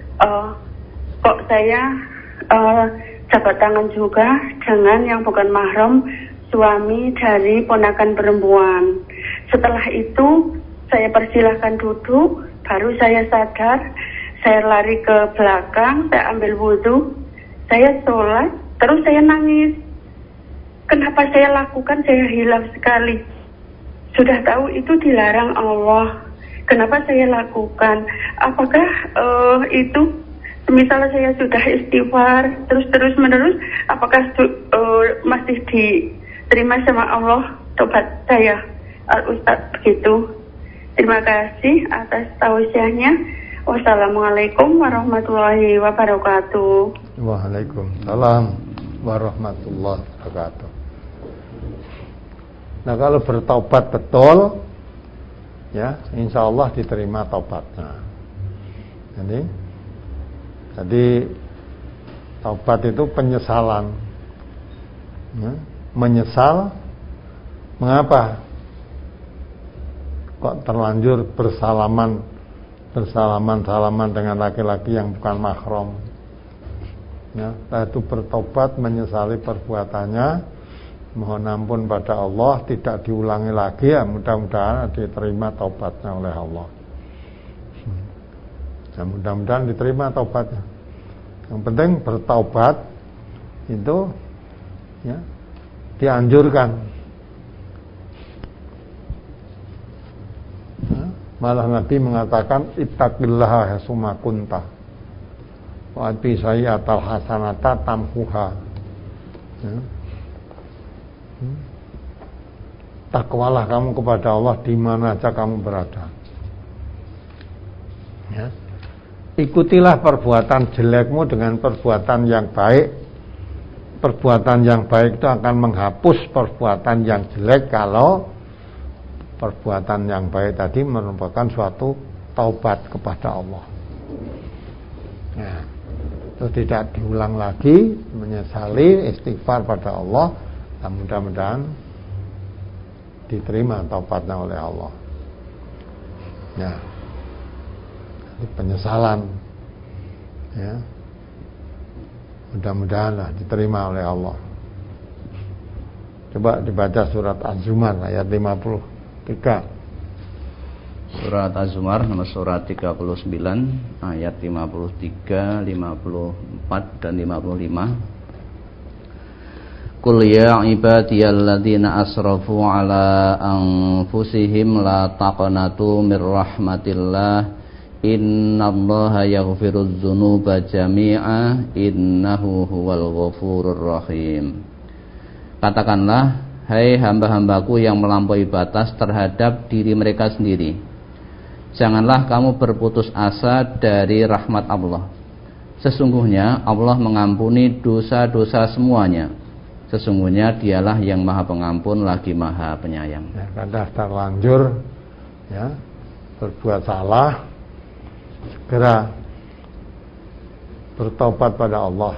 Kok saya jabat tangan juga dengan yang bukan mahram, suami dari ponakan perempuan. Setelah itu saya persilahkan duduk, baru saya sadar, saya lari ke belakang, saya ambil wudhu, saya sholat, terus saya nangis. Kenapa saya lakukan? Saya hilaf sekali. Sudah tahu itu dilarang Allah, kenapa saya lakukan? Apakah itu misalnya saya sudah istighfar terus menerus, apakah masih diterima sama Allah tobat saya? Al-Ustadz begitu. Terima kasih atas tausiahnya. Wassalamualaikum warahmatullahi wabarakatuh. Waalaikumsalam warahmatullahi wabarakatuh. Nah kalau bertaubat betul, ya insya Allah diterima taubatnya. Jadi taubat itu penyesalan, ya, menyesal. Mengapa kok terlanjur bersalaman dengan laki-laki yang bukan mahram? Ya, itu bertobat, menyesali perbuatannya, mohon ampun pada Allah, tidak diulangi lagi, ya mudah-mudahan diterima taubatnya oleh Allah. Ya, mudah-mudahan diterima taubatnya. Yang penting bertaubat, itu ya dianjurkan. Malah Nabi mengatakan ittaqillaha hasuma kunta wa ati sayyatal hasanata tamhuha. Ya. Takwalah kamu kepada Allah di mana saja kamu berada. Ya. Ikutilah perbuatan jelekmu dengan perbuatan yang baik. Perbuatan yang baik itu akan menghapus perbuatan yang jelek kalau perbuatan yang baik tadi merupakan suatu taubat kepada Allah. Nah, itu tidak diulang lagi, menyesali, istighfar pada Allah, dan mudah-mudahan diterima taubatnya oleh Allah. Ya, ini penyesalan, ya, mudah-mudahan diterima oleh Allah. Coba dibaca surat Az-Zumar ayat 53. Surat Az-Zumar nomor surat 39 ayat 53, 54 dan 55. Qul ya ibadiyalladzina asrafu ala anfusihim la taqnatu mir rahmatillah innallaha yaghfirudz dzunuba jami'a innahu huwal ghafurur rahim. Katakanlah, hai hamba-hambaku yang melampaui batas terhadap diri mereka sendiri, janganlah kamu berputus asa dari rahmat Allah. Sesungguhnya Allah mengampuni dosa-dosa semuanya. Sesungguhnya dialah yang maha pengampun lagi maha penyayang. Ya, kada terlanjur ya berbuat salah, segera bertobat pada Allah.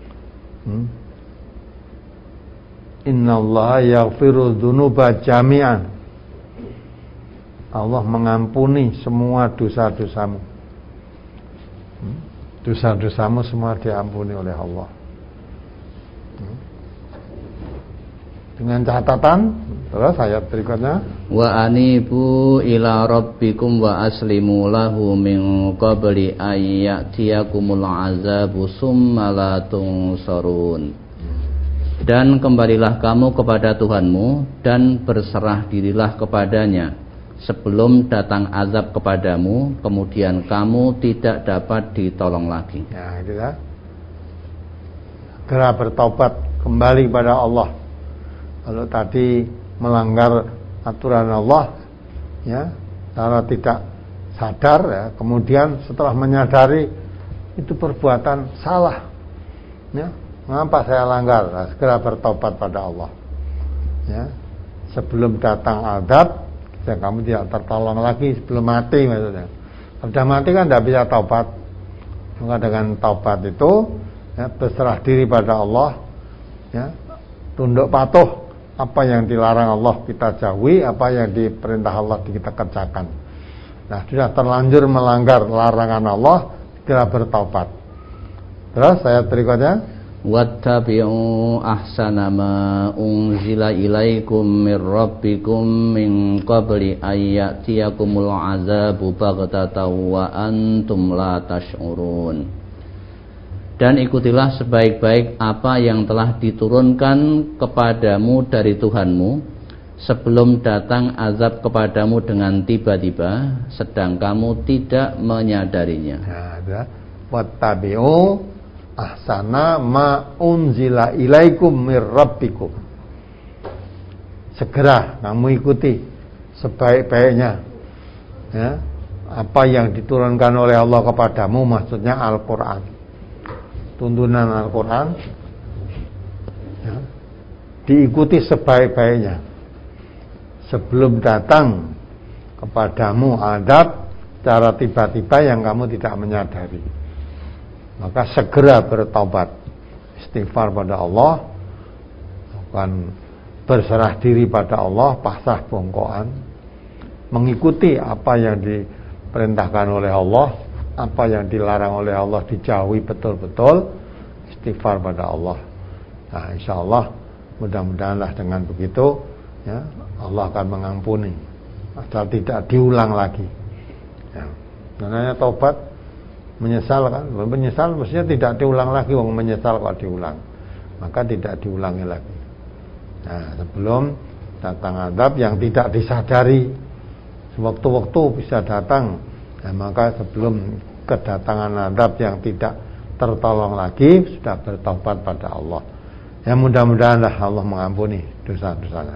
Innallaha yaghfiru dzunuba jami'an. Allah mengampuni semua dosa-dosamu. Dosa-dosamu semua diampuni oleh Allah. Dengan catatan, terus ayat berikutnya, wa anibu ila rabbikum wa aslimu lahu min qabli ayyatiyakumul azabu summa la tunsarun. Dan kembalilah kamu kepada Tuhanmu dan berserah dirilah kepadanya sebelum datang azab kepadamu, kemudian kamu tidak dapat ditolong lagi. Ya, itu ya. Segera bertobat kembali pada Allah. Kalau tadi melanggar aturan Allah, ya, karena tidak sadar, ya, kemudian setelah menyadari itu perbuatan salah, ya. Mengapa saya langgar? Nah, segera bertobat pada Allah. Ya, sebelum datang azab, ya, kamu tidak tertolong lagi sebelum mati maksudnya. Sudah mati kan tidak bisa taubat. Maka dengan taubat itu, ya, berserah diri pada Allah, ya, tunduk patuh, apa yang dilarang Allah kita jauhi, apa yang diperintah Allah kita kerjakan. Nah, sudah terlanjur melanggar larangan Allah, segera bertaubat. Terus ayat berikutnya, wattabi'u ahsana ma unzila ilaikum mir rabbikum min qabli ayyatiyakumul azabu baghtatan wa antum la tash'urun. Dan ikutilah sebaik-baik apa yang telah diturunkan kepadamu dari Tuhanmu sebelum datang azab kepadamu dengan tiba-tiba sedang kamu tidak menyadarinya. Nah, wattabi'u ahsana ma unzila ilaikum mir rabbikum. Segera kamu ikuti sebaik-baiknya, ya, apa yang diturunkan oleh Allah kepadamu, maksudnya Al-Quran, tuntunan Al-Quran, ya, diikuti sebaik-baiknya sebelum datang kepadamu azab secara tiba-tiba yang kamu tidak menyadari. Maka segera bertaubat, istighfar pada Allah, bukan berserah diri pada Allah, pasrah bongkoan, mengikuti apa yang diperintahkan oleh Allah, apa yang dilarang oleh Allah dijauhi betul-betul, istighfar pada Allah. Nah, insya Allah mudah-mudahanlah dengan begitu, ya, Allah akan mengampuni asal tidak diulang lagi. Ya, namanya taubat, menyesal kan, menyesal mestinya tidak diulang lagi, menyesal kalau diulang. maka tidak diulangi lagi. Nah, sebelum datang azab yang tidak disadari, sewaktu-waktu bisa datang, nah, maka sebelum kedatangan azab yang tidak tertolong lagi, sudah bertobat pada Allah. Ya, mudah-mudahan Allah mengampuni dosa-dosanya.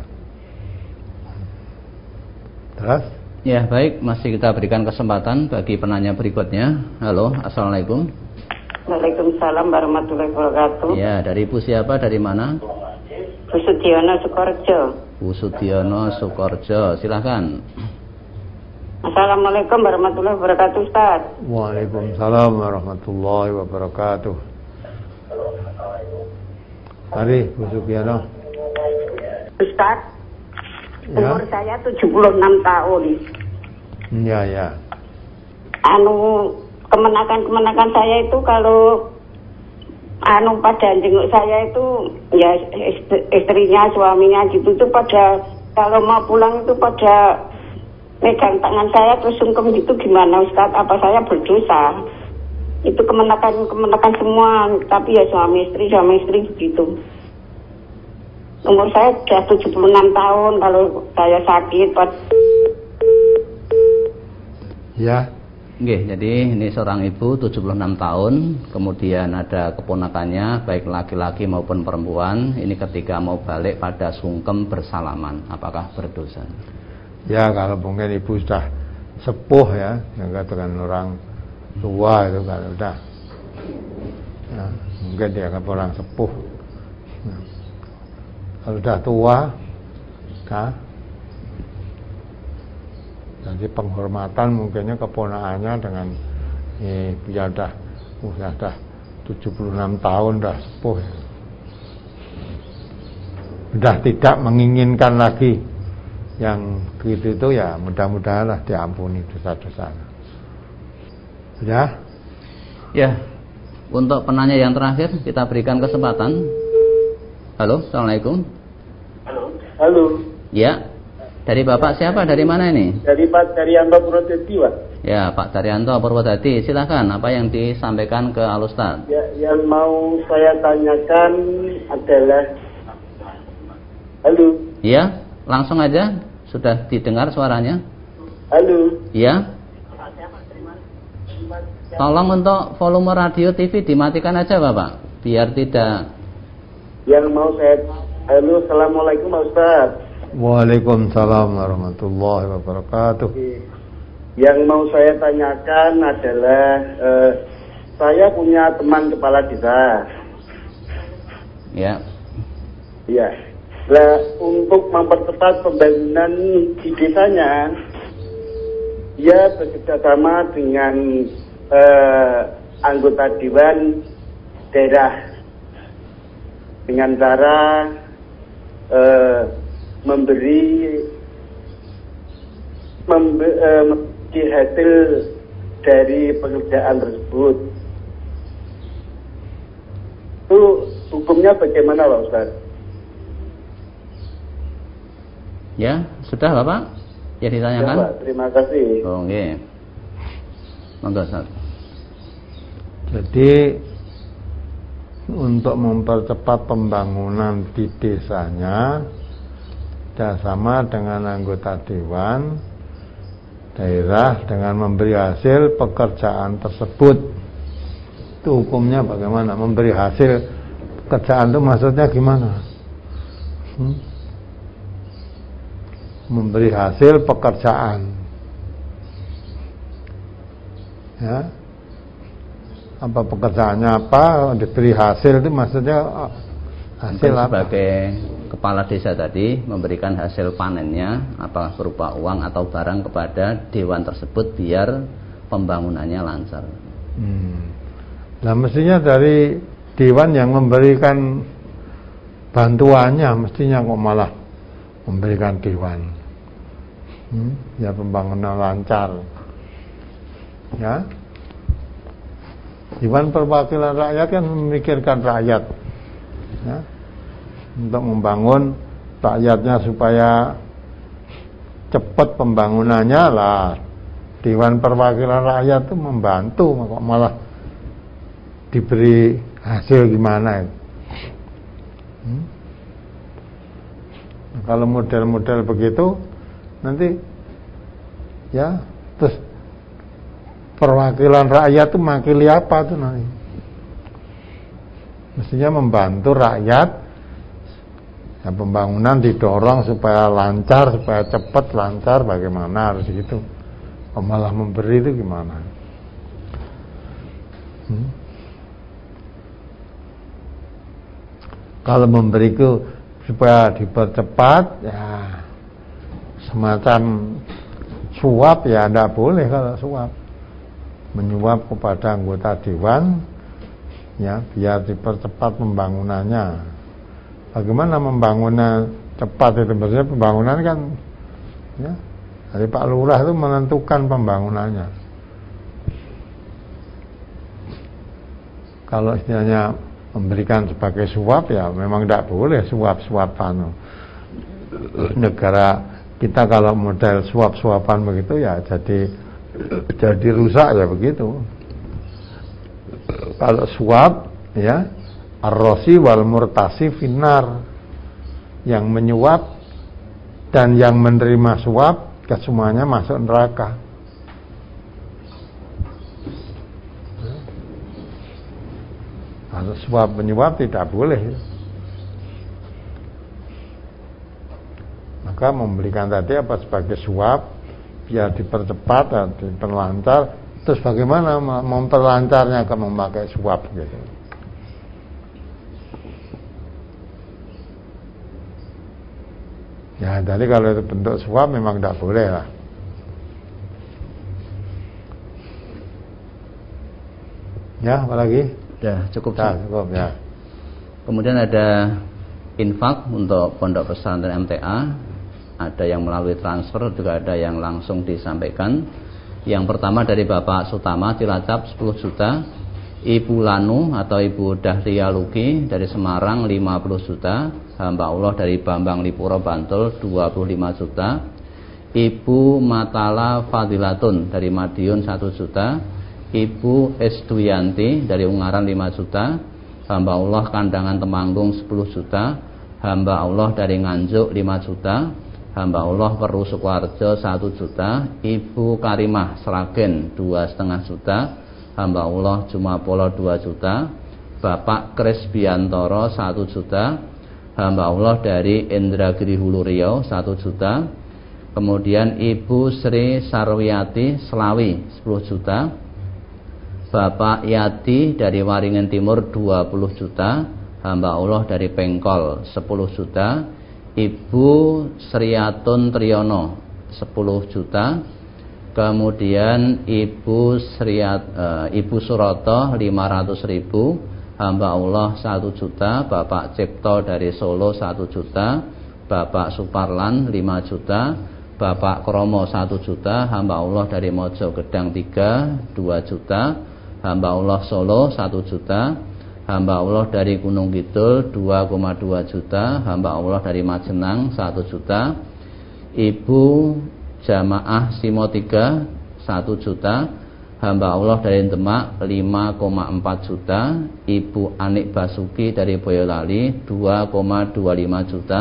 Terus? Ya, baik, masih kita berikan kesempatan bagi penanya berikutnya. Halo, assalamualaikum. Waalaikumsalam warahmatullahi wabarakatuh. Ya, dari Ibu siapa, dari mana? Bu Sudiono Sukorjo. Bu Sudiono Sukorjo, silakan. Assalamualaikum warahmatullahi wabarakatuh, Ustaz. Waalaikumsalam warahmatullahi wabarakatuh. Mari, Bu Sudiono. Ustaz, Ya. umur saya 76 tahun. Ya. Kemenakan saya itu kalau pada jenguk saya itu ya istrinya, suaminya gitu tuh pada kalau mau pulang itu pada megang tangan saya terus sungkem gitu, gimana Ustaz? Apa saya berdosa? Itu kemenakan semua, tapi ya suami istri begitu. Umur saya sudah 76 tahun, kalau saya sakit Ya. Oke, jadi ini seorang ibu 76 tahun, kemudian ada keponakannya baik laki-laki maupun perempuan. Ini ketika mau balik pada sungkem bersalaman, apakah berdosa? Ya, kalau mungkin ibu sudah sepuh ya, yang katakan orang tua itu kan udah, ya, mungkin dia akan orang sepuh. Nah, kalau sudah tua, nah, jadi penghormatan mungkinnya keponakannya dengan dia udah 76 tahun, udah sepuh, sudah tidak menginginkan lagi yang gitu itu, ya mudah-mudahan lah diampuni dosa-dosanya. Sudah? Ya, untuk penanya yang terakhir kita berikan kesempatan. Halo, assalamualaikum. Halo. Ya, dari Bapak siapa? Dari mana ini? Dari Pak Daryanto Purwodadi, Pak. Ya, Pak Daryanto Purwodadi, silakan. Apa yang disampaikan ke Al-Ustaz? Ya, yang mau saya tanyakan adalah, halo. Ya, langsung aja. Sudah didengar suaranya? Halo. Ya. Tolong untuk volume radio TV dimatikan aja, Bapak, biar tidak. Yang mau saya, halo, assalamualaikum Pak Ustaz. Waalaikumsalam warahmatullahi wabarakatuh. Yang mau saya tanyakan adalah, saya punya teman kepala desa. Ya. Ya. Nah, untuk mempercepat pembangunan di desanya, dia bekerjasama dengan anggota dewan daerah dengan cara memberi hasil dari pekerjaan tersebut. Itu hukumnya bagaimana, Pak Ustaz? Ya, sudah Bapak? Ya ditanyakan? Ya, Pak, terima kasih. Oh, nggih. Monggo, Ustaz. Jadi untuk mempercepat pembangunan di desanya, sama dengan anggota dewan daerah dengan memberi hasil pekerjaan tersebut. Itu hukumnya bagaimana? Memberi hasil pekerjaan itu maksudnya gimana? Memberi hasil pekerjaan, ya, apa pekerjaannya apa, diberi hasil itu maksudnya hasil apa? Sebagai kepala desa tadi memberikan hasil panennya, apakah berupa uang atau barang kepada dewan tersebut biar pembangunannya lancar. Nah, mestinya dari dewan yang memberikan bantuannya, mestinya kok malah memberikan dewan, ya pembangunan lancar, ya. Dewan Perwakilan Rakyat kan memikirkan rakyat, ya, untuk membangun rakyatnya supaya cepat pembangunannya lah. Dewan Perwakilan Rakyat itu membantu, kok malah diberi hasil gimana itu. Kalau model-model begitu nanti ya, terus perwakilan rakyat itu mewakili apa tuh nanti? Mestinya membantu rakyat, ya, pembangunan didorong supaya lancar, supaya cepat lancar, bagaimana harus gitu. Malah memberi itu gimana? Kalau memberi itu supaya dipercepat, ya semacam suap, ya tidak boleh kalau suap. Menyuap kepada anggota dewan, ya biar dipercepat pembangunannya. Bagaimana membangunnya cepat itu? Maksudnya pembangunan kan, ya, dari Pak Lurah itu menentukan pembangunannya. Kalau istilahnya memberikan sebagai suap, ya memang tidak boleh suap-suapan. Negara kita kalau model suap-suapan begitu, ya jadi rusak, ya begitu. Kalau suap, ya, ar-rosi wal murtasi finnar, yang menyuap dan yang menerima suap kesemuanya masuk neraka. Kalau suap menyuap tidak boleh. Maka memberikan tadi apa sebagai suap biar dipercepat dan diperlancar. Terus bagaimana memperlancarnya ke memakai suap gitu. Ya, jadi kalau itu bentuk suap memang tidak boleh lah. Ya, apalagi? Ya, cukup. Ya, cukup ya. Kemudian ada infak untuk pondok pesantren MTA. Ada yang melalui transfer, juga ada yang langsung disampaikan. Yang pertama dari Bapak Sutama Cilacap 10 juta, Ibu Lanu atau Ibu Dahlia Luki dari Semarang 50 juta, hamba Allah dari Bambang Lipuro Bantul 25 juta, Ibu Matala Fadilatun dari Madiun 1 juta, Ibu Esduyanti dari Ungaran 5 juta, hamba Allah Kandangan Temanggung 10 juta, hamba Allah dari Nganjuk 5 juta, hamba Allah Peru Sukoharjo 1 juta, Ibu Karimah Sragen 2,5 juta, hamba Allah Jumapolo 2 juta, Bapak Kris Biantoro 1 juta, hamba Allah dari Indragiri Hulu Riau 1 juta, kemudian Ibu Sri Sarwiyati Selawi 10 juta, Bapak Yati dari Waringin Timur 20 juta, hamba Allah dari Pengkol 10 juta, Ibu Sriatun Triyono 10 juta, kemudian Ibu Suroto 500.000, hamba Allah 1 juta, Bapak Cipto dari Solo 1 juta, Bapak Suparlan 5 juta, Bapak Kromo 1 juta, hamba Allah dari Mojo Gedang 3 2 juta, hamba Allah Solo 1 juta, hamba Allah dari Gunung Kidul 2,2 juta, hamba Allah dari Majenang 1 juta, Ibu Jamaah Simo 3 1 juta, hamba Allah dari Demak 5,4 juta, Ibu Anik Basuki dari Boyolali 2,25 juta.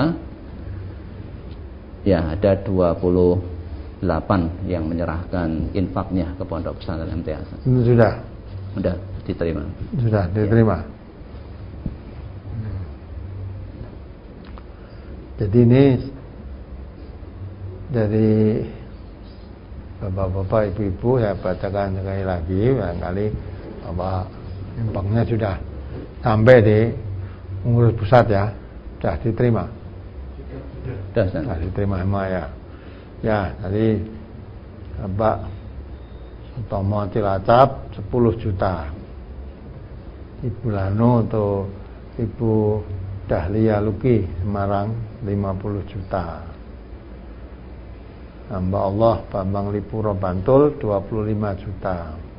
Ya, ada 28 yang menyerahkan infaknya ke Pondok Pesantren MTA. Sudah diterima. Sudah diterima. Ya. Jadi ini dari bapak-bapak, ibu-ibu, saya bacakan sekali lagi, barangkali bahwa infaknya sudah sampai di pengurus pusat ya, sudah diterima. Sudah diterima semua ya. Ya, tadi Bapak Sutomo Cilacap 10 juta, Ibu Lano atau Ibu Dahlia Luki Semarang 50 juta, hamba Allah Bambang Lipuro Bantul 25 juta,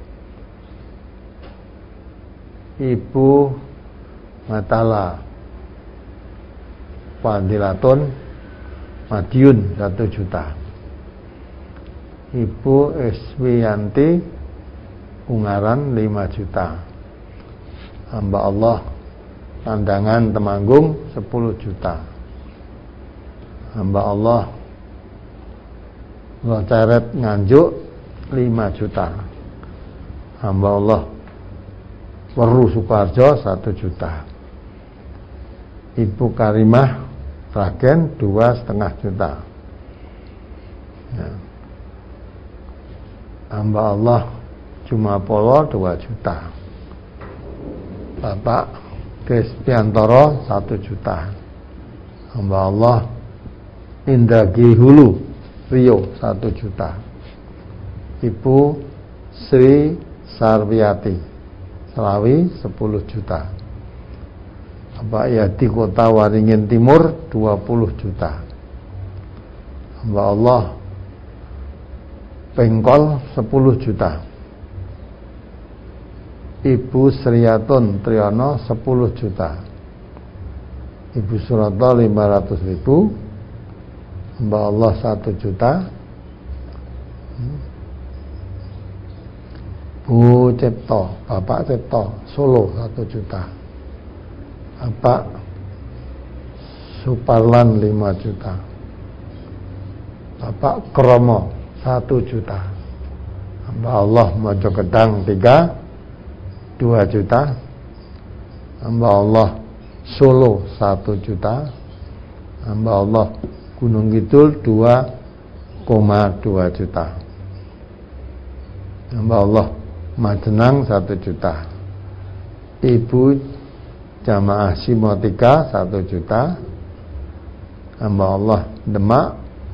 Ibu Matala Fadilatun Madiun 1 juta, Ibu Eswiyanti Ungaran 5 juta, hamba Allah Kandangan Temanggung 10 juta. Hamba Allah Ceret Nganjuk 5 juta. Hamba Allah Weru Sukoharjo 1 juta. Ibu Karimah Ragen 2,5 juta. Ya. Hamba Allah Jumapolo 2 juta. Bapak Kristiantoro 1 juta. Hamba Allah Indragi Hulu Rio 1 juta. Ibu Sri Sarwiati Selawi 10 juta. Bapak Yadi Kota Waringin Timur 20 juta. Hamba Allah Pengkol 10 juta. Ibu Sriyatun Triyono 10 juta. Ibu Suroto 500.000. Hamba Allah 1 juta. Bu Cipto, Bapak Cipto Solo 1 juta. Bapak Suparlan 5 juta. Bapak Kromo 1 juta. Hamba Allah Mojokedang 2 juta. Hamba Allah Solo 1 juta. Hamba Allah Gunung Kidul 2,2 juta. Hamba Allah Majenang 1 juta. Ibu Jamaah Simotika 1 juta. Hamba Allah Demak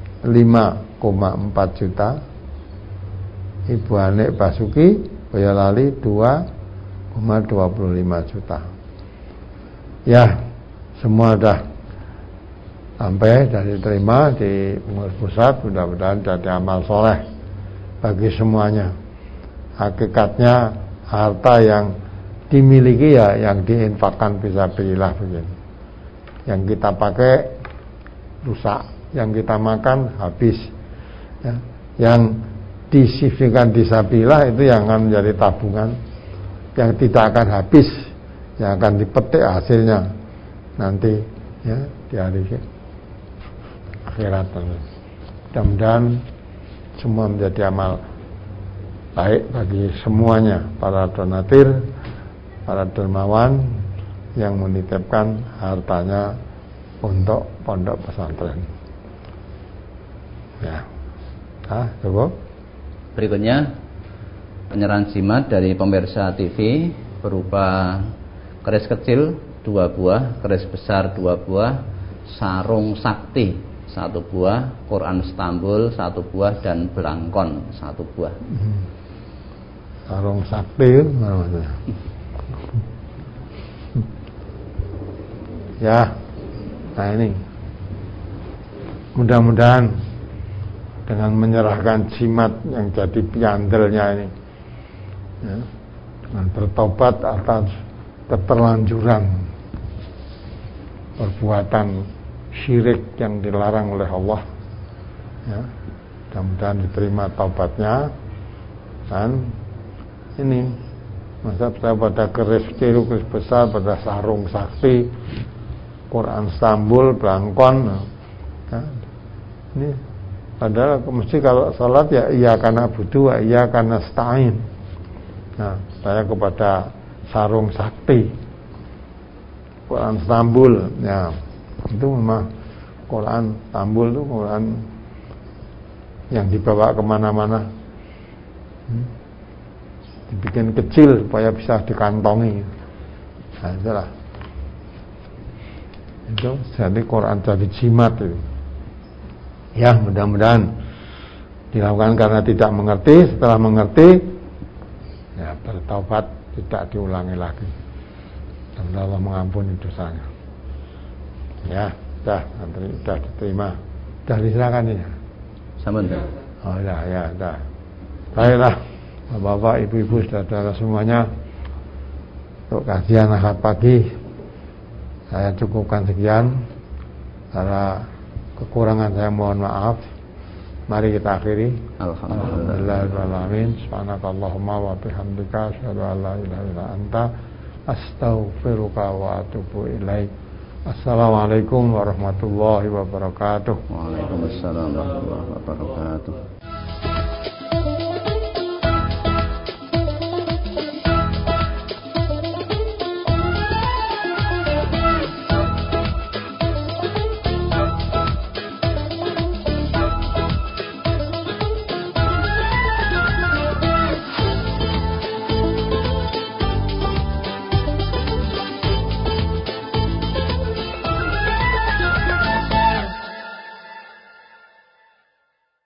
5,4 juta. Ibu Anik Basuki Boyolali 2,25 juta. Ya, semua dah sampai dan diterima di pengurus pusat. Mudah-mudahan jadi amal soleh bagi semuanya. Hakikatnya harta yang dimiliki ya yang diinfakkan fisabilillah begini. Yang kita pakai rusak, yang kita makan habis. Ya. Yang disifkan fisabilillah itu yang akan menjadi tabungan, yang tidak akan habis, yang akan dipetik hasilnya nanti ya di hari akhirat. Mudah-mudahan semua menjadi amal baik bagi semuanya, para donatir, para dermawan yang menitipkan hartanya untuk pondok pesantren. Ya, cukup. Berikutnya penyerahan jimat dari pemirsa TV berupa keris kecil 2 buah, keris besar 2 buah, sarung sakti 1 buah, Quran Istanbul 1 buah, dan belangkon 1 buah. Sarung sakti namanya. Ya, nah ini mudah-mudahan dengan menyerahkan jimat yang jadi piandelnya ini ya, dengan bertobat atas keterlanjuran perbuatan syirik yang dilarang oleh Allah ya, mudah-mudahan diterima taubatnya. Dan ini masa pada keris kecil, keris besar, pada sarung sakti, Quran Istanbul, belangkon ya, ini padahal mesti kalau sholat ya iya karena butuh, iya karena stain. Nah, saya kepada sarung sakti, Quran Istanbul ya, itu memang Quran Istanbul itu Quran yang dibawa kemana-mana, dibikin kecil supaya bisa dikantongi. Nah, itulah itu jadi Quran jadi jimat itu. Ya, mudah-mudahan dilakukan karena tidak mengerti. Setelah mengerti ya bertaubat, tidak diulangi lagi, dan Allah mengampuni dosanya. Ya, sudah diterima, sudah diserahkan ya. Sama enggak? Oh ya, dah. Baiklah, Bapak, Ibu-ibu, saudara semuanya, untuk kajian Ahad pagi saya cukupkan sekian. Karena kekurangan saya mohon maaf. Mari kita akhiri. Alhamdulillah. Subhanakallahumma wa bihamdika asyhadu an la ilaha illa anta Astaghfiruka wa atubu ilaik. Assalamualaikum warahmatullahi wabarakatuh. Waalaikumsalam warahmatullahi wabarakatuh.